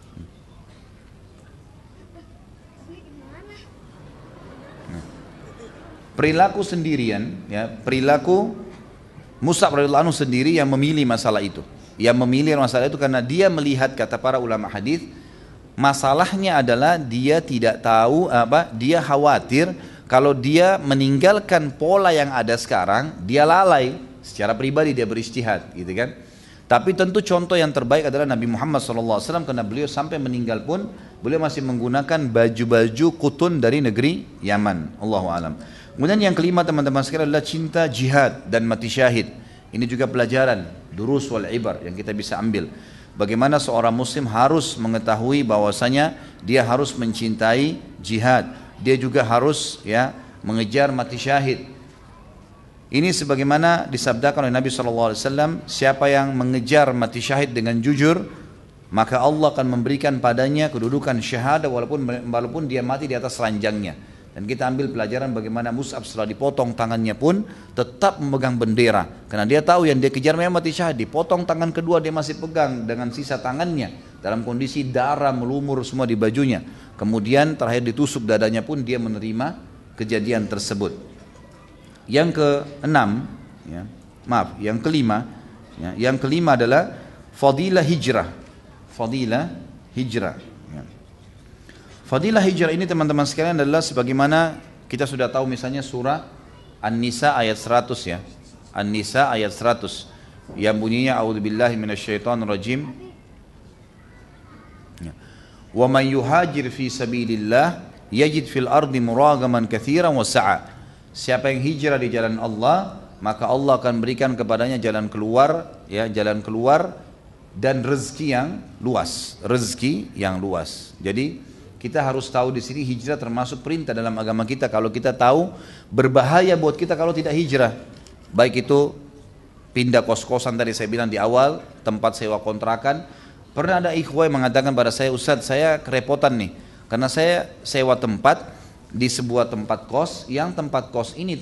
Perilaku sendirian, ya, perilaku Mus'ab radhiyallahu anhu sendiri yang memilih masalah itu. Yang memilih masalah itu karena dia melihat, kata para ulama hadis, masalahnya adalah dia tidak tahu dia khawatir kalau dia meninggalkan pola yang ada sekarang, dia lalai. Secara pribadi dia berijtihad, gitu kan. Tapi tentu contoh yang terbaik adalah Nabi Muhammad SAW, karena beliau sampai meninggal pun beliau masih menggunakan baju-baju kutun dari negeri Yaman. Allahu a'lam. Kemudian yang kelima teman-teman sekalian adalah cinta jihad dan mati syahid. Ini juga pelajaran durus wal ibar yang kita bisa ambil. Bagaimana seorang muslim harus mengetahui bahwasanya dia harus mencintai jihad. Dia juga harus ya mengejar mati syahid. Ini sebagaimana disabdakan oleh Nabi SAW, siapa yang mengejar mati syahid dengan jujur, maka Allah akan memberikan padanya kedudukan syahadah walaupun dia mati di atas ranjangnya. Dan kita ambil pelajaran bagaimana Mus'ab setelah dipotong tangannya pun tetap memegang bendera. Karena dia tahu yang dia kejar memang mati syahid. Dipotong tangan kedua dia masih pegang dengan sisa tangannya. Dalam kondisi darah melumur semua di bajunya. Kemudian terakhir ditusuk dadanya pun dia menerima kejadian tersebut. Yang keenam, yang kelima. Yang kelima adalah fadilah hijrah. Fadilah hijrah. Fadilah hijrah ini teman-teman sekalian adalah sebagaimana kita sudah tahu misalnya surah An-Nisa ayat 100 ya. An-Nisa ayat 100 yang bunyinya a'udzubillahi minasyaitonirrajim. Wa man yuhajir fi sabilillah yajid fil ardi muragaman katsiran wa sa'a. Siapa yang hijrah di jalan Allah, maka Allah akan berikan kepadanya jalan keluar, ya, jalan keluar dan rezeki yang luas, rezeki yang luas. Jadi kita harus tahu di sini hijrah termasuk perintah dalam agama kita. Kalau kita tahu berbahaya buat kita kalau tidak hijrah, baik itu pindah kos-kosan tadi saya bilang di awal, tempat sewa kontrakan. Pernah ada ikhwah yang mengatakan pada saya, Ustadz saya kerepotan nih, karena saya sewa tempat di sebuah tempat kos, yang tempat kos ini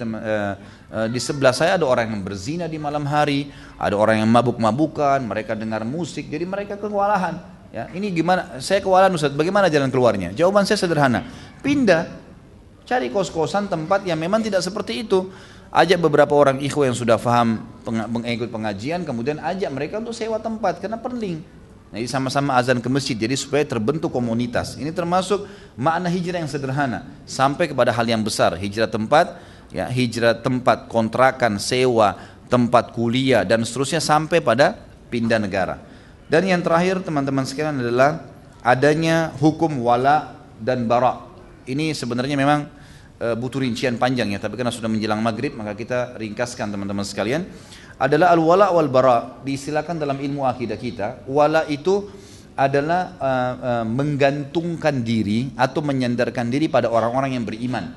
di sebelah saya ada orang yang berzina di malam hari, ada orang yang mabuk-mabukan, mereka dengar musik, jadi mereka kewalahan. Ya, ini gimana? Saya kewalahan Ustaz, bagaimana jalan keluarnya? Jawaban saya sederhana, pindah, cari kos-kosan tempat yang memang tidak seperti itu. Ajak beberapa orang ikhwah yang sudah paham mengikut pengajian, kemudian ajak mereka untuk sewa tempat, karena perling. Nah, jadi sama-sama azan ke masjid, jadi supaya terbentuk komunitas. Ini termasuk makna hijrah yang sederhana, sampai kepada hal yang besar, hijrah tempat, ya, hijrah tempat kontrakan, sewa, tempat kuliah, dan seterusnya sampai pada pindah negara. Dan yang terakhir teman-teman sekalian adalah adanya hukum wala dan bara. Ini sebenarnya memang butuh rincian panjang ya, tapi karena sudah menjelang maghrib maka kita ringkaskan teman-teman sekalian. Adalah al-wala wal bara, diistilahkan dalam ilmu akidah kita. Wala itu adalah menggantungkan diri atau menyandarkan diri pada orang-orang yang beriman.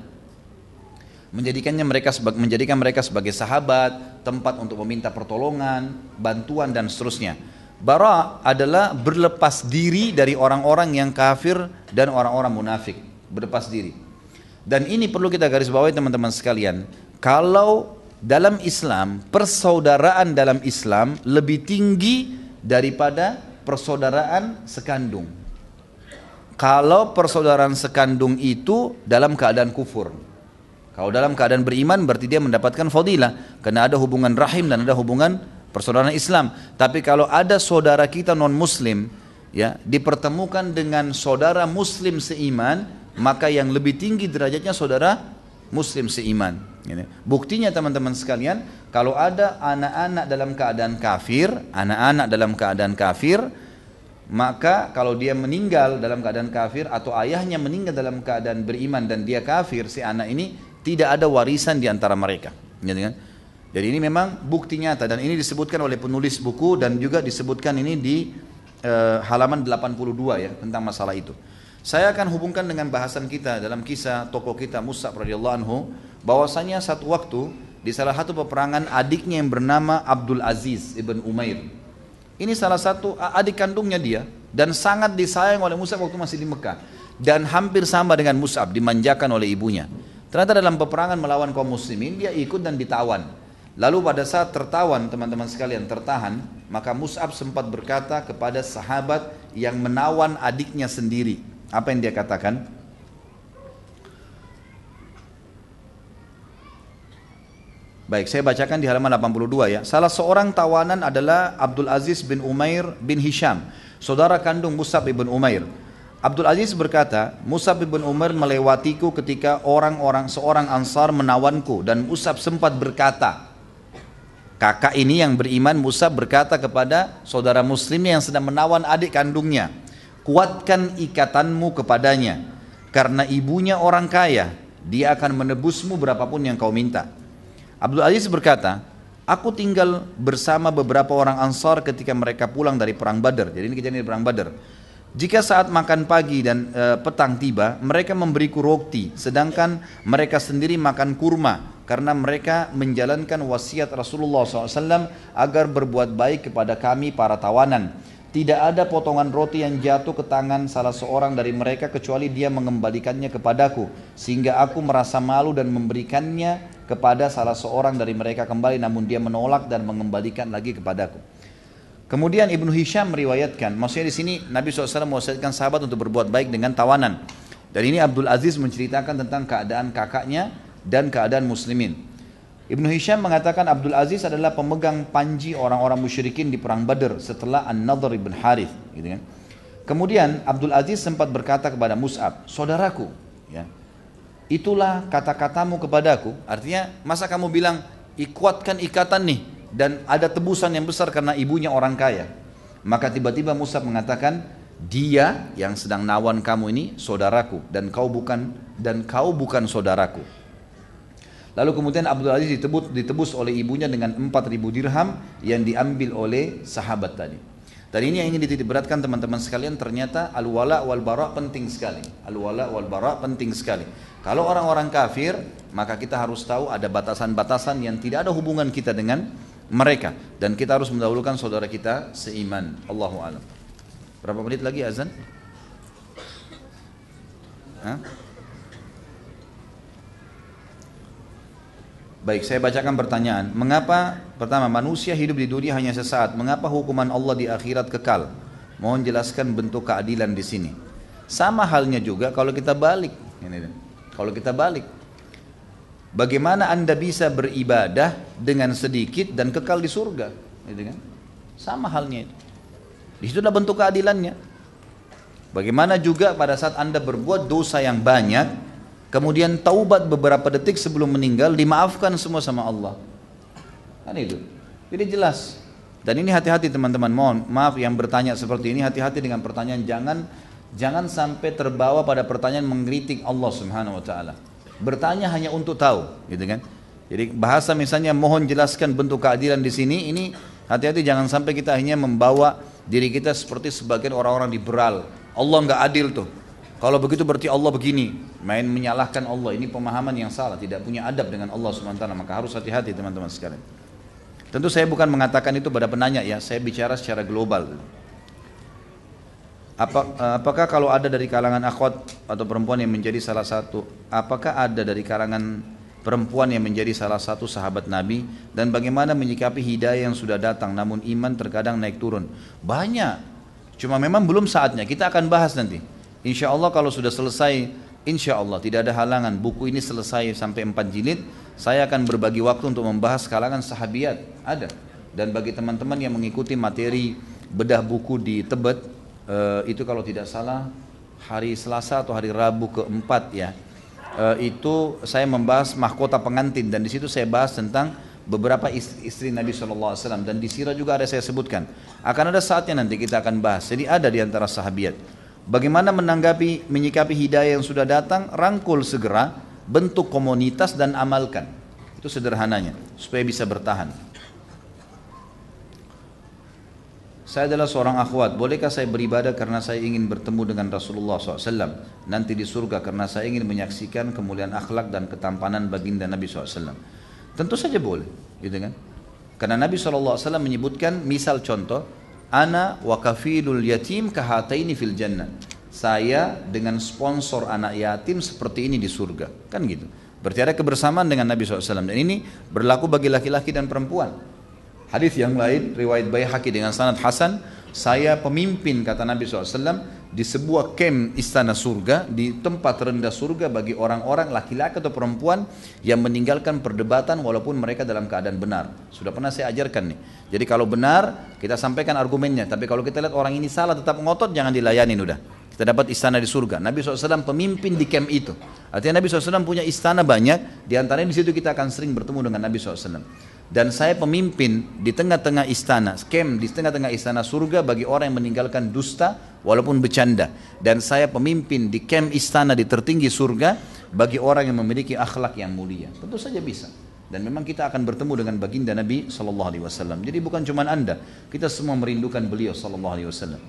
Menjadikan mereka sebagai sahabat, tempat untuk meminta pertolongan, bantuan dan seterusnya. Bara adalah berlepas diri dari orang-orang yang kafir dan orang-orang munafik, berlepas diri. Dan ini perlu kita garis bawahi teman-teman sekalian. Kalau dalam Islam, persaudaraan dalam Islam lebih tinggi daripada persaudaraan sekandung. Kalau persaudaraan sekandung itu dalam keadaan kufur. Kalau dalam keadaan beriman berarti dia mendapatkan fadilah, karena ada hubungan rahim dan ada hubungan persaudaraan Islam. Tapi kalau ada saudara kita non muslim ya dipertemukan dengan saudara muslim seiman, maka yang lebih tinggi derajatnya saudara muslim seiman. Buktinya teman-teman sekalian, kalau ada anak-anak dalam keadaan kafir, maka kalau dia meninggal dalam keadaan kafir atau ayahnya meninggal dalam keadaan beriman dan dia kafir, si anak ini tidak ada warisan di antara mereka. Jadi ini memang bukti nyata, dan ini disebutkan oleh penulis buku dan juga disebutkan ini di halaman 82 ya tentang masalah itu. Saya akan hubungkan dengan bahasan kita dalam kisah tokoh kita Mus'ab radhiyallahu anhu, bahwasanya satu waktu di salah satu peperangan adiknya yang bernama Abdul Aziz ibn Umair. Ini salah satu adik kandungnya dia dan sangat disayang oleh Mus'ab waktu masih di Mekah dan hampir sama dengan Mus'ab, dimanjakan oleh ibunya. Ternyata dalam peperangan melawan kaum muslimin dia ikut dan ditawan. Lalu pada saat tertawan, teman-teman sekalian, tertahan, maka Mus'ab sempat berkata kepada sahabat yang menawan adiknya sendiri. Apa yang dia katakan? Baik, saya bacakan di halaman 82 ya. Salah seorang tawanan adalah Abdul Aziz bin Umair bin Hisham, saudara kandung Mus'ab bin Umair. Abdul Aziz berkata, Mus'ab bin Umair melewatiku ketika seorang Ansar menawanku, dan Mus'ab sempat berkata, kakak ini yang beriman, Mus'ab berkata kepada saudara muslimnya yang sedang menawan adik kandungnya, kuatkan ikatanmu kepadanya, karena ibunya orang kaya, dia akan menebusmu berapapun yang kau minta. Abdul Aziz berkata, aku tinggal bersama beberapa orang Ansar ketika mereka pulang dari perang Badar. Jadi ini kejadian di perang Badar. Jika saat makan pagi dan petang tiba, mereka memberiku roti, sedangkan mereka sendiri makan kurma, karena mereka menjalankan wasiat Rasulullah SAW agar berbuat baik kepada kami para tawanan. Tidak ada potongan roti yang jatuh ke tangan salah seorang dari mereka kecuali dia mengembalikannya kepadaku, sehingga aku merasa malu dan memberikannya kepada salah seorang dari mereka kembali, namun dia menolak dan mengembalikan lagi kepadaku. Kemudian Ibnu Hisham meriwayatkan, maksudnya di sini Nabi SAW mewasiatkan sahabat untuk berbuat baik dengan tawanan. Dan ini Abdul Aziz menceritakan tentang keadaan kakaknya dan keadaan muslimin. Ibnu Hisham mengatakan Abdul Aziz adalah pemegang panji orang-orang musyrikin di perang Badr setelah An-Nadhr ibn Harith, gitu kan. Kemudian Abdul Aziz sempat berkata kepada Mus'ab, saudaraku, ya, itulah kata-katamu kepadaku. Artinya, masa kamu bilang kuatkan ikatan nih dan ada tebusan yang besar karena ibunya orang kaya. Maka tiba-tiba Mus'ab mengatakan, dia yang sedang nawan kamu ini saudaraku dan kau bukan saudaraku. Lalu kemudian Abdul Aziz ditebus oleh ibunya dengan 4.000 dirham yang diambil oleh sahabat tadi. Dan ini yang ingin dititik beratkan teman-teman sekalian, ternyata al-wala wal bara penting sekali. Al-wala wal bara penting sekali. Kalau orang-orang kafir, maka kita harus tahu ada batasan-batasan yang tidak ada hubungan kita dengan mereka, dan kita harus mendahulukan saudara kita seiman. Allahu a'lam. Berapa menit lagi azan? Hah? Baik, saya bacakan pertanyaan. Mengapa, pertama, manusia hidup di dunia hanya sesaat? Mengapa hukuman Allah di akhirat kekal? Mohon jelaskan bentuk keadilan di sini. Sama halnya juga kalau kita balik. Kalau kita balik, bagaimana Anda bisa beribadah dengan sedikit dan kekal di surga? Sama halnya itu. Di situ ada bentuk keadilannya. Bagaimana juga pada saat Anda berbuat dosa yang banyak, kemudian taubat beberapa detik sebelum meninggal, dimaafkan semua sama Allah. Kan itu. Jadi jelas. Dan ini hati-hati teman-teman. Mohon maaf yang bertanya seperti ini, hati-hati dengan pertanyaan. Jangan sampai terbawa pada pertanyaan mengkritik Allah Subhanahu wa taala. Bertanya hanya untuk tahu, gitu kan? Jadi bahasa misalnya mohon jelaskan bentuk keadilan di sini, ini hati-hati jangan sampai kita hanya membawa diri kita seperti sebagian orang-orang liberal. Allah nggak adil tuh. Kalau begitu berarti Allah begini, main menyalahkan Allah. Ini pemahaman yang salah, tidak punya adab dengan Allah SWT. Maka harus hati-hati teman-teman sekalian. Tentu saya bukan mengatakan itu pada penanya ya, saya bicara secara global. Apakah kalau ada dari kalangan akhwat atau perempuan yang menjadi salah satu, apakah ada dari kalangan perempuan yang menjadi salah satu sahabat Nabi, dan bagaimana menyikapi hidayah yang sudah datang namun iman terkadang naik turun? Banyak, cuma memang belum saatnya, kita akan bahas nanti. Insya Allah kalau sudah selesai, insya Allah tidak ada halangan, buku ini selesai sampai 4 jilid, saya akan berbagi waktu untuk membahas kalangan sahabiat, ada. Dan bagi teman-teman yang mengikuti materi bedah buku di Tebet, itu kalau tidak salah hari Selasa atau hari Rabu keempat ya, itu saya membahas mahkota pengantin, dan di situ saya bahas tentang beberapa istri Nabi SAW, dan di sirah juga ada saya sebutkan. Akan ada saatnya nanti kita akan bahas. Jadi ada di antara sahabiat. Bagaimana menyikapi hidayah yang sudah datang? Rangkul segera, bentuk komunitas dan amalkan. Itu sederhananya, supaya bisa bertahan. saya adalah seorang akhwat, bolehkah saya beribadah karena saya ingin bertemu dengan Rasulullah SAW nanti di surga karena saya ingin menyaksikan kemuliaan akhlak dan ketampanan baginda Nabi SAW? Tentu saja boleh, gitu kan? Karena Nabi SAW menyebutkan, misal contoh, ana wa kafilul yatim kahataini fil jannah. Saya dengan sponsor anak yatim seperti ini di surga, kan gitu. Berarti ada kebersamaan dengan Nabi SAW, dan ini berlaku bagi laki-laki dan perempuan. Hadis yang lain riwayat Baihaqi dengan sanad hasan, saya pemimpin kata Nabi SAW di sebuah kem istana surga, di tempat rendah surga bagi orang-orang laki-laki atau perempuan yang meninggalkan perdebatan walaupun mereka dalam keadaan benar. Sudah pernah saya ajarkan nih. Jadi kalau benar kita sampaikan argumennya, tapi kalau kita lihat orang ini salah tetap ngotot, jangan dilayanin udah. Kita dapat istana di surga. Nabi SAW pemimpin di kem itu. Artinya Nabi SAW punya istana banyak, di antaranya di situ kita akan sering bertemu dengan Nabi SAW. Dan saya pemimpin di tengah-tengah istana, kem di tengah-tengah istana surga bagi orang yang meninggalkan dusta walaupun bercanda. Dan saya pemimpin di kem istana di tertinggi surga bagi orang yang memiliki akhlak yang mulia. Tentu saja bisa. Dan memang kita akan bertemu dengan baginda Nabi SAW. Jadi bukan cuma Anda, kita semua merindukan beliau SAW.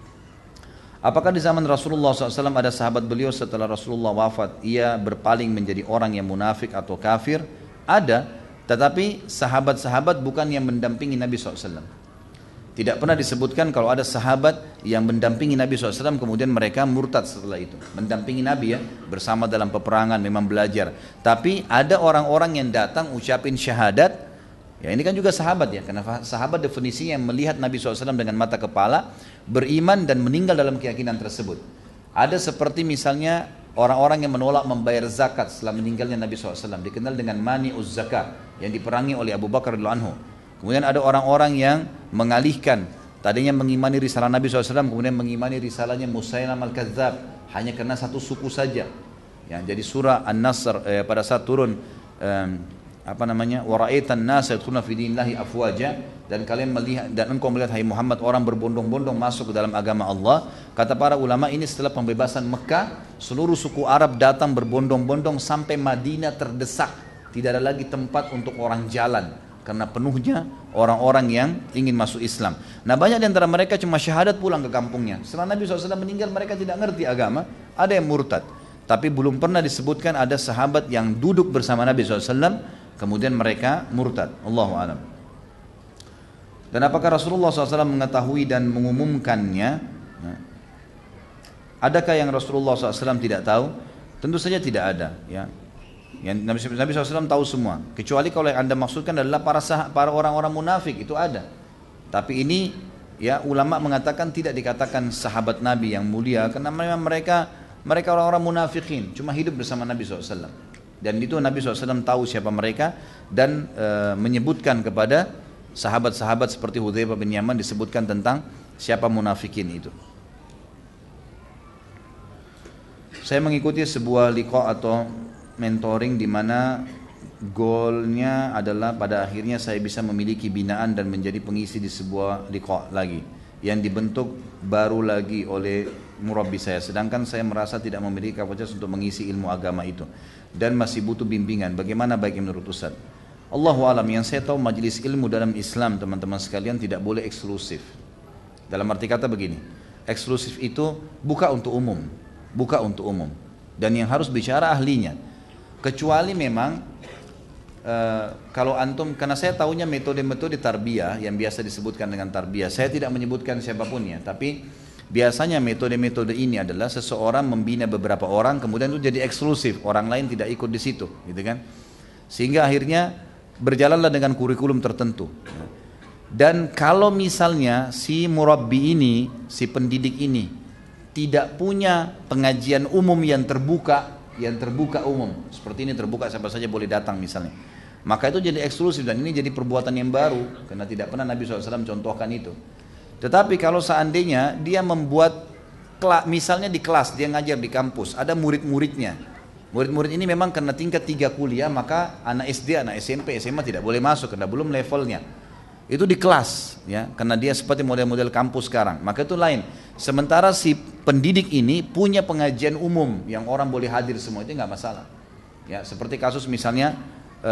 Apakah di zaman Rasulullah SAW ada sahabat beliau setelah Rasulullah wafat, ia berpaling menjadi orang yang munafik atau kafir? Ada. Tetapi sahabat-sahabat bukan yang mendampingi Nabi SAW. Tidak pernah disebutkan kalau ada sahabat yang mendampingi Nabi SAW kemudian mereka murtad setelah itu. Mendampingi Nabi ya, bersama dalam peperangan memang belajar. Tapi ada orang-orang yang datang ucapin syahadat. Ya ini kan juga sahabat ya, karena sahabat definisinya yang melihat Nabi SAW dengan mata kepala, beriman dan meninggal dalam keyakinan tersebut. Ada seperti misalnya orang-orang yang menolak membayar zakat setelah meninggalnya Nabi SAW, dikenal dengan mani'uz zakat, yang diperangi oleh Abu Bakar radhiyallahu anhu. Kemudian ada orang-orang yang mengalihkan, tadinya mengimani risalah Nabi SAW, kemudian mengimani risalahnya Musailam al-Kadzab, hanya karena satu suku saja. Ya, jadi surah An-Nasr pada saat turun waraitan nas yadkhuluna fi dinillahi afwaja, dan kalian melihat dan engkau melihat hai Muhammad orang berbondong-bondong masuk ke dalam agama Allah. Kata para ulama ini setelah pembebasan Mekah, seluruh suku Arab datang berbondong-bondong sampai Madinah terdesak, tidak ada lagi tempat untuk orang jalan karena penuhnya orang-orang yang ingin masuk Islam. Nah banyak di antara mereka cuma syahadat pulang ke kampungnya. Setelah Nabi SAW meninggal mereka tidak ngerti agama, ada yang murtad. Tapi belum pernah disebutkan ada sahabat yang duduk bersama Nabi SAW kemudian mereka murtad. Allahu a'lam. Dan apakah Rasulullah SAW mengetahui dan mengumumkannya? Adakah yang Rasulullah SAW tidak tahu? Tentu saja tidak ada. Ya. Yang Nabi SAW tahu semua. Kecuali kalau yang anda maksudkan adalah para orang-orang munafik, itu ada. Tapi ini ya ulama mengatakan tidak dikatakan sahabat Nabi yang mulia karena memang mereka orang-orang munafikin, cuma hidup bersama Nabi SAW. Dan itu Nabi SAW tahu siapa mereka dan menyebutkan kepada sahabat-sahabat seperti Hudzaifah bin Yaman disebutkan tentang siapa munafikin itu. Saya mengikuti sebuah liqa atau mentoring di mana goalnya adalah pada akhirnya saya bisa memiliki binaan dan menjadi pengisi di sebuah liqa lagi yang dibentuk baru lagi oleh murabbi saya, sedangkan saya merasa tidak memiliki kapasitas untuk mengisi ilmu agama itu dan masih butuh bimbingan. Bagaimana baiknya menurut Ustaz? Allahu alam. Yang saya tahu majelis ilmu dalam Islam teman-teman sekalian tidak boleh eksklusif. Dalam arti kata begini, eksklusif itu buka untuk umum, dan yang harus bicara ahlinya. Kecuali memang kalau antum, karena saya tahunya metode-metode tarbiyah yang biasa disebutkan dengan tarbiyah, saya tidak menyebutkan siapapun ya, tapi biasanya metode-metode ini adalah seseorang membina beberapa orang, kemudian itu jadi eksklusif, orang lain tidak ikut di situ, gitu kan? Sehingga akhirnya berjalanlah dengan kurikulum tertentu. Dan kalau misalnya si murabbi ini, si pendidik ini tidak punya pengajian umum yang terbuka umum, seperti ini terbuka siapa saja boleh datang misalnya, maka itu jadi eksklusif dan ini jadi perbuatan yang baru karena tidak pernah Nabi SAW contohkan itu. Tetapi kalau seandainya dia membuat misalnya di kelas dia ngajar di kampus, ada murid-muridnya, murid-murid ini memang karena tingkat 3 kuliah, maka anak SD, anak SMP, SMA tidak boleh masuk karena belum levelnya. Itu di kelas ya, karena dia seperti model-model kampus sekarang, maka itu lain. Sementara si pendidik ini punya pengajian umum yang orang boleh hadir semua, itu nggak masalah ya. Seperti kasus misalnya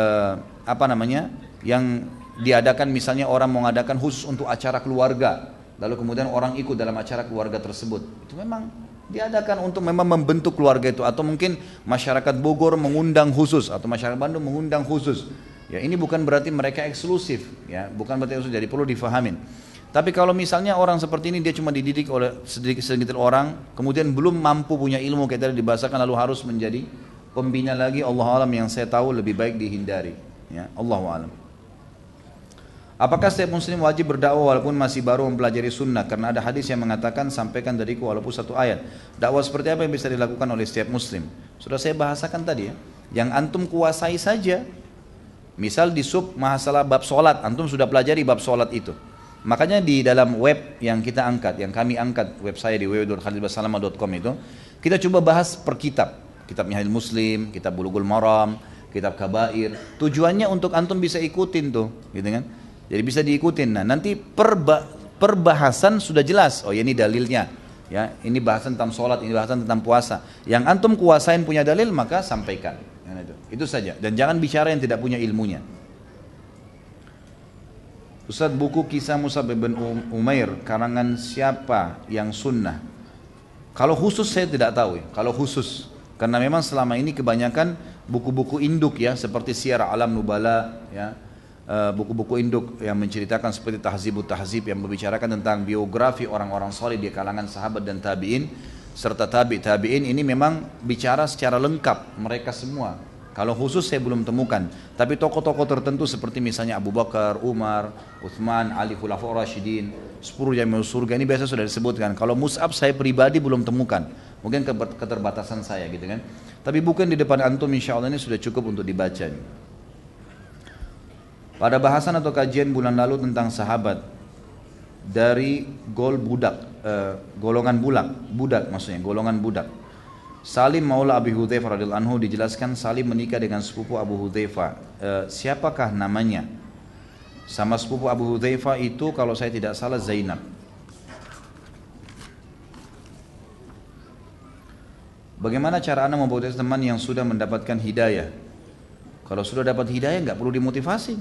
yang diadakan, misalnya orang mau mengadakan khusus untuk acara keluarga lalu kemudian orang ikut dalam acara keluarga tersebut. Itu memang diadakan untuk memang membentuk keluarga itu, atau mungkin masyarakat Bogor mengundang khusus atau masyarakat Bandung mengundang khusus. Ya, ini bukan berarti mereka eksklusif, ya, bukan berarti eksklusif, jadi perlu difahamin. Tapi kalau misalnya orang seperti ini dia cuma dididik oleh sedikit orang, kemudian belum mampu punya ilmu kayak tadi dibahasakan, lalu harus menjadi pembina lagi, Allah alam, yang saya tahu lebih baik dihindari. Ya, Allah alam. Apakah setiap muslim wajib berdakwah walaupun masih baru mempelajari sunnah? Karena ada hadis yang mengatakan sampaikan dariku walaupun satu ayat. Dakwah seperti apa yang bisa dilakukan oleh setiap muslim? Sudah saya bahasakan tadi ya. Yang antum kuasai saja. Misal di sub masalah bab sholat, antum sudah pelajari bab sholat itu. Makanya di dalam web yang kita angkat, yang kami angkat, web saya di www.khalidbasalama.com itu, kita coba bahas per kitab. Kitab Minhajul Muslim, kitab Bulughul Maram, kitab Kabair. Tujuannya untuk antum bisa ikutin tuh, gitu kan? Jadi bisa diikutin. Nah, nanti perbahasan sudah jelas. Oh ya, ini dalilnya. Ya, ini bahasan tentang sholat, ini bahasan tentang puasa. Yang antum kuasain punya dalil, maka sampaikan. Itu saja. Dan jangan bicara yang tidak punya ilmunya. Ustaz, buku kisah Mus'ab bin Umair karangan siapa yang sunnah? Kalau khusus saya tidak tahu ya. Kalau khusus, karena memang selama ini kebanyakan buku-buku induk ya, seperti Syiar Alam Nubala ya, buku-buku induk yang menceritakan seperti Tahzibut Tahzib yang membicarakan tentang biografi orang-orang saleh di kalangan sahabat dan tabi'in serta tabi'in, ini memang bicara secara lengkap mereka semua. Kalau khusus saya belum temukan, tapi tokoh-tokoh tertentu seperti misalnya Abu Bakar, Umar, Uthman, Ali Khulafaur Rasyidin, 10 jami'ul surga, ini biasa sudah disebutkan. Kalau Mus'ab saya pribadi belum temukan, mungkin keterbatasan saya gitu kan. Tapi bukan di depan antum, insya Allah ini sudah cukup untuk dibaca. Pada bahasan atau kajian bulan lalu tentang sahabat dari golongan budak. Salim Maula Abi Hudzaifah radhiyallahu anhu dijelaskan Salim menikah dengan sepupu Abu Hudzaifah. Siapakah namanya? Sama sepupu Abu Hudzaifah itu kalau saya tidak salah Zainab. Bagaimana cara Anda membuat teman yang sudah mendapatkan hidayah? Kalau sudah dapat hidayah nggak perlu dimotivasi.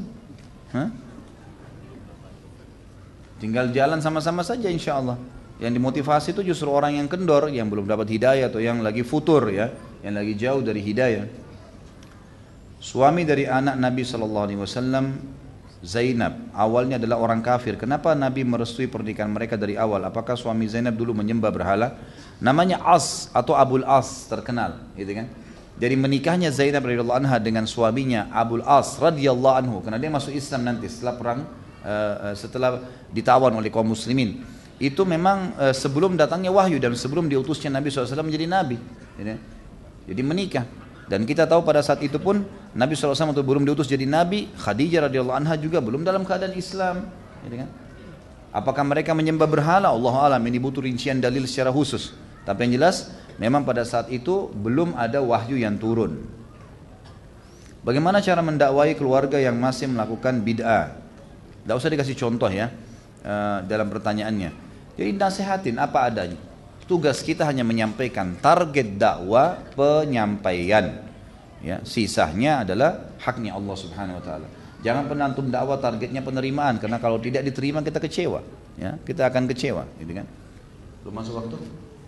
Tinggal jalan sama-sama saja insya Allah. Yang dimotivasi itu justru orang yang kendor, yang belum dapat hidayah atau yang lagi futur ya, yang lagi jauh dari hidayah. Suami dari anak Nabi SAW, Zainab, awalnya adalah orang kafir. Kenapa Nabi merestui pernikahan mereka dari awal? Apakah suami Zainab dulu menyembah berhala? Namanya As atau Abul As, terkenal, gitu kan? Jadi menikahnya Zainab radhiyallahu anha dengan suaminya Abul As radhiyallahu anhu, karena dia masuk Islam nanti setelah perang, setelah ditawan oleh kaum muslimin. Itu memang sebelum datangnya wahyu dan sebelum diutusnya Nabi SAW menjadi Nabi. Jadi menikah. Dan kita tahu pada saat itu pun Nabi SAW itu belum diutus jadi Nabi, Khadijah radhiyallahu anha juga belum dalam keadaan Islam. Apakah mereka menyembah berhala? Allahu a'lam, ini butuh rincian dalil secara khusus. Tapi yang jelas memang pada saat itu belum ada wahyu yang turun. Bagaimana cara mendakwai keluarga yang masih melakukan bid'ah? Tidak usah dikasih contoh ya dalam pertanyaannya. Jadi nasihatin apa adanya. Tugas kita hanya menyampaikan, target dakwah penyampaian. Ya, sisanya adalah haknya Allah Subhanahu wa taala. Jangan pernah antum dakwah targetnya penerimaan, karena kalau tidak diterima kita kecewa, ya. Kita akan kecewa, gitu kan? Belum masuk waktu?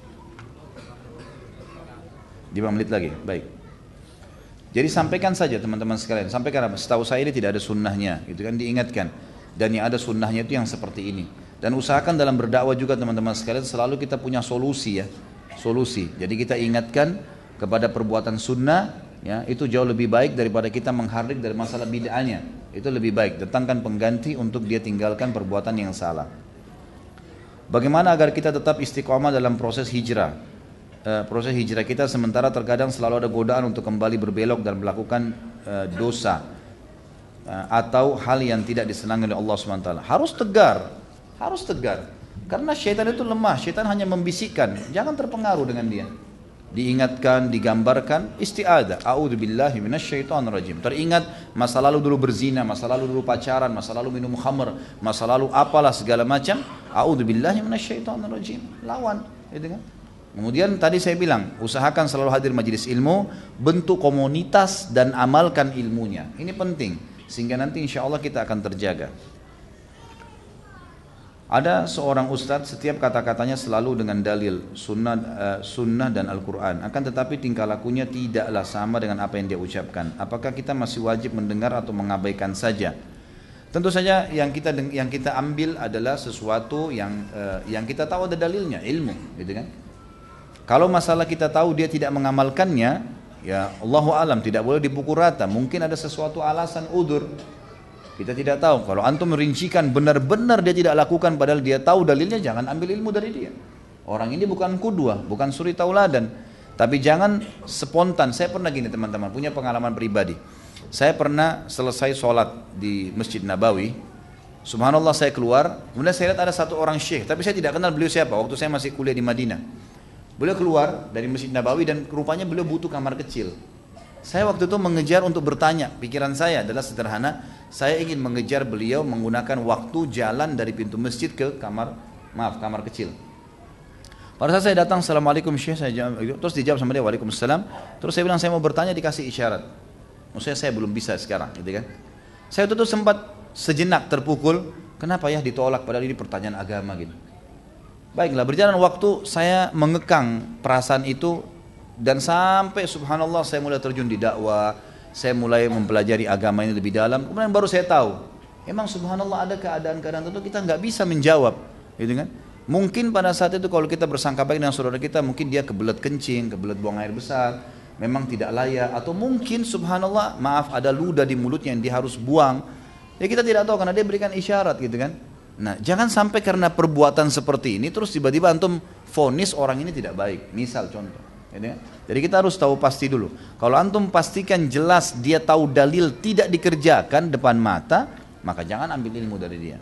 5 menit lagi. Baik. Jadi sampaikan saja teman-teman sekalian, sampaikan apa? Setahu saya ini tidak ada sunnahnya, gitu kan, diingatkan. Dan yang ada sunnahnya itu yang seperti ini. Dan usahakan dalam berdakwah juga teman-teman sekalian selalu kita punya solusi ya, solusi. Jadi kita ingatkan kepada perbuatan sunnah, ya, itu jauh lebih baik daripada kita menghardik dari masalah bid'ahnya. Itu lebih baik. Datangkan pengganti untuk dia tinggalkan perbuatan yang salah. Bagaimana agar kita tetap istiqomah dalam proses hijrah? Proses hijrah kita sementara terkadang selalu ada godaan untuk kembali berbelok dan melakukan dosa atau hal yang tidak disenangi oleh Allah SWT. Harus tegar, karena syaitan itu lemah. Syaitan hanya membisikkan, jangan terpengaruh dengan dia. Diingatkan, digambarkan, isti'adah, a'udzubillahi minasyaitonirrajim. Teringat masa lalu dulu berzina, masa lalu dulu pacaran, masa lalu minum khamr, masa lalu apalah segala macam, a'udzubillahi minasyaitonirrajim. Lawan, gitu kan? Kemudian tadi saya bilang, usahakan selalu hadir majelis ilmu, bentuk komunitas dan amalkan ilmunya. Ini penting, sehingga nanti insya Allah kita akan terjaga. Ada seorang ustadz setiap kata-katanya selalu dengan dalil sunnah dan Al-Quran. Akan tetapi tingkah lakunya tidaklah sama dengan apa yang dia ucapkan. Apakah kita masih wajib mendengar atau mengabaikan saja? Tentu saja yang kita ambil adalah sesuatu yang kita tahu ada dalilnya, ilmu, gitu kan? Kalau masalah kita tahu dia tidak mengamalkannya, ya Allahu alam, tidak boleh dipukul rata. Mungkin ada sesuatu alasan udur. Kita tidak tahu. Kalau antum merincikan benar-benar dia tidak lakukan padahal dia tahu dalilnya, jangan ambil ilmu dari dia. Orang ini bukan qudwah, bukan suri tauladan. Tapi jangan spontan. Saya pernah gini teman-teman, punya pengalaman pribadi. Saya pernah selesai sholat di Masjid Nabawi. Subhanallah, saya keluar, kemudian saya lihat ada satu orang syekh, tapi saya tidak kenal beliau siapa. Waktu saya masih kuliah di Madinah. Beliau keluar dari Masjid Nabawi dan rupanya beliau butuh kamar kecil. Saya waktu itu mengejar untuk bertanya, pikiran saya adalah sederhana, saya ingin mengejar beliau menggunakan waktu jalan dari pintu masjid ke kamar kecil. Pada saat saya datang, Assalamualaikum Syekh, terus dijawab sama dia, Waalaikumsalam. Terus saya bilang saya mau bertanya, dikasih isyarat. Maksudnya saya belum bisa sekarang, gitu kan? Saya waktu itu sempat sejenak terpukul, kenapa ya ditolak padahal ini pertanyaan agama gitu. Baiklah, berjalan waktu saya mengekang perasaan itu. Dan sampai subhanallah saya mulai terjun di dakwah, saya mulai mempelajari agama ini lebih dalam. Kemudian baru saya tahu, emang subhanallah ada keadaan-keadaan tertentu kita nggak bisa menjawab, gitu kan? Mungkin pada saat itu kalau kita bersangka baik dengan saudara kita, mungkin dia kebelet kencing, kebelet buang air besar, memang tidak layak, atau mungkin subhanallah maaf ada ludah di mulutnya yang dia harus buang. Ya kita tidak tahu karena dia berikan isyarat, gitu kan? Nah, jangan sampai karena perbuatan seperti ini terus tiba-tiba antum vonis orang ini tidak baik. Misal contoh. Jadi kita harus tahu pasti dulu. Kalau antum pastikan jelas dia tahu dalil tidak dikerjakan depan mata, maka jangan ambil ilmu dari dia.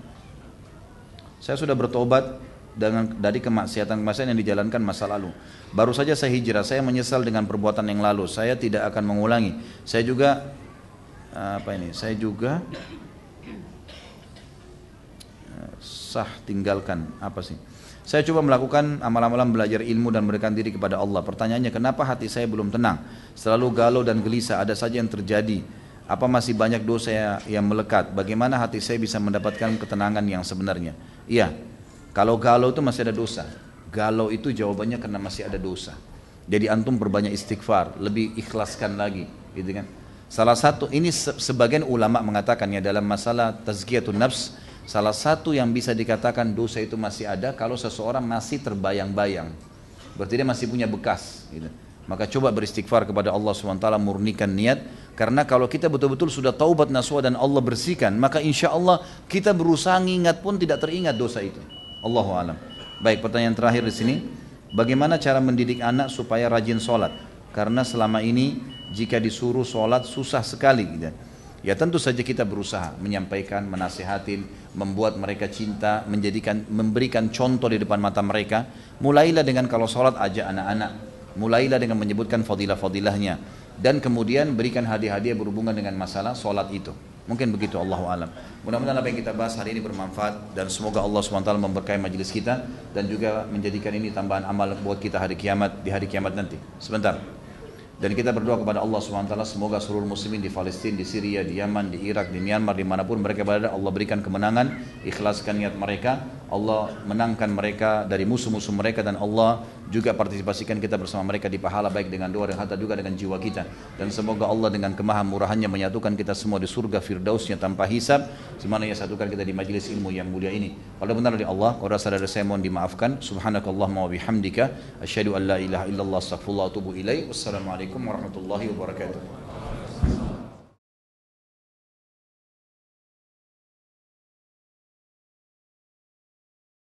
Saya sudah bertobat dari kemaksiatan yang dijalankan masa lalu. Baru saja saya hijrah, saya menyesal dengan perbuatan yang lalu. Saya tidak akan mengulangi. Saya juga tinggalkan apa sih? Saya coba melakukan amal-amalan belajar ilmu dan memberikan diri kepada Allah. Pertanyaannya, kenapa hati saya belum tenang? Selalu galau dan gelisah, ada saja yang terjadi. Apa masih banyak dosa yang melekat? Bagaimana hati saya bisa mendapatkan ketenangan yang sebenarnya? Iya, kalau galau itu masih ada dosa. Galau itu jawabannya karena masih ada dosa. Jadi antum berbanyak istighfar, lebih ikhlaskan lagi, gitu kan? Salah satu, ini sebagian ulama mengatakannya dalam masalah tazkiyatun nafs, salah satu yang bisa dikatakan dosa itu masih ada kalau seseorang masih terbayang-bayang. Berarti dia masih punya bekas, gitu. Maka coba beristighfar kepada Allah SWT, murnikan niat. Karena kalau kita betul-betul sudah taubat nasuha dan Allah bersihkan, maka insya Allah kita berusaha ingat pun tidak teringat dosa itu. Allahu a'lam. Baik, pertanyaan terakhir di sini. Bagaimana cara mendidik anak supaya rajin sholat? Karena selama ini jika disuruh sholat susah sekali, gitu. Ya tentu saja kita berusaha menyampaikan, menasihatin, membuat mereka cinta, memberikan contoh di depan mata mereka. Mulailah dengan kalau sholat ajak anak-anak, mulailah dengan menyebutkan fadilah-fadilahnya, dan kemudian berikan hadiah-hadiah berhubungan dengan masalah sholat itu. Mungkin begitu, Allahu a'lam. Mudah-mudahan apa yang kita bahas hari ini bermanfaat dan semoga Allah SWT memberkahi majelis kita dan juga menjadikan ini tambahan amal buat kita di hari kiamat nanti. Sebentar. Dan kita berdoa kepada Allah SWT semoga seluruh muslimin di Palestina, di Syria, di Yaman, di Irak, di Myanmar, dimanapun mereka berada, Allah berikan kemenangan, ikhlaskan niat mereka, Allah menangkan mereka dari musuh-musuh mereka, dan Allah juga partisipasikan kita bersama mereka di pahala baik dengan doa dan harta juga dengan jiwa kita. Dan semoga Allah dengan kemahamurahannya menyatukan kita semua di surga firdausnya tanpa hisab, semana ia satukan kita di majlis ilmu yang mulia ini. Kalau benar dari Allah, kalau rasa dari saya mohon dimaafkan. Subhanakallahumma wa bihamdika asyhadu an la ilaha illallah astaghfirullah wa atubu ilaik. Wassalamualaikum warahmatullahi wabarakatuh.